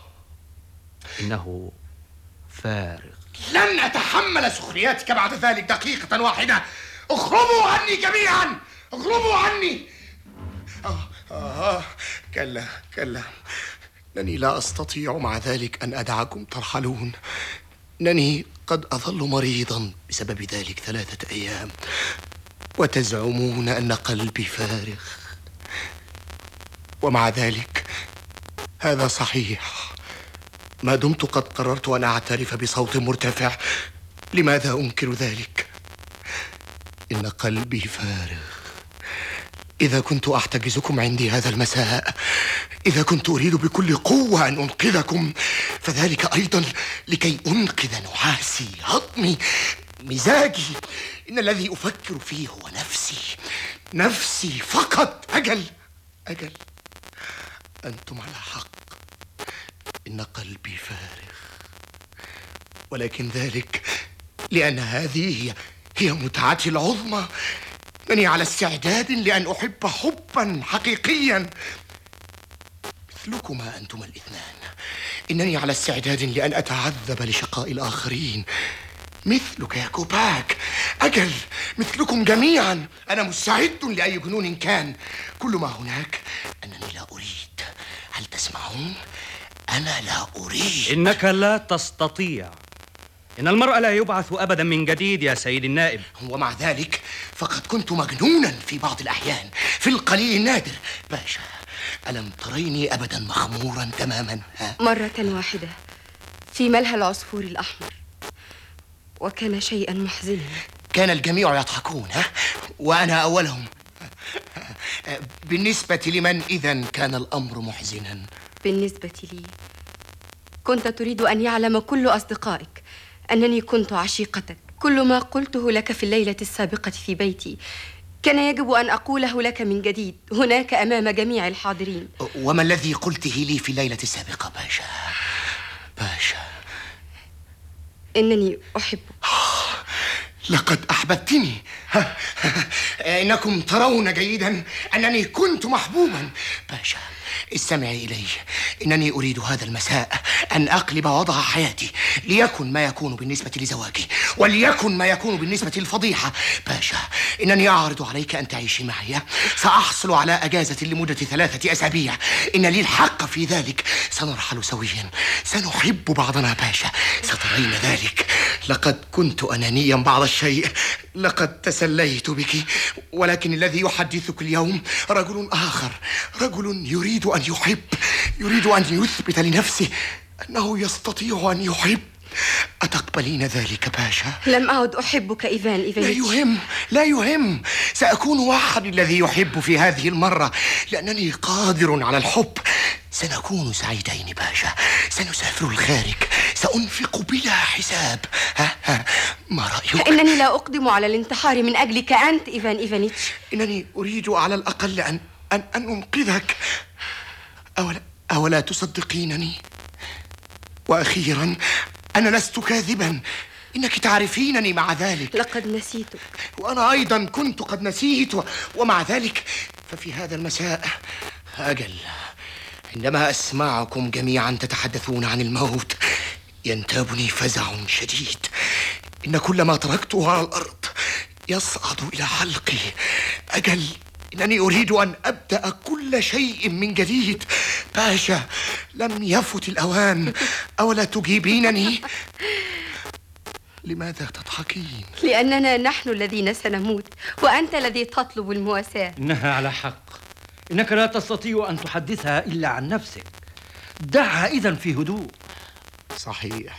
إنه فارغ. لن أتحمل سخرياتك بعد ذلك دقيقة واحدة. اخرجوا عني جميعا، اخرجوا عني. آه آه كلا كلا، إنني لا أستطيع مع ذلك أن أدعكم ترحلون. إنني قد أظل مريضا بسبب ذلك ثلاثة أيام، وتزعمون أن قلبي فارغ، ومع ذلك هذا صحيح. ما دمت قد قررت أن أعترف بصوت مرتفع، لماذا أنكر ذلك؟ إن قلبي فارغ. إذا كنت أحتجزكم عندي هذا المساء، إذا كنت أريد بكل قوة أن أنقذكم، فذلك أيضا لكي أنقذ نحاسي، عظمي، مزاجي. إن الذي أفكر فيه هو نفسي، نفسي فقط. أجل أجل، أنتم على حق، إن قلبي فارغ، ولكن ذلك لأن هذه هي, هي متعتي العظمى. إنني على استعداد لأن أحب حبا حقيقيا مثلكما أنتما الاثنان. إنني على استعداد لأن أتعذب لشقاء الآخرين مثلك يا كوباك. أجل، مثلكم جميعا. أنا مستعد لأي جنون كان. كل ما هناك أنني لا أريد. هل تسمعون؟ أنا لا أريد. إنك لا تستطيع. إن المرء لا يبعث أبدا من جديد يا سيد النائب. ومع ذلك فقد كنت مجنونا في بعض الأحيان، في القليل النادر. باشا، ألم تريني أبدا مخمورا تماما؟ ها؟ مرة واحدة في ملهى العصفور الأحمر، وكان شيئا محزنا. كان الجميع يضحكون، ها؟ وأنا أولهم. بالنسبة لمن إذن كان الأمر محزنا؟ بالنسبة لي كنت تريد أن يعلم كل أصدقائك أنني كنت عشيقتك. كل ما قلته لك في الليلة السابقة في بيتي كان يجب أن أقوله لك من جديد هناك أمام جميع الحاضرين. وما الذي قلته لي في الليلة السابقة باشا؟ باشا، إنني أحبك. لقد أحببتني. إنكم ترون جيدا أنني كنت محبوبا. باشا، استمعي إلي. إنني أريد هذا المساء أن أقلب وضع حياتي ليكن ما يكون بالنسبة لزواجي، وليكن ما يكون بالنسبة للفضيحة. باشا، إنني أعرض عليك أن تعيشي معي. سأحصل على أجازة لمدة ثلاثة أسابيع، إن لي الحق في ذلك. سنرحل سويا، سنحب بعضنا باشا، سترين ذلك. لقد كنت أنانيا بعض الشيء، لقد تسليت بك، ولكن الذي يحدثك اليوم رجل آخر، رجل يريد أن يحب، يريد أن يثبت لنفسه أنه يستطيع أن يحب. أتقبلين ذلك باشا؟ لم أعد أحبك إيفان إيفانيتش. لا يهم، لا يهم، سأكون وحدي الذي يحب في هذه المرة، لأنني قادر على الحب. سنكون سعيدين باشا، سنسافر الخارج، سأنفق بلا حساب. ها ها ما رأيك؟ إنني لا أقدم على الانتحار من أجلك أنت إيفان إيفانيتش. إنني أريد على الأقل أن أن, أن أنقذك. أولا أولا تصدقينني؟ وأخيرا، أنا لست كاذبا، إنك تعرفينني مع ذلك. لقد نسيتك، وأنا أيضا كنت قد نسيت، ومع ذلك ففي هذا المساء أجل عندما أسمعكم جميعا تتحدثون عن الموت ينتابني فزع شديد. إن كل ما تركته على الأرض يصعد إلى حلقي. أجل إنني أريد أن أبدأ كل شيء من جديد. باشا، لم يفت الأوان؟ أولا تجيبينني؟ لماذا تضحكين؟ لأننا نحن الذين سنموت، وأنت الذي تطلب المواساة. إنها على حق، إنك لا تستطيع أن تحدثها إلا عن نفسك. دعها إذن في هدوء. صحيح،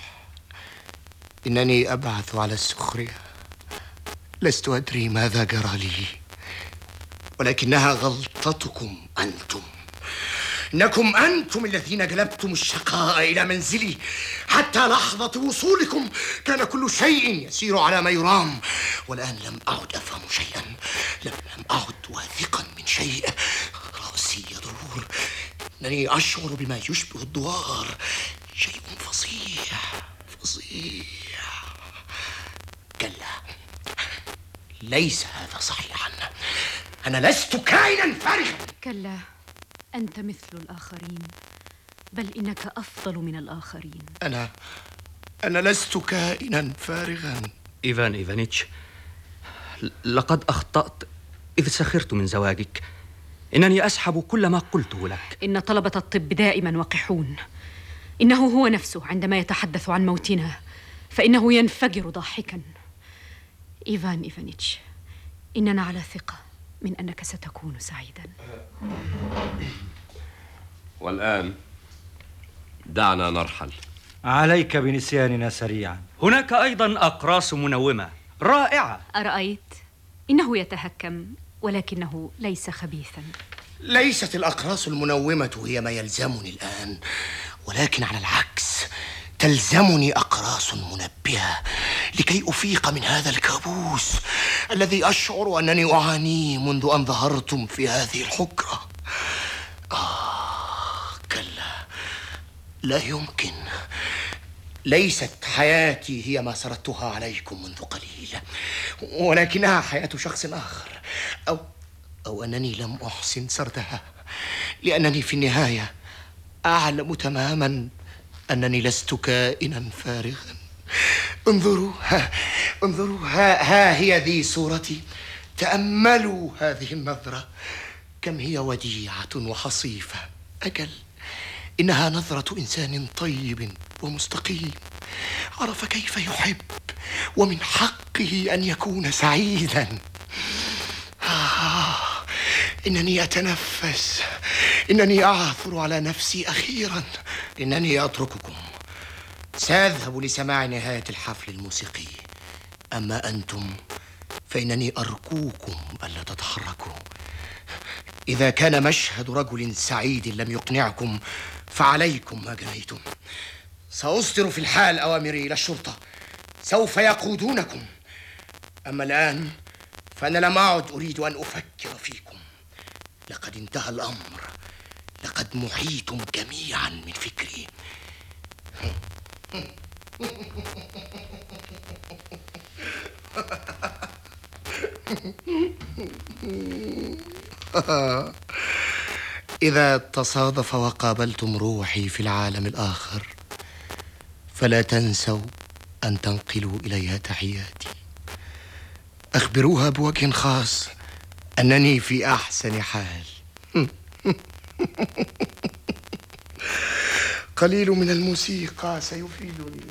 إنني أبعث على السخرية. لست أدري ماذا جرى لي، ولكنها غلطتكم أنتم. إنكم أنتم الذين جلبتم الشقاء إلى منزلي. حتى لحظة وصولكم كان كل شيء يسير على ما يرام، والآن لم أعد أفهم شيئا، لم, لم أعد واثقا من شيء. رأسي يدور، إنني أشعر بما يشبه الدوار، شيء فظيع فظيع. كلا، ليس هذا صحيحا. أنا لست كائنا فارغا. كلا، أنت مثل الآخرين، بل إنك أفضل من الآخرين. أنا أنا لست كائنا فارغا. إيفان إيفانيتش، لقد أخطأت إذ سخرت من زواجك. إنني أسحب كل ما قلته لك. إن طلبة الطب دائما وقحون. إنه هو نفسه عندما يتحدث عن موتنا فإنه ينفجر ضاحكا. إيفان إيفانيتش، إننا على ثقة من أنك ستكون سعيدا. والآن دعنا نرحل. عليك بنسياننا سريعا. هناك أيضا أقراص منومة رائعة. أرأيت؟ إنه يتهكم، ولكنه ليس خبيثا. ليست الأقراص المنومة هي ما يلزمني الآن، ولكن على العكس تلزمني أقراص منبهة لكي أفيق من هذا الكابوس الذي أشعر أنني أعانيه منذ أن ظهرتم في هذه الحجرة. آه كلا، لا يمكن. ليست حياتي هي ما سردتها عليكم منذ قليل، ولكنها حياة شخص آخر، أو أو أنني لم أحسن سردها، لأنني في النهاية أعلم تماما أنني لست كائنا فارغا. انظروا ها انظروا ها, ها هي ذي صورتي. تأملوا هذه النظرة، كم هي وديعة وحصيفة. أجل، إنها نظرة إنسان طيب ومستقيم، عرف كيف يحب، ومن حقه أن يكون سعيدا. آه إنني أتنفس، إنني أعثر على نفسي أخيرا. إنني أترككم، سأذهب لسماع نهاية الحفل الموسيقي. أما أنتم فإنني أرجوكم ألا تتحركوا. إذا كان مشهد رجل سعيد لم يقنعكم فعليكم ما جنيتم. سأصدر في الحال أوامري إلى الشرطة، سوف يقودونكم. أما الآن فأنا لم أعد أريد أن أفكر فيكم. لقد انتهى الأمر، لقد محيتم جميعا من فكري. إذا تصادف وقابلتم روحي في العالم الآخر فلا تنسوا أن تنقلوا إليها تحياتي. أخبروها بوجه خاص أنني في أحسن حال. قليل من الموسيقى سيفيدني.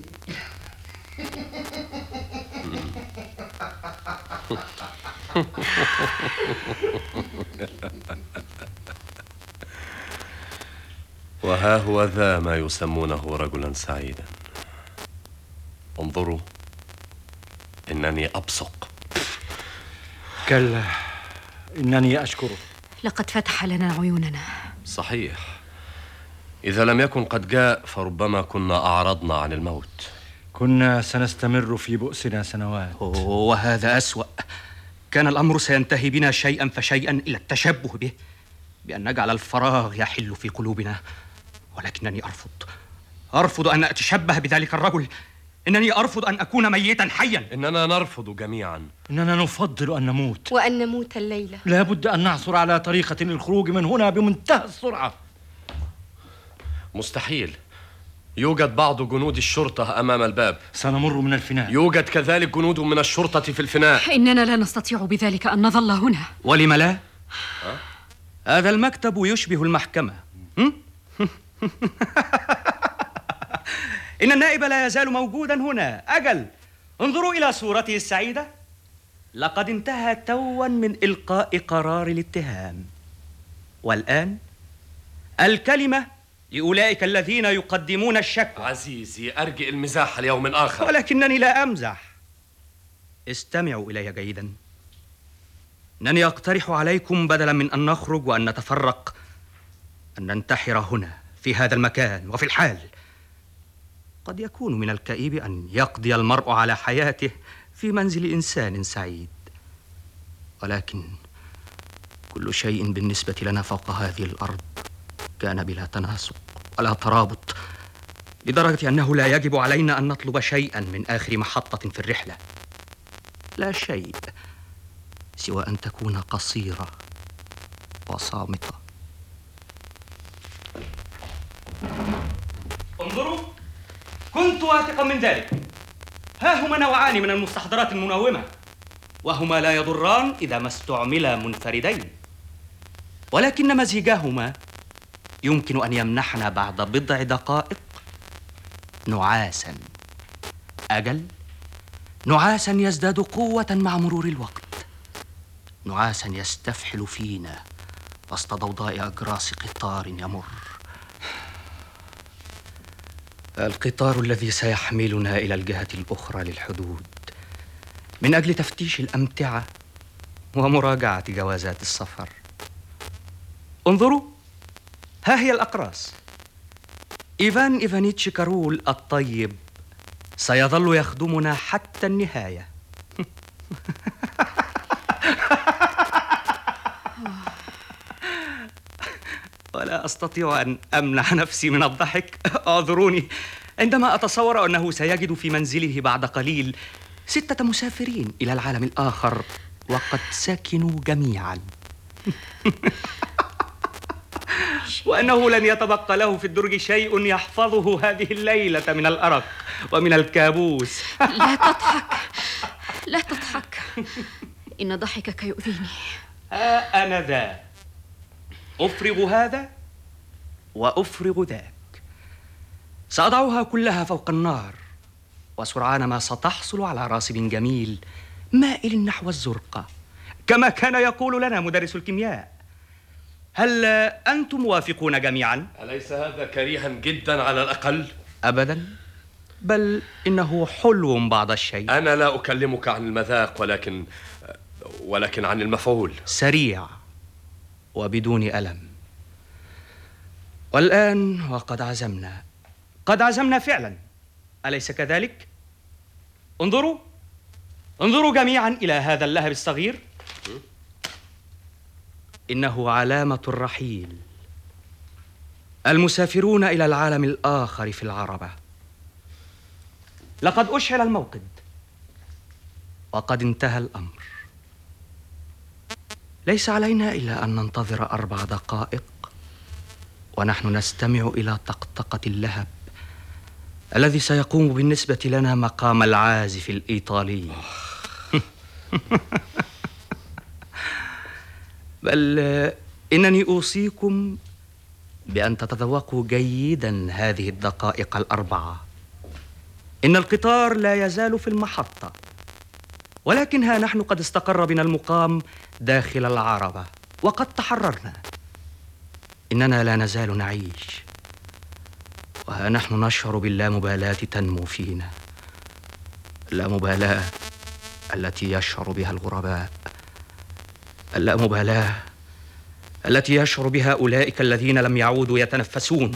وها هو ذا ما يسمونه رجلا سعيدا. انظروا، إنني أبصق. كلا، إنني أشكره. لقد فتح لنا عيوننا. صحيح، إذا لم يكن قد جاء فربما كنا أعرضنا عن الموت. كنا سنستمر في بؤسنا سنوات. وهذا أسوأ. كان الأمر سينتهي بنا شيئا فشيئا إلى التشبه به، بأن نجعل الفراغ يحل في قلوبنا. ولكنني أرفض أرفض أن أتشبه بذلك الرجل. إنني أرفض أن أكون ميتا حيا. إننا نرفض جميعا. إننا نفضل أن نموت، وأن نموت الليلة. لا بد أن نعثر على طريقة للخروج من هنا بمنتهى السرعة. مستحيل. يوجد بعض جنود الشرطة أمام الباب. سنمر من الفناء. يوجد كذلك جنود من الشرطة في الفناء. إننا لا نستطيع بذلك أن نظل هنا. ولم لا؟ أه؟ هذا المكتب يشبه المحكمة. إن النائب لا يزال موجودا هنا. أجل، انظروا إلى صورته السعيدة. لقد انتهى توا من إلقاء قرار الاتهام. والآن الكلمة لأولئك الذين يقدمون الشكوى. عزيزي، أرجئ المزاح ليوم آخر. ولكنني لا أمزح. استمعوا إلي جيدا. إنني أقترح عليكم بدلا من أن نخرج وأن نتفرق، أن ننتحر هنا في هذا المكان وفي الحال. قد يكون من الكئيب أن يقضي المرء على حياته في منزل إنسان سعيد، ولكن كل شيء بالنسبة لنا فوق هذه الأرض كان بلا تناسق ولا ترابط، لدرجة أنه لا يجب علينا أن نطلب شيئا من آخر محطة في الرحلة. لا شيء سوى أن تكون قصيرة وصامتة. انظروا، كنت واثقا من ذلك. ها هما نوعان من المستحضرات المنومة، وهما لا يضران إذا ما استعملا منفردين، ولكن مزيجهما يمكن أن يمنحنا بعد بضع دقائق نعاسا. أجل، نعاسا يزداد قوة مع مرور الوقت، نعاسا يستفحل فينا وسط ضوضاء أجراس قطار يمر. القطار الذي سيحملنا إلى الجهة الأخرى للحدود من أجل تفتيش الأمتعة ومراجعة جوازات السفر. انظروا، ها هي الأقراص. إيفان إيفانيتش كارول الطيب سيظل يخدمنا حتى النهاية. ولا أستطيع أن أمنع نفسي من الضحك. اعذروني عندما أتصور أنه سيجد في منزله بعد قليل ستة مسافرين إلى العالم الآخر وقد سكنوا جميعا. وأنه لن يتبقى له في الدرج شيء يحفظه هذه الليلة من الأرق ومن الكابوس. لا تضحك، لا تضحك، إن ضحكك يؤذيني. ها أنا ذا أفرغ هذا وأفرغ ذاك. سأضعها كلها فوق النار، وسرعان ما ستحصل على راسب جميل مائل نحو الزرقة، كما كان يقول لنا مدرس الكيمياء. هل أنتم موافقون جميعا؟ أليس هذا كريها جدا على الأقل؟ أبدا، بل إنه حلو بعض الشيء. أنا لا أكلمك عن المذاق، ولكن ولكن عن المفعول. سريع وبدون ألم. والآن وقد عزمنا، قد عزمنا فعلا، أليس كذلك؟ انظروا انظروا جميعا إلى هذا اللهب الصغير. إنه علامة الرحيل. المسافرون إلى العالم الآخر في العربة. لقد أشعل الموقد وقد انتهى الأمر. ليس علينا إلا أن ننتظر أربع دقائق ونحن نستمع إلى طقطقة اللهب الذي سيقوم بالنسبة لنا مقام العازف الإيطالي. بل إنني أوصيكم بأن تتذوقوا جيدا هذه الدقائق الأربعة. إن القطار لا يزال في المحطة، ولكن ها نحن قد استقر بنا المقام داخل العربة وقد تحررنا. إننا لا نزال نعيش، وها نحن نشعر باللامبالاة تنمو فينا، اللامبالاة التي يشعر بها الغرباء، اللامبالاة التي يشعر بها أولئك الذين لم يعودوا يتنفسون.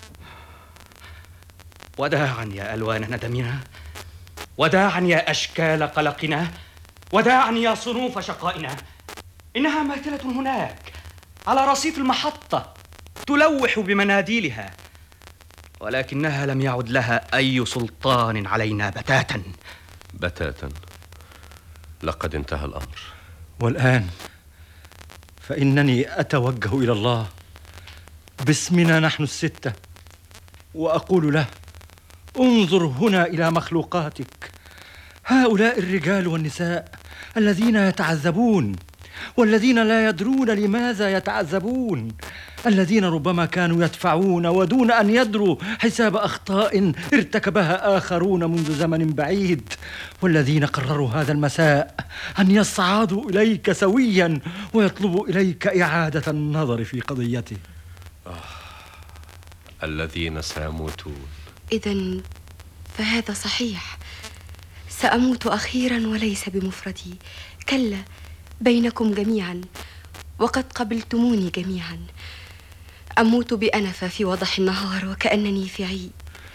وداعا يا ألوان ندمنا، وداعا يا أشكال قلقنا، وداعا يا صنوف شقائنا. إنها ماثلة هناك على رصيف المحطة تلوح بمناديلها، ولكنها لم يعد لها أي سلطان علينا بتاتا بتاتا. لقد انتهى الأمر. والآن فإنني أتوجه إلى الله باسمنا نحن الستة، وأقول له: انظر هنا إلى مخلوقاتك، هؤلاء الرجال والنساء الذين يتعذبون، والذين لا يدرون لماذا يتعذبون، الذين ربما كانوا يدفعون ودون أن يدروا حساب أخطاء ارتكبها آخرون منذ زمن بعيد، والذين قرروا هذا المساء أن يصعدوا إليك سويا ويطلبوا إليك إعادة النظر في قضيته. آه. الذين سيموتون. إذن فهذا صحيح، سأموت أخيرا وليس بمفردي، كلا، بينكم جميعا، وقد قبلتموني جميعا. أموت بأنفة في وضح النهار وكأنني في عيد.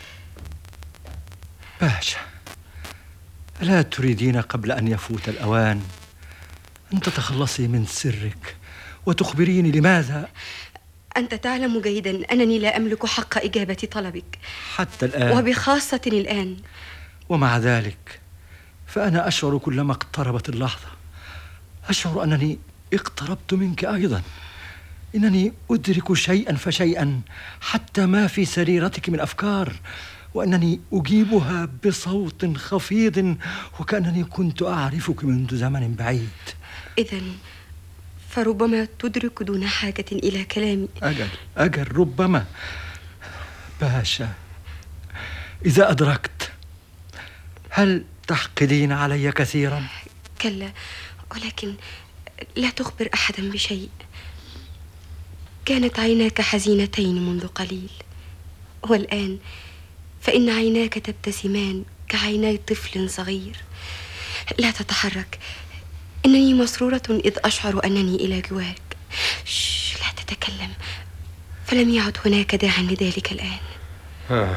باشا، ألا تريدين قبل أن يفوت الأوان أن تتخلصي من سرك وتخبريني لماذا؟ أنت تعلم جيدا أنني لا أملك حق إجابة طلبك حتى الآن، وبخاصة الآن. ومع ذلك فأنا أشعر كلما اقتربت اللحظة، أشعر أنني اقتربت منك أيضا. إنني أدرك شيئا فشيئا حتى ما في سريرتك من أفكار، وأنني أجيبها بصوت خفيض وكأنني كنت أعرفك منذ زمن بعيد. إذن فربما تدرك دون حاجة إلى كلامي. أجل أجل ربما. باشا، إذا أدركت هل تحقدين علي كثيرا؟ كلا، ولكن لا تخبر أحدا بشيء. كانت عيناك حزينتين منذ قليل، والآن فإن عيناك تبتسمان كعيني طفل صغير. لا تتحرك، إنني مسرورة إذ أشعر أنني إلى جواك. شش، لا تتكلم، فلم يعد هناك داع لذلك الآن. آه.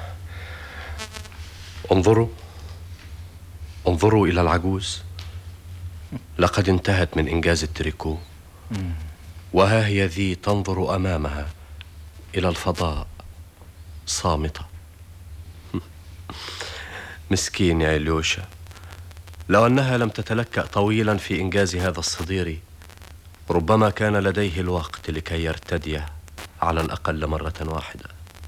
انظروا انظروا إلى العجوز، لقد انتهت من إنجاز التريكو، وها هي ذي تنظر أمامها إلى الفضاء صامتة. مسكين يا إليوشا، لو أنها لم تتلكأ طويلا في إنجاز هذا الصدير، ربما كان لديه الوقت لكي يرتديه على الأقل مرة واحدة.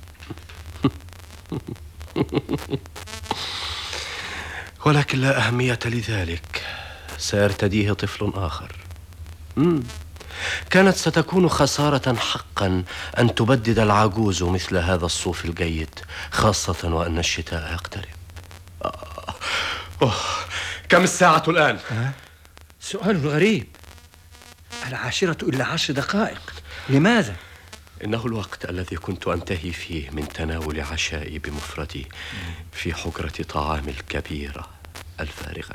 ولكن لا أهمية لذلك، سيرتديه طفل آخر. مم. كانت ستكون خسارة حقا أن تبدد العجوز مثل هذا الصوف الجيد، خاصة وأن الشتاء يقترب. آه. أوه. كم الساعة الآن؟ أه؟ سؤال غريب، العاشرة إلا عشر دقائق، لماذا؟ إنه الوقت الذي كنت أنتهي فيه من تناول عشائي بمفردي في حجرة طعام الكبيرة الفارغة.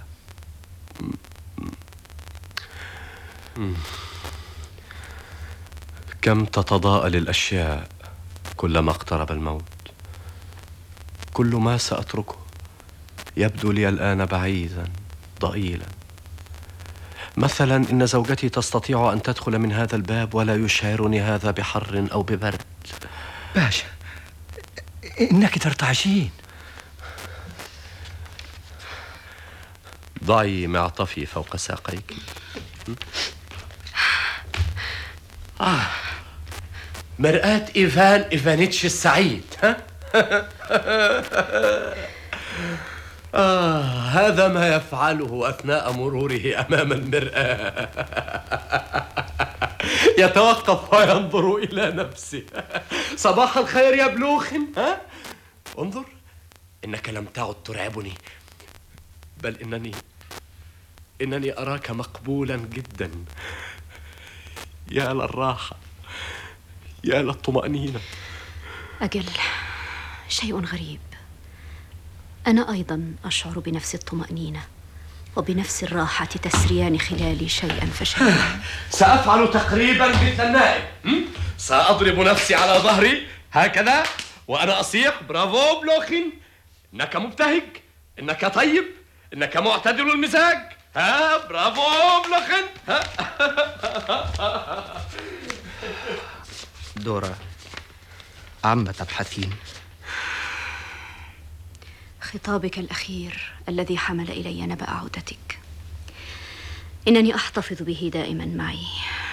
كم تتضاءل الأشياء كلما اقترب الموت. كل ما سأتركه يبدو لي الآن بعيدا ضئيلا. مثلا إن زوجتي تستطيع أن تدخل من هذا الباب ولا يشعرني هذا بحر أو ببرد. باشا، إنك ترتعشين. ضعي معطفي فوق ساقيك. آه. مرآة إيفان إيفانيتش السعيد، ها؟ آه هذا ما يفعله أثناء مروره أمام المرآة. يتوقف وينظر إلى نفسه. صباح الخير يا بلوخن. ها؟ انظر، إنك لم تعد ترعبني، بل إنني إنني أراك مقبولا جدا. يا للراحة، يا للطمأنينة. أجل، شيء غريب. أنا أيضا أشعر بنفس الطمأنينة وبنفس الراحة تسريان خلالي شيئا فشيئا. سأفعل تقريبا مثل النائب. سأضرب نفسي على ظهري هكذا وأنا أصيح برافو بلوخين، إنك مبتهج، إنك طيب، إنك معتدل المزاج. ها برافو بلوخين. دورا، عما تبحثين؟ خطابك الأخير الذي حمل إلي نبأ عودتك، إنني أحتفظ به دائما معي.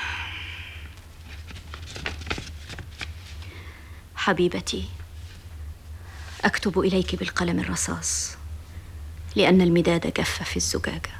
حبيبتي، أكتب إليك بالقلم الرصاص لأن المداد جف في الزجاجة،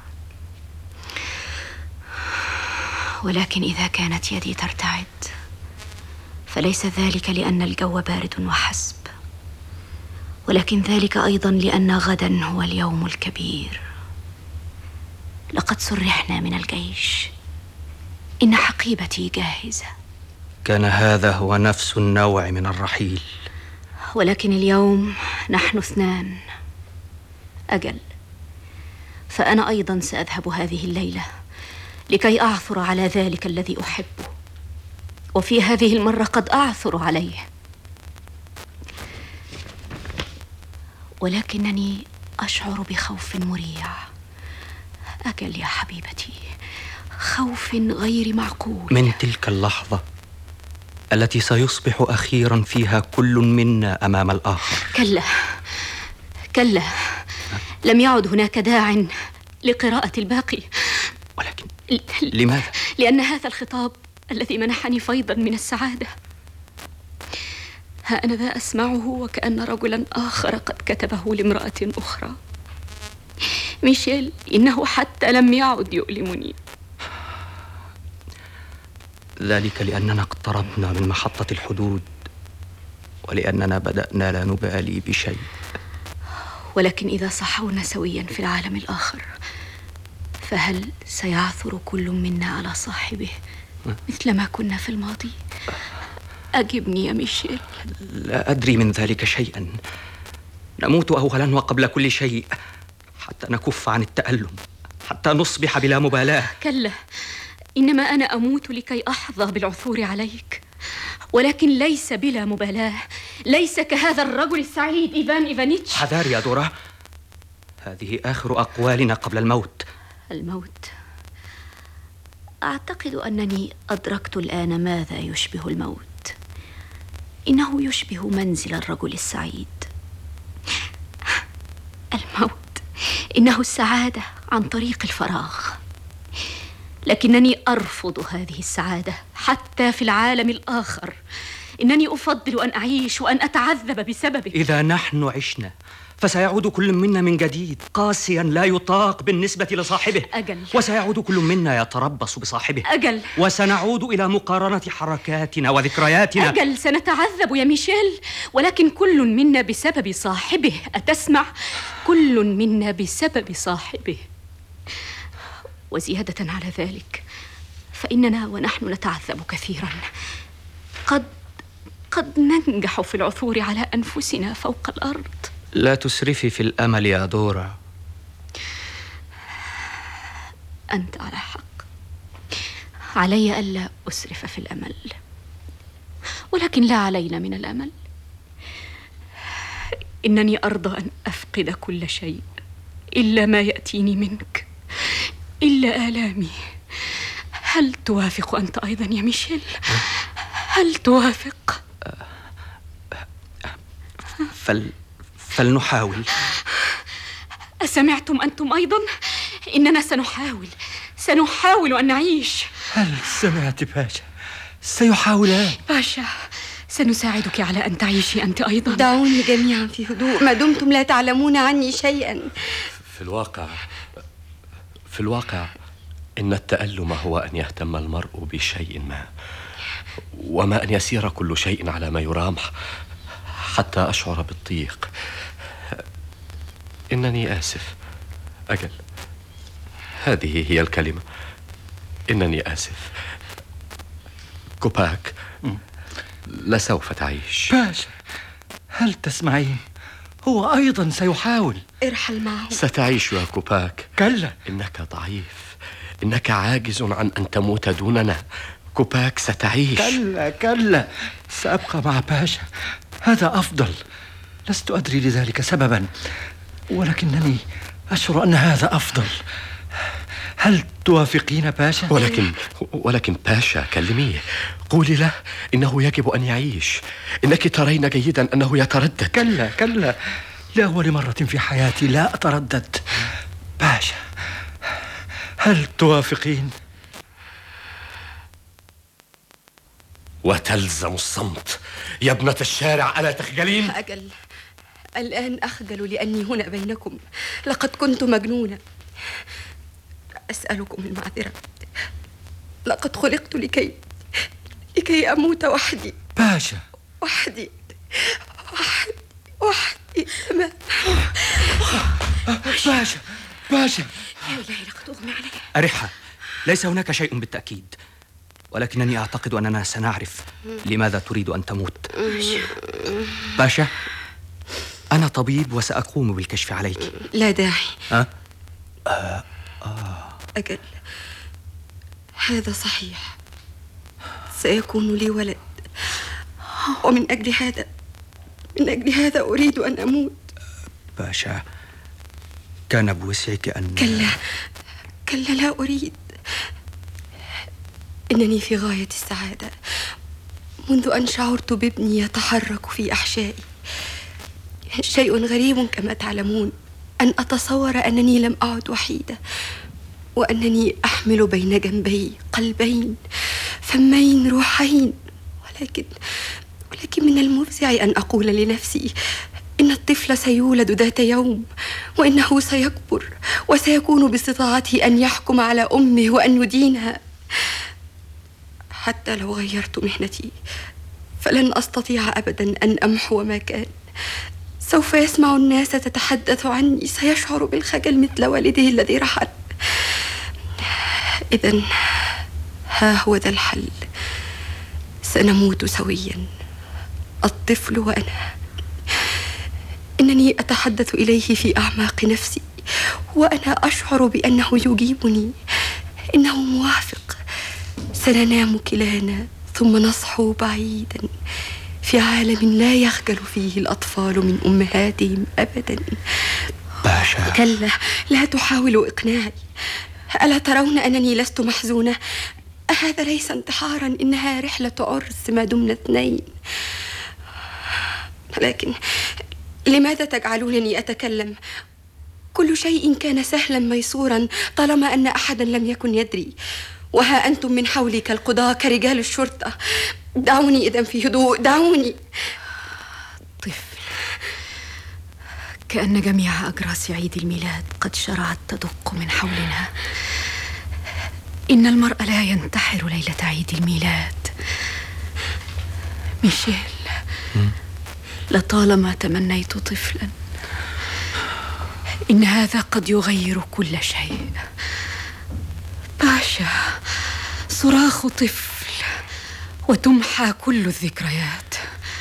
ولكن إذا كانت يدي ترتعد فليس ذلك لأن الجو بارد وحسب، ولكن ذلك أيضا لأن غدا هو اليوم الكبير. لقد سرحنا من الجيش، إن حقيبتي جاهزة. كان هذا هو نفس النوع من الرحيل، ولكن اليوم نحن اثنان. أجل، فأنا أيضا سأذهب هذه الليلة لكي أعثر على ذلك الذي أحبه، وفي هذه المرة قد أعثر عليه، ولكنني أشعر بخوف مريع. أجل يا حبيبتي، خوف غير معقول من تلك اللحظة التي سيصبح أخيرا فيها كل منا أمام الآخر. كلا كلا، لم يعد هناك داع لقراءة الباقي. ولكن لماذا؟ لأن هذا الخطاب الذي منحني فيضا من السعادة، ها أنا ذا أسمعه وكأن رجلا آخر قد كتبه لامرأة أخرى. ميشيل، إنه حتى لم يعد يؤلمني. ذلك لأننا اقتربنا من محطة الحدود، ولأننا بدأنا لا نبالي بشيء. ولكن إذا صحونا سويا في العالم الآخر، فهل سيعثر كل منا على صاحبه مثلما كنا في الماضي؟ أجبني يا ميشيل. لا أدري من ذلك شيئا. نموت أولا وقبل كل شيء، حتى نكف عن التألم، حتى نصبح بلا مبالاة. كلا، إنما أنا أموت لكي أحظى بالعثور عليك، ولكن ليس بلا مبالاة، ليس كهذا الرجل السعيد إيفان إيفانيتش. حذار يا دورا، هذه آخر أقوالنا قبل الموت. الموت؟ أعتقد أنني أدركت الآن ماذا يشبه الموت. إنه يشبه منزل الرجل السعيد. الموت إنه السعادة عن طريق الفراغ، لكنني أرفض هذه السعادة حتى في العالم الآخر. إنني أفضل أن أعيش وأن أتعذب بسببه. إذا نحن عشنا فسيعود كل منا من جديد قاسيا لا يطاق بالنسبة لصاحبه. أجل. وسيعود كل منا يتربص بصاحبه. أجل. وسنعود إلى مقارنة حركاتنا وذكرياتنا. أجل، سنتعذب يا ميشيل، ولكن كل منا بسبب صاحبه. أتسمع؟ كل منا بسبب صاحبه. وزيادة على ذلك فإننا ونحن نتعذب كثيرا قد قد ننجح في العثور على أنفسنا فوق الأرض. لا تسرفي في الأمل يا دورا. أنت على حق، علي ألا أسرف في الأمل، ولكن لا علينا من الأمل. إنني أرضى أن أفقد كل شيء إلا ما يأتيني منك، إلا آلامي. هل توافق أنت أيضا يا ميشيل؟ هل توافق؟ فل... فلنحاول. أسمعتم أنتم أيضا؟ إننا سنحاول، سنحاول أن نعيش. هل سمعت باشا؟ سيحاولان. باشا سنساعدك على أن تعيشي أنت أيضا. دعوني جميعا في هدوء ما دمتم لا تعلمون عني شيئا. في الواقع في الواقع إن التألم هو أن يهتم المرء بشيء ما، وما أن يسير كل شيء على ما يرام حتى أشعر بالضيق. إنني آسف. أجل، هذه هي الكلمة. إنني آسف. كوباك، لسوف تعيش. باشا، هل تسمعين؟ هو أيضا سيحاول. ارحل معه. ستعيش يا كوباك. كلا، إنك ضعيف، إنك عاجز عن أن تموت دوننا. كوباك، ستعيش. كلا كلا، سأبقى مع باشا، هذا أفضل. لست أدري لذلك سببا، ولكنني أشعر أن هذا أفضل. هل توافقين باشا؟ ولكن ولكن باشا، كلميه، قولي له إنه يجب أن يعيش. إنك ترين جيدا أنه يتردد. كلا كلا، لأول مرة في حياتي لا أتردد. باشا، هل توافقين؟ وتلزم الصمت يا ابنة الشارع، ألا تخجلين؟ أجل، الآن أخجل لأني هنا بينكم. لقد كنت مجنونة. أسألكم المعذرة. لقد خلقت لكي لكي أموت وحدي. باشا، وحدي وحدي وحدي تمام. باشا باشا، يا إلهي، لقد أغمي علي. أرحة، ليس هناك شيء بالتأكيد، ولكنني أعتقد أننا سنعرف لماذا تريد أن تموت. باشا، أنا طبيب وسأقوم بالكشف عليك. لا داعي. أه؟ آه آه. أجل، هذا صحيح، سيكون لي ولد، ومن أجل هذا من أجل هذا أريد أن أموت. باشا، كان بوسعك أن... كلا كلا، لا أريد. إنني في غاية السعادة منذ أن شعرت بابني يتحرك في أحشائي. شيء غريب كما تعلمون أن أتصور أنني لم أعد وحيدة، وأنني أحمل بين جنبي قلبين، فمين، روحين. ولكن ولكن من المفزع أن أقول لنفسي إن الطفل سيولد ذات يوم، وإنه سيكبر وسيكون باستطاعته أن يحكم على أمه وأن يدينها. حتى لو غيرت مهنتي فلن أستطيع أبدا أن أمحو ما كان. سوف يسمع الناس تتحدث عني، سيشعر بالخجل مثل والده الذي رحل. إذن ها هو ذا الحل، سنموت سويا، الطفل وأنا. إنني أتحدث إليه في أعماق نفسي وأنا أشعر بأنه يجيبني، إنه موافق. سننام كلانا ثم نصحو بعيدا في عالم لا يخجل فيه الأطفال من أمهاتهم أبدا. باشا، كلا، لا تحاولوا إقناعي. ألا ترون أنني لست محزونة؟ هذا ليس انتحارا، إنها رحلة عرس ما دمنا اثنين. لكن لماذا تجعلونني أتكلم؟ كل شيء كان سهلا ميسورا طالما أن أحدا لم يكن يدري، وها أنتم من حولي كالقضاة كرجال الشرطة. دعوني إذن في هدوء، دعوني. طفل، كأن جميع أجراس عيد الميلاد قد شرعت تدق من حولنا. إن المرء لا ينتحر ليلة عيد الميلاد. ميشيل، لطالما تمنيت طفلا. إن هذا قد يغير كل شيء. باشا، صراخ طفل وتمحى كل الذكريات.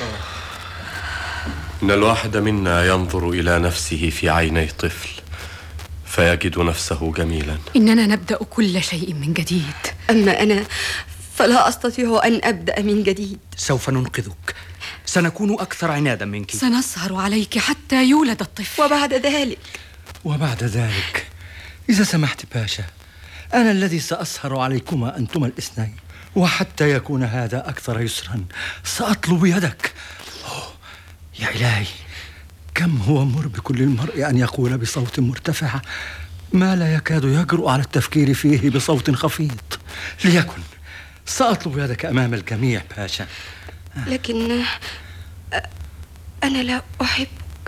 إن الواحد منا ينظر إلى نفسه في عيني طفل فيجد نفسه جميلا. إننا نبدأ كل شيء من جديد. أما أنا فلا أستطيع أن أبدأ من جديد. سوف ننقذك، سنكون أكثر عنادا منك. سنسهر عليك حتى يولد الطفل. وبعد ذلك وبعد ذلك إذا سمحت باشا، أنا الذي سأسهر عليكما أنتما الاثنين، وحتى يكون هذا أكثر يسرا سأطلب يدك. أوه يا إلهي، كم هو مربك للمرء أن يقول بصوت مرتفع ما لا يكاد يجرؤ على التفكير فيه بصوت خفيض. ليكن، سأطلب يدك أمام الجميع باشا. لكن أنا لا أحبك.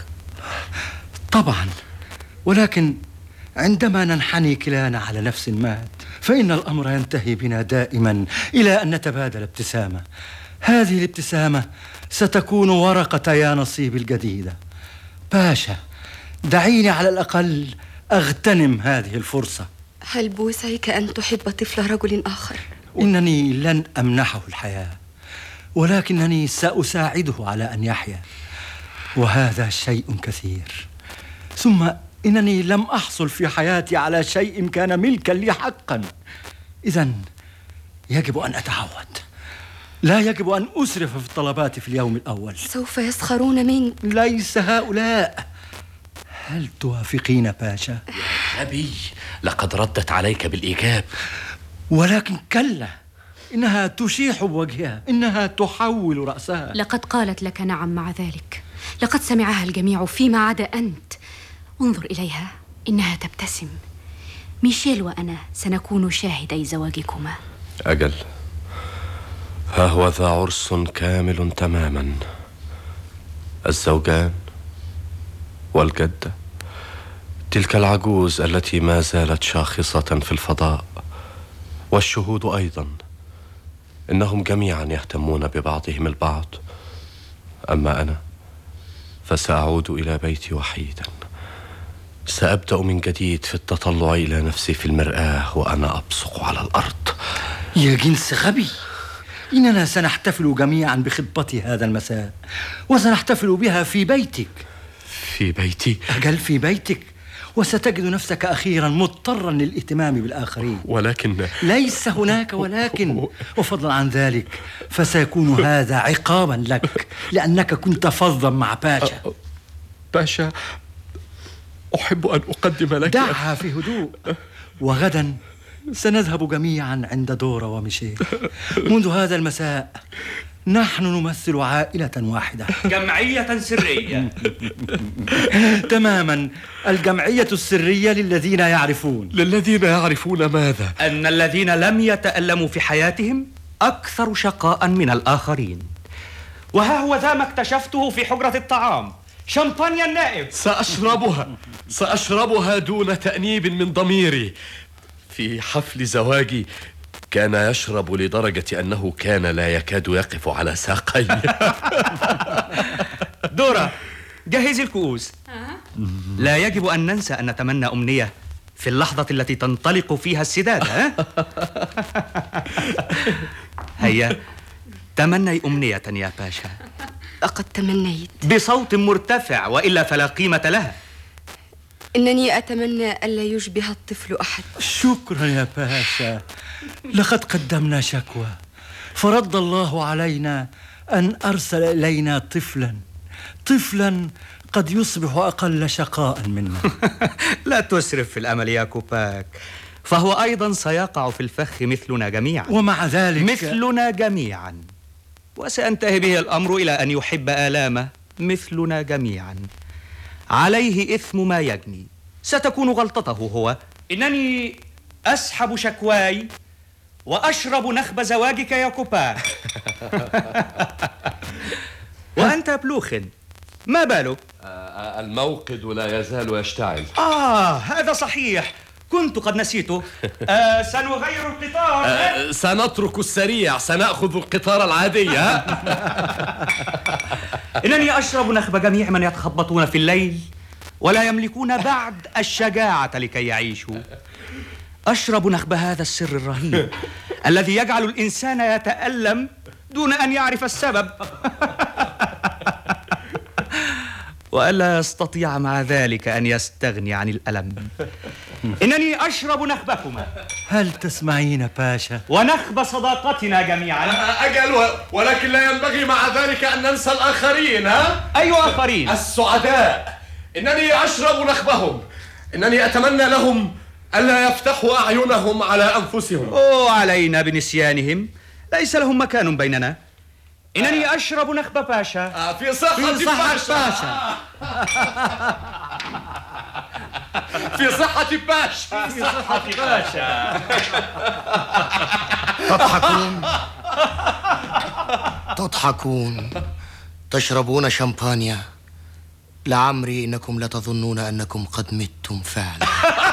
طبعا، ولكن عندما ننحني كلانا على نفس مات فإن الأمر ينتهي بنا دائما إلى أن نتبادل ابتسامة. هذه الابتسامة ستكون ورقة يا نصيب الجديدة. باشا، دعيني على الأقل أغتنم هذه الفرصة. هل بوسعك أن تحب طفل رجل آخر؟ إنني لن أمنحه الحياة، ولكنني سأساعده على أن يحيا، وهذا شيء كثير. ثم إنني لم أحصل في حياتي على شيء كان ملكا لي حقا. إذن يجب أن أتعود، لا يجب أن أسرف في الطلبات في اليوم الأول. سوف يسخرون منك. ليس هؤلاء. هل توافقين باشا؟ يا غبي، لقد ردت عليك بالإيجاب. ولكن كلا، إنها تشيح بوجهها، إنها تحول رأسها. لقد قالت لك نعم مع ذلك. لقد سمعها الجميع فيما عدا أنت. انظر إليها، إنها تبتسم. ميشيل وأنا سنكون شاهدي زواجكما. أجل، ها هو ذا عرس كامل تماما. الزوجان والجدة، تلك العجوز التي ما زالت شاخصة في الفضاء، والشهود أيضا، إنهم جميعا يهتمون ببعضهم البعض. أما أنا فسأعود إلى بيتي وحيدا. سأبدأ من جديد في التطلع إلى نفسي في المرآة وأنا أبصق على الأرض. يا جنس غبي، إننا سنحتفل جميعا بخطبتي هذا المساء، وسنحتفل بها في بيتك. في بيتي؟ أجل، في بيتك، وستجد نفسك أخيرا مضطرا للاهتمام بالآخرين. ولكن ليس هناك ولكن. وفضلا عن ذلك فسيكون هذا عقابا لك لأنك كنت فظا مع باشا. باشا، أحب أن أقدم لك. دعها في هدوء، وغدا سنذهب جميعا عند دورا وميشيل. منذ هذا المساء نحن نمثل عائلة واحدة. جمعية سرية. تماما، الجمعية السرية للذين يعرفون. للذين يعرفون ماذا؟ أن الذين لم يتألموا في حياتهم أكثر شقاء من الآخرين. وها هو ذا ما اكتشفته في حجرة الطعام، شمبانيا النائب. سأشربها سأشربها دون تأنيب من ضميري. في حفل زواجي كان يشرب لدرجة أنه كان لا يكاد يقف على ساقي. دورا، جهزي الكؤوس. لا يجب أن ننسى أن نتمنى أمنية في اللحظة التي تنطلق فيها السدادة. هيا تمني أمنية يا باشا. لقد تمنيت. بصوت مرتفع، وإلا فلا قيمة لها. إنني أتمنى ألا يشبه الطفل أحد. شكرا يا باشا، لقد قدمنا شكوى فرد الله علينا أن أرسل إلينا طفلا طفلا قد يصبح أقل شقاء منا. لا تسرف في الأمل يا كوباك، فهو أيضا سيقع في الفخ مثلنا جميعا. ومع ذلك مثلنا جميعا، وسينتهي به الأمر إلى أن يحب آلامه مثلنا جميعا. عليه إثم ما يجني، ستكون غلطته هو. إنني أسحب شكواي وأشرب نخب زواجك يا كوباك. وأنت يا بلوخن، ما بالك؟ آه الموقد لا يزال يشتعل. آه هذا صحيح، كنت قد نسيته. آه سنغير القطار. آه سنترك السريع، سنأخذ القطار العادي. إنني أشرب نخب جميع من يتخبطون في الليل ولا يملكون بعد الشجاعة لكي يعيشوا. أشرب نخب هذا السر الرهيب الذي يجعل الإنسان يتألم دون أن يعرف السبب، وألا يستطيع مع ذلك أن يستغني عن الألم. إنني أشرب نخبكما. هل تسمعين باشا؟ ونخب صداقتنا جميعا. أجل، ولكن لا ينبغي مع ذلك أن ننسى الآخرين. ها؟ أي آخرين؟ السعداء. إنني أشرب نخبهم. إنني أتمنى لهم ألا يفتحوا أعينهم على أنفسهم. أوه، علينا بنسيانهم، ليس لهم مكان بيننا. إنني أشرب نخب باشا. آه في صحة, في صحة باشا, باشا. في صحة باشا. في صحة باشا. تضحكون؟ تضحكون، تشربون شمبانيا. لعمري إنكم لتظنون أنكم قد متم فعلا.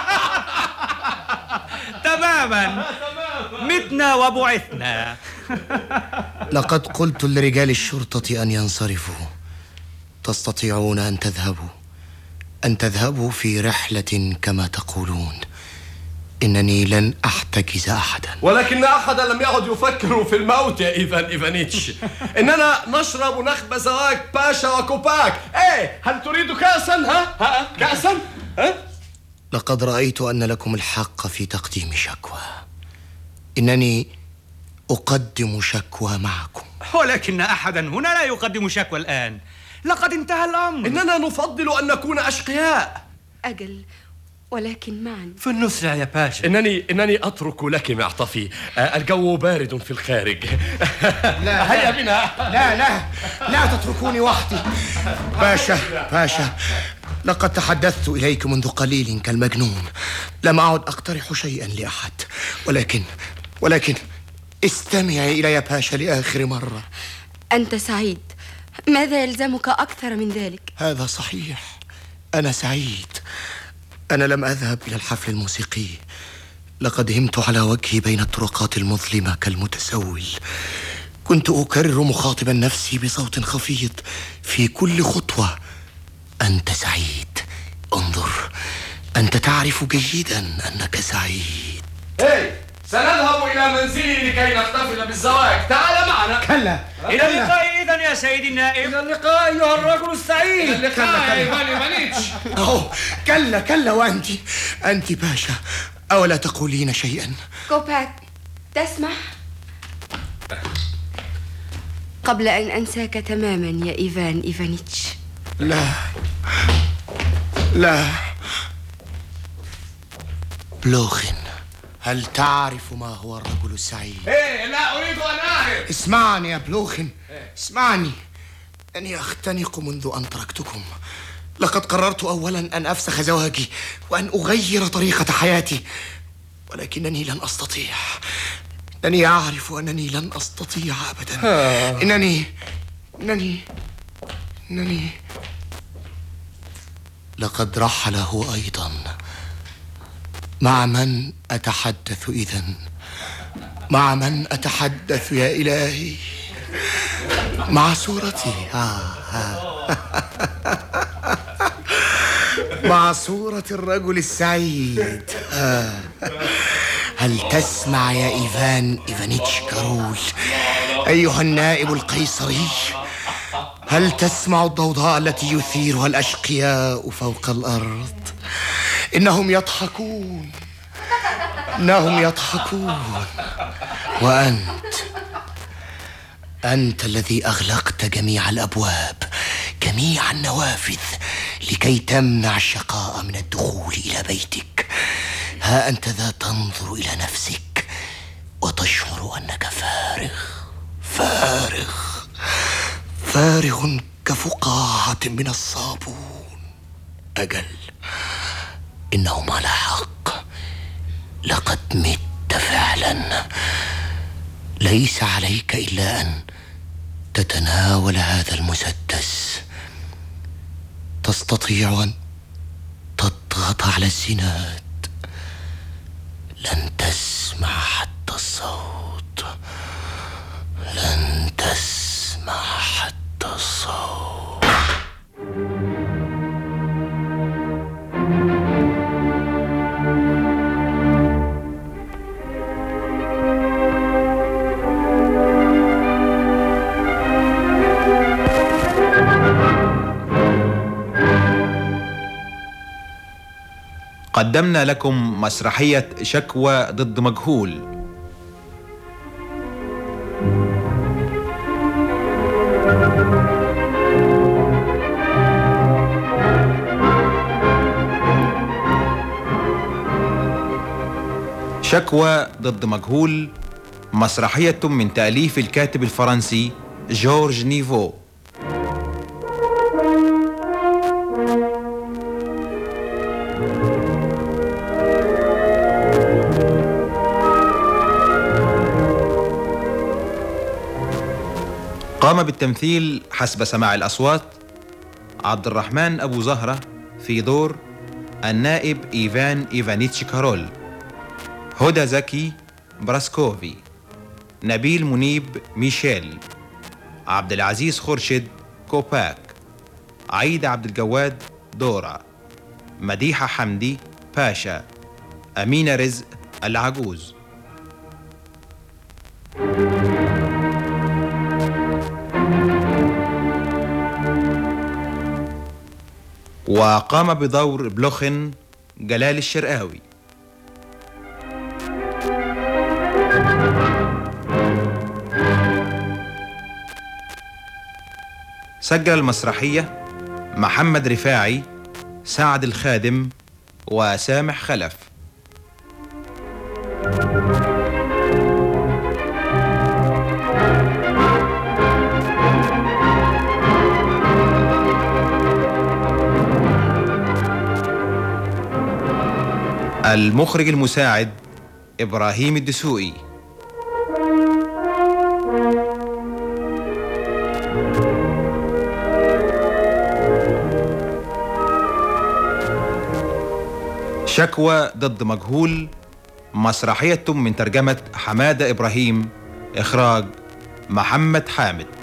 تماما، متنا وبعثنا. لقد قلت لرجال الشرطة أن ينصرفوا. تستطيعون أن تذهبوا أن تذهبوا في رحلة كما تقولون. إنني لن أحتجز أحدا. ولكن أحدا لم يعد يفكر في الموت يا إيفان إيفانيتش. إننا نشرب نخبة زواج باشا وكوباك. إيه، هل تريد كأسا؟ ها؟ ها؟ كأسا؟ ها؟ لقد رأيت أن لكم الحق في تقديم شكوى. إنني أقدم شكوى معكم. ولكن أحدا هنا لا يقدم شكوى الآن، لقد انتهى الأمر. إننا نفضل أن نكون أشقياء. أجل، ولكن معا. فلنسرع يا باشا. إنني إنني أترك لك معطفي. الجو بارد في الخارج. لا هيا بنا. لا لا لا تتركوني وحدي. باشا باشا، لقد تحدثت إليك منذ قليل كالمجنون. لم أعد أقترح شيئا لأحد، ولكن ولكن استمعي إلي يا باشا لآخر مرة. أنت سعيد، ماذا يلزمك أكثر من ذلك؟ هذا صحيح، أنا سعيد. أنا لم أذهب إلى الحفل الموسيقي. لقد همت على وجهي بين الطرقات المظلمة كالمتسول. كنت أكرر مخاطبا نفسي بصوت خفيض في كل خطوة: أنت سعيد، انظر، أنت تعرف جيدا أنك سعيد. إيه، سنذهب إلى منزلي لكي نحتفل بالزواج. تعال معنا. كلا. إلى اللقاء إذن يا سيدي النائب. إلى اللقاء أيها الرجل السعيد. إلى اللقاء يا إيفان إيفانيتش. أوه، كلا كلا، وأنت أنت باشا، أولا تقولين شيئا؟ كوباك، تسمح؟ قبل أن أنساك تماما يا إيفان إيفانيتش. لا لا. بلوخن، هل تعرف ما هو الرجل السعيد؟ إيه، لا أريد أن أعرف. اسمعني يا بلوخن، اسمعني. أني أختنق منذ أن تركتكم. لقد قررت أولا أن أفسخ زواجي وأن أغير طريقة حياتي، ولكنني لن أستطيع. إنني أعرف أنني لن أستطيع أبدا. إنني إنني إنني لقد رحل هو أيضا. مع من أتحدث إذن؟ مع من أتحدث يا إلهي؟ مع صورتي. آه آه. مع صورة الرجل السعيد. آه. هل تسمع يا إيفان إيفانيتش كارول أيها النائب القيصري؟ هل تسمع الضوضاء التي يثيرها الأشقياء فوق الأرض؟ إنهم يضحكون، إنهم يضحكون. وأنت أنت الذي أغلقت جميع الأبواب، جميع النوافذ، لكي تمنع الشقاء من الدخول إلى بيتك. ها أنت ذا تنظر إلى نفسك وتشعر أنك فارغ فارغ فارغ كفقاعة من الصابون. أجل، إنهم على حق، لقد مت فعلا. ليس عليك إلا أن تتناول هذا المسدس. تستطيع أن تضغط على الزناد. لن تسمع حتى الصوت، لن تسمع حتى الصوت. قدمنا لكم مسرحية شكوى ضد مجهول. شكوى ضد مجهول مسرحية من تأليف الكاتب الفرنسي جورج نيفو. قام بالتمثيل حسب سماع الأصوات عبد الرحمن أبو زهرة في دور النائب إيفان إيفانيتش كارول، هدى زكي براسكوفي، نبيل منيب ميشيل، عبد العزيز خورشيد كوباك، عيد عبد الجواد دورا، مديحة حمدي باشا، أمينة رزق العجوز. وقام بدور بلوخن جلال الشرقاوي. سجل المسرحية محمد رفاعي، سعد الخادم، وسامح خلف. المخرج المساعد إبراهيم الدسوقي. شكوى ضد مجهول، مسرحية من ترجمة حمادة إبراهيم، إخراج محمد حامد.